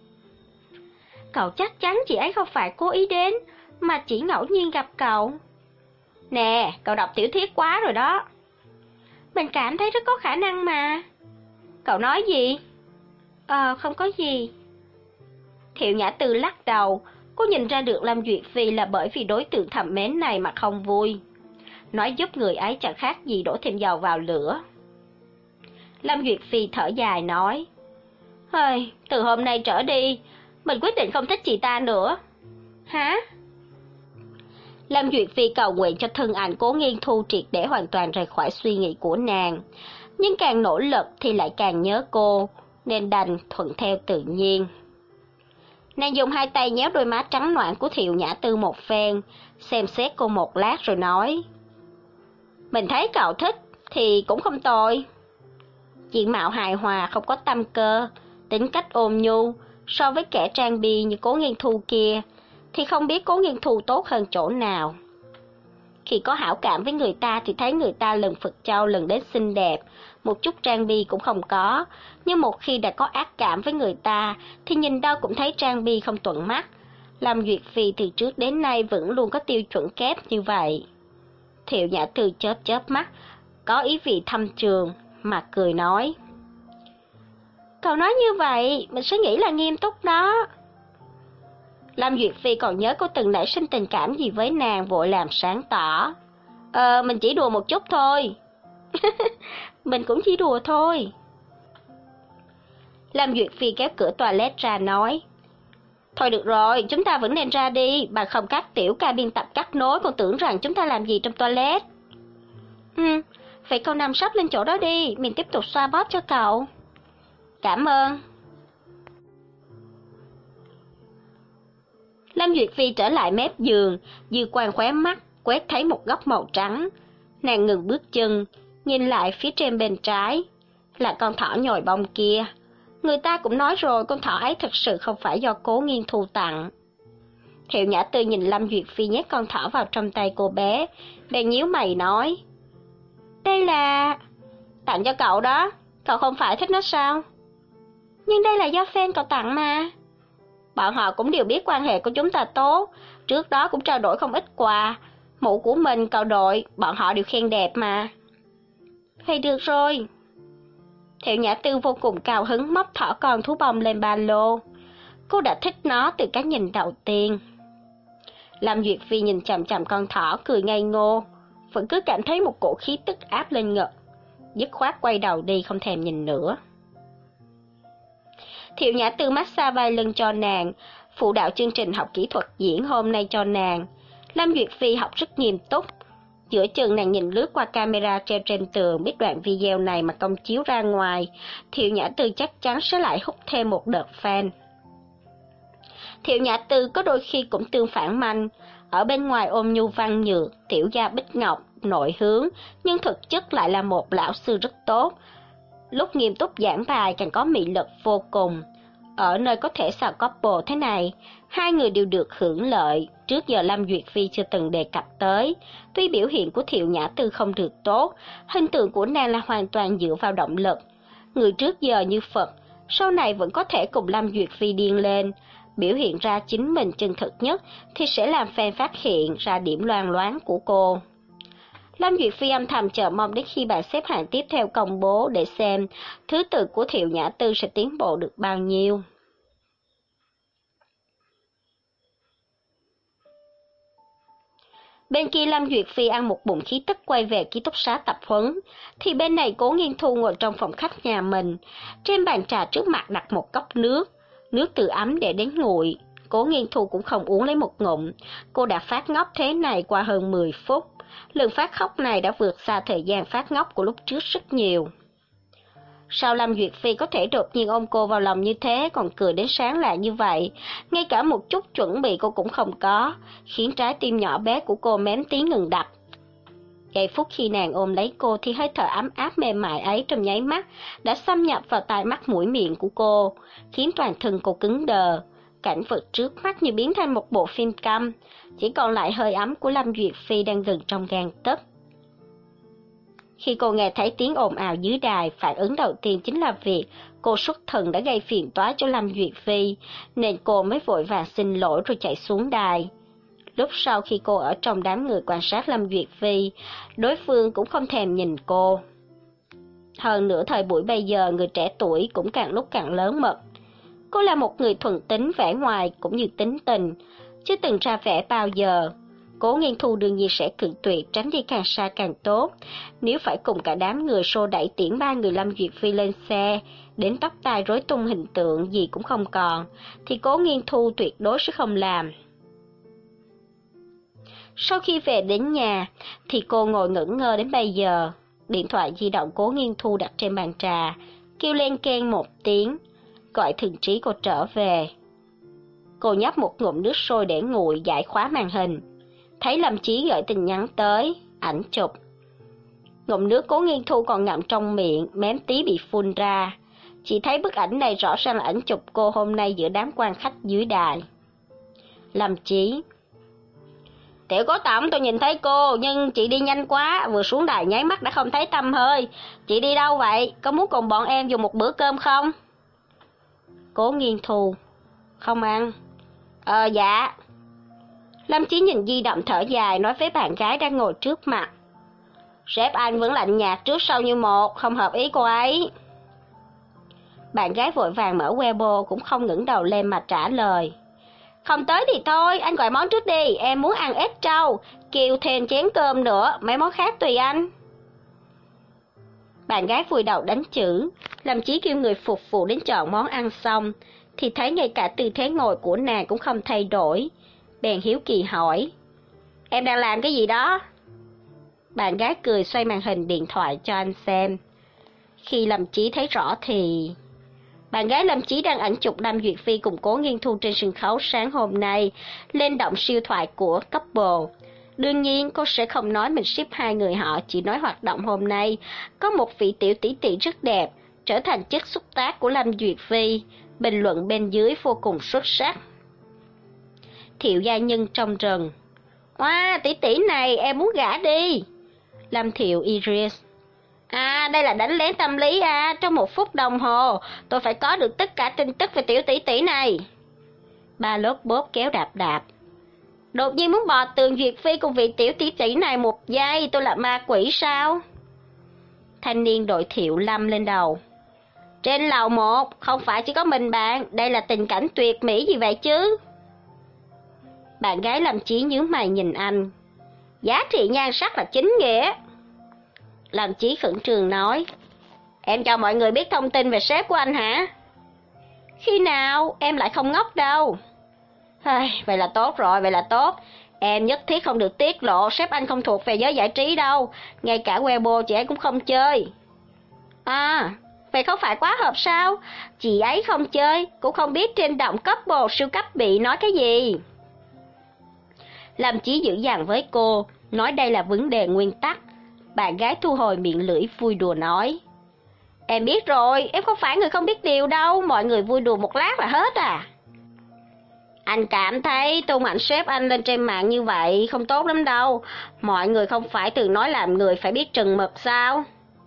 Cậu chắc chắn chị ấy không phải cố ý đến, mà chỉ ngẫu nhiên gặp cậu. Nè, cậu đọc tiểu thuyết quá rồi đó. Mình cảm thấy rất có khả năng mà. Cậu nói gì? Ờ, không có gì. Thiệu Nhã Tư lắc đầu, cô nhìn ra được Lâm Duyệt Phi là bởi vì đối tượng thầm mến này mà không vui. Nói giúp người ấy chẳng khác gì đổ thêm dầu vào lửa. Lâm Duyệt Phi thở dài nói, Hơi, từ hôm nay trở đi, mình quyết định không thích chị ta nữa. Hả? Lâm Duyệt Phi cầu nguyện cho thân ảnh Cố Nghiên Thu triệt để hoàn toàn rời khỏi suy nghĩ của nàng. Nhưng càng nỗ lực thì lại càng nhớ cô, nên đành thuận theo tự nhiên. Nàng dùng hai tay nhéo đôi má trắng noãn của Thiệu Nhã Tư một phen, xem xét cô một lát rồi nói: Mình thấy cậu thích thì cũng không tồi. Diện mạo hài hòa, không có tâm cơ, tính cách ôn nhu, so với kẻ trang bi như Cố Nghiên Thu kia thì không biết Cố Nghiên Thu tốt hơn chỗ nào. Khi có hảo cảm với người ta thì thấy người ta lần Phật Châu lần đến xinh đẹp, một chút trang bi cũng không có, nhưng một khi đã có ác cảm với người ta thì nhìn đâu cũng thấy trang bi không thuận mắt. Lâm Duyệt Phi từ trước đến nay vẫn luôn có tiêu chuẩn kép như vậy. Thiệu Nhã Tư chớp chớp mắt, có ý vị thâm trường, mà cười nói: Cậu nói như vậy, mình sẽ nghĩ là nghiêm túc đó. Lâm Duyệt Phi còn nhớ cô từng nảy sinh tình cảm gì với nàng, vội làm sáng tỏ: Ờ, mình chỉ đùa một chút thôi. Mình cũng chỉ đùa thôi. Lâm Duyệt Phi kéo cửa toilet ra nói: Thôi được rồi, chúng ta vẫn nên ra đi, bà không các tiểu ca biên tập cắt nối còn tưởng rằng chúng ta làm gì trong toilet. Ừ, vậy cậu nằm sấp lên chỗ đó đi, mình tiếp tục xoa bóp cho cậu. Cảm ơn. Lâm Duyệt Phi trở lại mép giường, dư quan khóe mắt, quét thấy một góc màu trắng. Nàng ngừng bước chân, nhìn lại phía trên bên trái, là con thỏ nhồi bông kia. Người ta cũng nói rồi, con thỏ ấy thật sự không phải do Cố Nghiên Thu tặng. Thiệu Nhã Tư nhìn Lâm Duyệt Phi nhét con thỏ vào trong tay cô bé, bèn nhíu mày nói: Đây là... Tặng cho cậu đó, cậu không phải thích nó sao? Nhưng đây là do fan cậu tặng mà. Bọn họ cũng đều biết quan hệ của chúng ta tốt, trước đó cũng trao đổi không ít quà. Mũ của mình cậu đội, bọn họ đều khen đẹp mà. Vậy được rồi. Thiệu Nhã Tư vô cùng cao hứng móc thỏ con thú bông lên ba lô. Cô đã thích nó từ cái nhìn đầu tiên. Lâm Duyệt Phi nhìn chằm chằm con thỏ cười ngây ngô, vẫn cứ cảm thấy một cổ khí tức áp lên ngực, dứt khoát quay đầu đi không thèm nhìn nữa. Thiệu Nhã Tư massage vai lưng cho nàng, phụ đạo chương trình học kỹ thuật diễn hôm nay cho nàng. Lâm Duyệt Phi học rất nghiêm túc. Giữa chừng nàng nhìn lướt qua camera treo trên tường, biết đoạn video này mà công chiếu ra ngoài, Thiệu Nhã Tư chắc chắn sẽ lại hút thêm một đợt fan. Thiệu Nhã Tư có đôi khi cũng tương phản manh, ở bên ngoài ôm nhu văn nhược, tiểu gia bích ngọc, nội hướng, nhưng thực chất lại là một lão sư rất tốt. Lúc nghiêm túc giảng bài càng có mị lực vô cùng. Ở nơi có thể xào couple thế này, hai người đều được hưởng lợi, trước giờ Lâm Duyệt Phi chưa từng đề cập tới. Tuy biểu hiện của Thiệu Nhã Tư không được tốt, hình tượng của nàng là hoàn toàn dựa vào động lực. Người trước giờ như Phật, sau này vẫn có thể cùng Lâm Duyệt Phi điên lên, biểu hiện ra chính mình chân thực nhất thì sẽ làm fan phát hiện ra điểm loang loáng của cô. Lâm Duyệt Phi âm thầm chờ mong đến khi bảng xếp hạng tiếp theo công bố để xem thứ tự của Thiệu Nhã Tư sẽ tiến bộ được bao nhiêu. Bên kia Lâm Duyệt Phi ăn một bụng khí tức quay về ký túc xá tập huấn, thì bên này Cố Nghiên Thu ngồi trong phòng khách nhà mình. Trên bàn trà trước mặt đặt một cốc nước, nước từ ấm để đến nguội. Cố Nghiên Thu cũng không uống lấy một ngụm, cô đã phát ngốc thế này qua hơn mười phút. Lần phát khóc này đã vượt xa thời gian phát ngốc của lúc trước rất nhiều. Sao Lâm Duyệt Phi có thể đột nhiên ôm cô vào lòng như thế, còn cười đến sáng lạ như vậy, ngay cả một chút chuẩn bị cô cũng không có, khiến trái tim nhỏ bé của cô mém tí ngừng đập. Giây phút khi nàng ôm lấy cô thì hơi thở ấm áp mềm mại ấy trong nháy mắt đã xâm nhập vào tai mắt mũi miệng của cô, khiến toàn thân cô cứng đờ. Cảnh vật trước mắt như biến thành một bộ phim câm, chỉ còn lại hơi ấm của Lâm Duyệt Phi đang gần trong gang tấc. Khi cô nghe thấy tiếng ồn ào dưới đài, phản ứng đầu tiên chính là việc cô xuất thần đã gây phiền toái cho Lâm Duyệt Phi, nên cô mới vội vàng xin lỗi rồi chạy xuống đài. Lúc sau khi cô ở trong đám người quan sát Lâm Duyệt Phi, đối phương cũng không thèm nhìn cô. Hơn nữa thời buổi bây giờ người trẻ tuổi cũng càng lúc càng lớn mật. Cô là một người thuần tính vẻ ngoài cũng như tính tình, chưa từng ra vẻ bao giờ. Cố Nghiên Thu đương nhiên sẽ cự tuyệt, tránh đi càng xa càng tốt. Nếu phải cùng cả đám người xô đẩy tiễn ba người Lâm Duyệt Phi lên xe, đến tóc tai rối tung hình tượng gì cũng không còn, thì Cố Nghiên Thu tuyệt đối sẽ không làm. Sau khi về đến nhà, thì cô ngồi ngẩn ngơ đến bây giờ. Điện thoại di động Cố Nghiên Thu đặt trên bàn trà, kêu len keng một tiếng, gọi Thường Trí cô trở về. Cô nhấp một ngụm nước sôi để nguội giải khóa màn hình. Thấy Lâm Chí gửi tin nhắn tới, ảnh chụp. Ngụm nước Cố Nghiên Thu còn ngậm trong miệng, mém tí bị phun ra. Chị thấy bức ảnh này rõ ràng là ảnh chụp cô hôm nay giữa đám quan khách dưới đài. Lâm Chí: Tiểu Cố tổng, tôi nhìn thấy cô, nhưng chị đi nhanh quá, vừa xuống đài nháy mắt đã không thấy tăm hơi. Chị đi đâu vậy? Có muốn cùng bọn em dùng một bữa cơm không? Cố Nghiên Thu: Không ăn. Ờ dạ. Lâm Chí nhìn di động thở dài, nói với bạn gái đang ngồi trước mặt. Sếp anh vẫn lạnh nhạt trước sau như một, không hợp ý cô ấy. Bạn gái vội vàng mở Weibo, cũng không ngẩng đầu lên mà trả lời. Không tới thì thôi, anh gọi món trước đi, em muốn ăn ếch trâu, kêu thêm chén cơm nữa, mấy món khác tùy anh. Bạn gái vùi đầu đánh chữ, Lâm Chí kêu người phục vụ đến chọn món ăn xong, thì thấy ngay cả tư thế ngồi của nàng cũng không thay đổi. Bèn hiếu kỳ hỏi, em đang làm cái gì đó? Bạn gái cười xoay màn hình điện thoại cho anh xem. Khi Lâm Chí thấy rõ thì... Bạn gái Lâm Chí đang ảnh chụp Lâm Duyệt Phi cùng Cố Nghiên Thu trên sân khấu sáng hôm nay, lên động siêu thoại của couple. Đương nhiên, cô sẽ không nói mình ship hai người họ, chỉ nói hoạt động hôm nay. Có một vị tiểu tỷ tỷ rất đẹp, trở thành chất xúc tác của Lâm Duyệt Phi, bình luận bên dưới vô cùng xuất sắc. Thiệu gia nhân trong rừng. Wow, tỷ tỷ này em muốn gả đi. Lâm Thiệu Iris. À, đây là đánh lén tâm lý à, trong một phút đồng hồ, tôi phải có được tất cả tin tức về tiểu tỷ tỷ này. Ba lốt bốp kéo đạp đạp. Đột nhiên muốn bò tường Duyệt Phi cùng vị tiểu tỷ tỷ này một giây, tôi là ma quỷ sao? Thanh niên đội Thiệu Lâm lên đầu. Trên lầu một, không phải chỉ có mình bạn, đây là tình cảnh tuyệt mỹ gì vậy chứ? Bạn gái Lâm Chí nhướng mày nhìn anh. Giá trị nhan sắc là chính nghĩa. Lâm Chí khẩn trương nói. Em cho mọi người biết thông tin về sếp của anh hả? Khi nào, em lại không ngốc đâu. Ai, vậy là tốt rồi, vậy là tốt. Em nhất thiết không được tiết lộ, sếp anh không thuộc về giới giải trí đâu. Ngay cả Weibo chị ấy cũng không chơi. À, vậy không phải quá hợp sao? Chị ấy không chơi, cũng không biết trên động couple siêu cấp bị nói cái gì. Lâm Chí dữ dằn với cô, nói đây là vấn đề nguyên tắc. Bạn gái thu hồi miệng lưỡi vui đùa nói. Em biết rồi, em không phải người không biết điều đâu, mọi người vui đùa một lát là hết à. Anh cảm thấy tung ảnh sếp anh lên trên mạng như vậy không tốt lắm đâu. Mọi người không phải thường nói làm người phải biết chừng mực sao?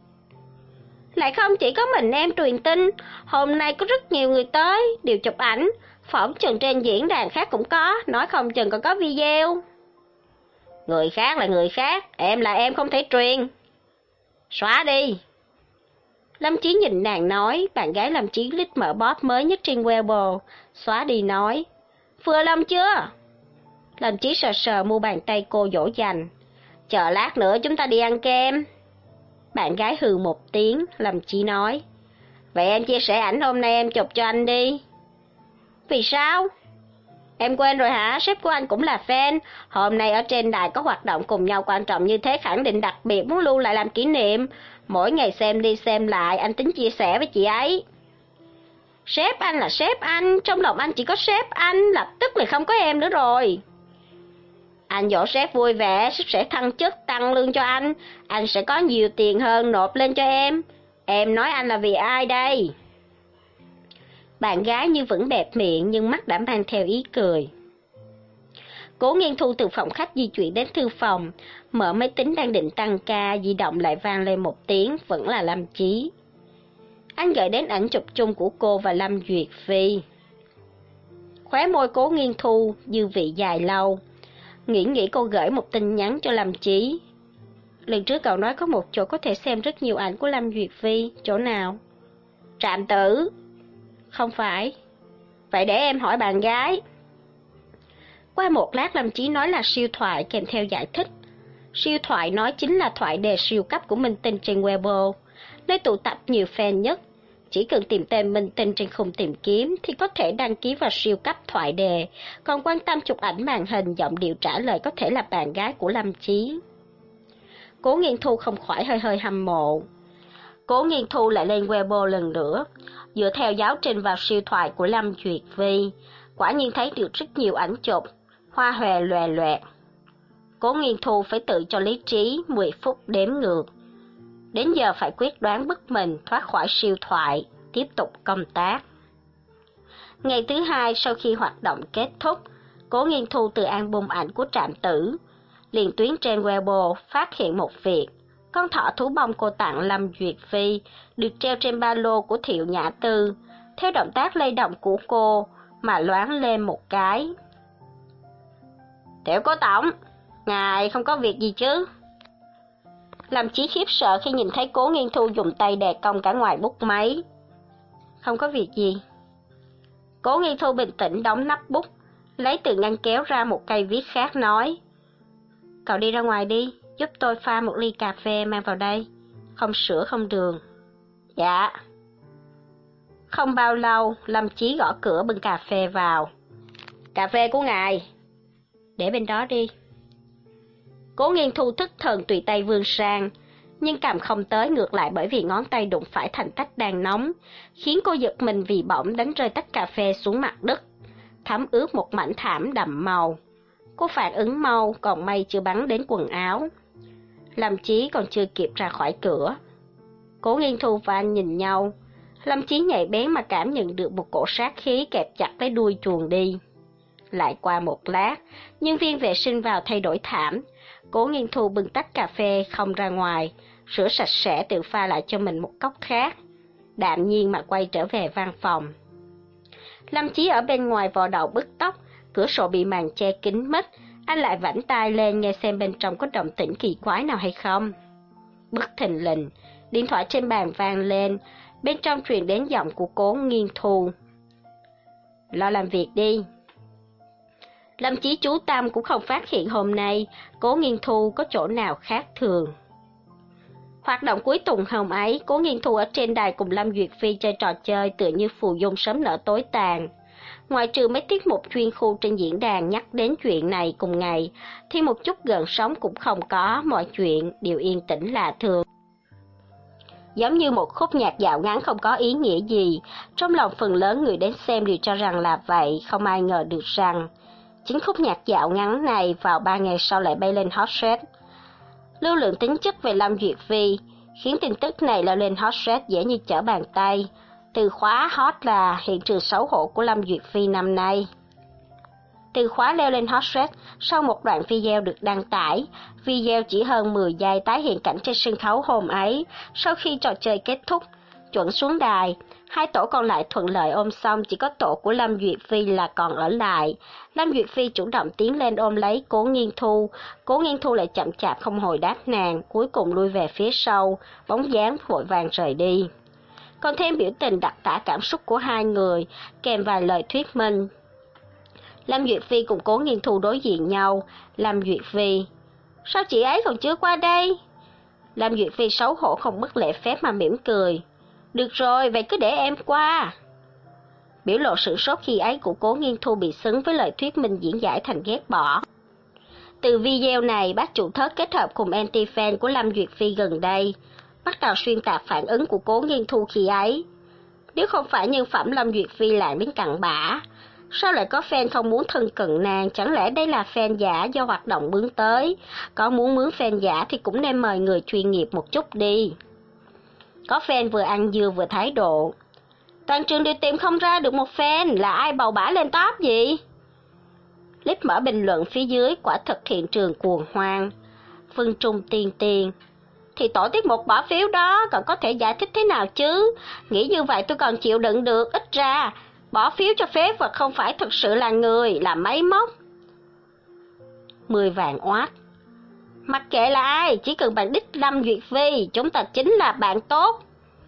Lại không chỉ có mình em truyền tin, hôm nay có rất nhiều người tới, đều chụp ảnh, phỏng chừng trên diễn đàn khác cũng có, nói không chừng còn có video. Người khác là người khác, em là em không thể truyền. Xóa đi. Lâm Chí nhìn nàng nói, bạn gái Lâm Chí lít mở bot mới nhất trên Weibo, xóa đi nói. Vừa lòng chưa? Lâm Chí sờ sờ mu bàn tay cô dỗ dành. Chờ lát nữa chúng ta đi ăn kem. Bạn gái hừ một tiếng, Lâm Chí nói. Vậy em chia sẻ ảnh hôm nay em chụp cho anh đi. Vì sao? Em quên rồi hả? Sếp của anh cũng là fan. Hôm nay ở trên đài có hoạt động cùng nhau quan trọng như thế, khẳng định đặc biệt muốn lưu lại làm kỷ niệm. Mỗi ngày xem đi xem lại, anh tính chia sẻ với chị ấy. Sếp anh là sếp anh, trong lòng anh chỉ có sếp anh, lập tức là không có em nữa rồi. Anh dỗ sếp vui vẻ, sếp sẽ thăng chức, tăng lương cho anh. Anh sẽ có nhiều tiền hơn nộp lên cho em. Em nói anh là vì ai đây? Bạn gái như vẫn bẹp miệng nhưng mắt đã mang theo ý cười. Cố Nghiên Thu từ phòng khách di chuyển đến thư phòng, mở máy tính đang định tăng ca, di động lại vang lên một tiếng, vẫn là Lâm Chí. Anh gửi đến ảnh chụp chung của cô và Lâm Duyệt Phi. Khóe môi Cố Nghiên Thu dư vị dài lâu, nghĩ nghĩ cô gửi một tin nhắn cho Lâm Chí. Lần trước cậu nói có một chỗ có thể xem rất nhiều ảnh của Lâm Duyệt Phi, chỗ nào? Trạm Tử. Không phải. Vậy để em hỏi bạn gái. Qua một lát Lâm Chí nói là siêu thoại kèm theo giải thích. Siêu thoại nói chính là thoại đề siêu cấp của minh tinh trên Weibo, nơi tụ tập nhiều fan nhất. Chỉ cần tìm tên minh tinh trên khung tìm kiếm thì có thể đăng ký vào siêu cấp thoại đề, còn quan tâm chụp ảnh màn hình giọng điệu trả lời có thể là bạn gái của Lâm Chí. Cố Nghiên Thu không khỏi hơi hơi hâm mộ. Cố Nghiên Thu lại lên Weibo lần nữa, dựa theo giáo trình vào siêu thoại của Lâm Duyệt Phi. Quả nhiên thấy được rất nhiều ảnh chụp, hoa hòe lòe loẹt. Cố Nghiên Thu phải tự cho lý trí mười phút đếm ngược. Đến giờ phải quyết đoán bức mình thoát khỏi siêu thoại, tiếp tục công tác. Ngày thứ hai sau khi hoạt động kết thúc, Cố Nghiên Thu từ album ảnh của Trạm Tử, liền tuyến trên Weibo phát hiện một việc. Con thỏ thú bông cô tặng Lâm Duyệt Phi được treo trên ba lô của Thiệu Nhã Tư, theo động tác lay động của cô mà loáng lên một cái. Thiệu Cố Tổng, ngài không có việc gì chứ? Lâm Chí khiếp sợ khi nhìn thấy Cố Nghiên Thu dùng tay đè cong cả ngoài bút máy. Không có việc gì. Cố Nghiên Thu bình tĩnh đóng nắp bút, lấy từ ngăn kéo ra một cây viết khác nói. Cậu đi ra ngoài đi, giúp tôi pha một ly cà phê mang vào đây. Không sữa không đường. Dạ. Không bao lâu, Lâm Chí gõ cửa bưng cà phê vào. Cà phê của ngài. Để bên đó đi. Cố Nghiên Thu thức thần tùy tay vươn sang, nhưng cầm không tới, ngược lại bởi vì ngón tay đụng phải thành tách đang nóng, khiến cô giật mình vì bỗng đánh rơi tách cà phê xuống mặt đất, thấm ướt một mảnh thảm đậm màu. Cô phản ứng mau, còn may chưa bắn đến quần áo. Lâm Chí còn chưa kịp ra khỏi cửa. Cố Nghiên Thu và anh nhìn nhau. Lâm Chí nhạy bén mà cảm nhận được một cổ sát khí kẹp chặt lấy đuôi chuồn đi. Lại qua một lát, nhân viên vệ sinh vào thay đổi thảm. Cố Nghiên Thu bưng tách cà phê không ra ngoài, rửa sạch sẽ tự pha lại cho mình một cốc khác, đạm nhiên mà quay trở về văn phòng. Lâm Chí ở bên ngoài vò đầu bứt tóc, cửa sổ bị màn che kín mít, anh lại vảnh tai lên nghe xem bên trong có động tĩnh kỳ quái nào hay không. Bất thình lình, điện thoại trên bàn vang lên, bên trong truyền đến giọng của Cố Nghiên Thu. Lo làm việc đi. Lâm Chí chú tâm cũng không phát hiện hôm nay Cố Nghiên Thu có chỗ nào khác thường. Hoạt động cuối tuần hôm ấy, Cố Nghiên Thu ở trên đài cùng Lâm Duyệt Phi chơi trò chơi tựa như phù dung sớm nở tối tàn. Ngoài trừ mấy tiết mục chuyên khu trên diễn đàn nhắc đến chuyện này cùng ngày, thì một chút gợn sóng cũng không có, mọi chuyện đều yên tĩnh lạ thường. Giống như một khúc nhạc dạo ngắn không có ý nghĩa gì, trong lòng phần lớn người đến xem đều cho rằng là vậy, không ai ngờ được rằng chính khúc nhạc dạo ngắn này vào ba ngày sau lại bay lên hot search. Lưu lượng tính chất về Lâm Duyệt Phi khiến tin tức này leo lên hot search dễ như trở bàn tay. Từ khóa hot là hiện trường xấu hổ của Lâm Duyệt Phi năm nay. Từ khóa leo lên hot search sau một đoạn video được đăng tải. Video chỉ hơn mười giây tái hiện cảnh trên sân khấu hôm ấy. Sau khi trò chơi kết thúc, chuẩn xuống đài, hai tổ còn lại thuận lợi ôm xong, chỉ có tổ của Lâm Duyệt Phi là còn ở lại. Lâm Duyệt Phi chủ động tiến lên ôm lấy Cố Nghiên Thu. Cố Nghiên Thu lại chậm chạp không hồi đáp nàng, cuối cùng lui về phía sau, bóng dáng vội vàng rời đi. Còn thêm biểu tình đặc tả cảm xúc của hai người, kèm vài lời thuyết minh. Lâm Duyệt Phi cùng Cố Nghiên Thu đối diện nhau. Lâm Duyệt Phi: Sao chị ấy còn chưa qua đây? Lâm Duyệt Phi xấu hổ không mất lễ phép mà mỉm cười: Được rồi, vậy cứ để em qua. Biểu lộ sửng sốt khi ấy của Cố Nghiên Thu bị xứng với lời thuyết minh diễn giải thành ghét bỏ. Từ video này, bác chủ thớt kết hợp cùng anti-fan của Lâm Duyệt Phi gần đây bắt đầu xuyên tạc phản ứng của Cố Nghiên Thu khi ấy. Nếu không phải nhân phẩm Lâm Duyệt Phi lạng đến cặn bã, sao lại có fan không muốn thân cận nàng? Chẳng lẽ đây là fan giả do hoạt động bướng tới? Có muốn mướn fan giả thì cũng nên mời người chuyên nghiệp một chút đi. Có fan vừa ăn dưa vừa thái độ: Toàn trường đều tìm không ra được một fan, là ai bầu bả lên top gì? Clip mở bình luận phía dưới quả thực hiện trường cuồng hoang. Vân Trung Tiên Tiên: Thì tổ tiết mục bỏ phiếu đó còn có thể giải thích thế nào chứ? Nghĩ như vậy tôi còn chịu đựng được, ít ra bỏ phiếu cho phế vật không phải thực sự là người, là máy móc. Mười vạn oát: Mặc kệ là ai, chỉ cần bạn đích Lâm Duyệt Phi, chúng ta chính là bạn tốt.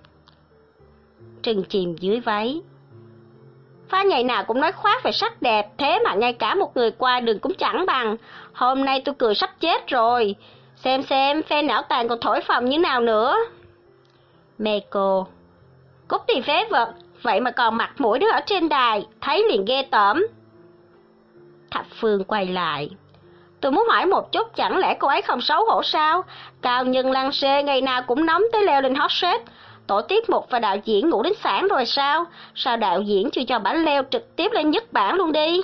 Trừng chìm dưới váy: Pha ngày nào cũng nói khoác về sắc đẹp, thế mà ngay cả một người qua đường cũng chẳng bằng. Hôm nay tôi cười sắp chết rồi. Xem xem, phe não tàn còn thổi phồng như nào nữa. Meiko: Cút đi phế vật, vậy mà còn mặt mũi đứng ở trên đài, thấy liền ghê tởm. Thập Phương quay lại: Tôi muốn hỏi một chút, chẳng lẽ cô ấy không xấu hổ sao? Cao nhân lăng xê ngày nào cũng nóng tới leo lên hot search. tổ tiết mục và đạo diễn ngủ đến sáng rồi sao? Sao đạo diễn chưa cho bả leo trực tiếp lên nhất bảng luôn đi?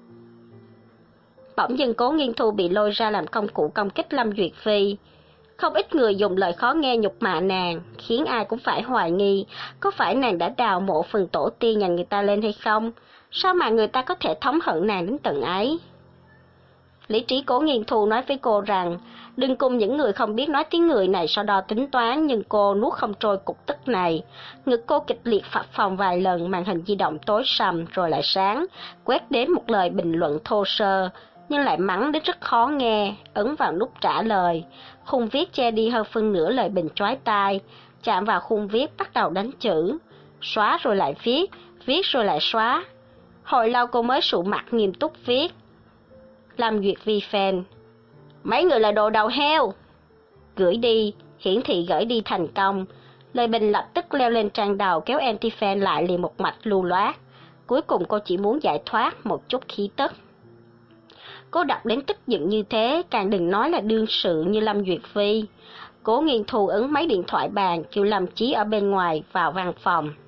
Bỗng dưng Cố Nghiên Thu bị lôi ra làm công cụ công kích Lâm Duyệt Phi. Không ít người dùng lời khó nghe nhục mạ nàng, khiến ai cũng phải hoài nghi, có phải nàng đã đào mộ phần tổ tiên nhà người ta lên hay không? Sao mà người ta có thể thống hận nàng đến tận ấy? Lý trí Cố Nghiên Thu nói với cô rằng, đừng cùng những người không biết nói tiếng người này so đo tính toán, nhưng cô nuốt không trôi cục tức này. Ngực cô kịch liệt phập phồng vài lần, màn hình di động tối sầm rồi lại sáng, quét đến một lời bình luận thô sơ, nhưng lại mắng đến rất khó nghe, ấn vào nút trả lời. Khung viết che đi hơn phân nửa lời bình chói tai, chạm vào khung viết bắt đầu đánh chữ, xóa rồi lại viết, viết rồi lại xóa. Hồi lâu cô mới sụ mặt nghiêm túc viết. Lâm Duyệt Vi fan, mấy người là đồ đầu heo. Gửi đi, hiển thị gửi đi thành công. Lời bình lập tức leo lên trang đầu kéo anti-fan lại liền một mạch lưu loát. Cuối cùng cô chỉ muốn giải thoát một chút khí tức. Cô đọc đến tức giận như thế, càng đừng nói là đương sự như Lâm Duyệt Phi. Cố Nghiên Thu ấn máy điện thoại bàn, kêu Lâm Chí ở bên ngoài vào văn phòng.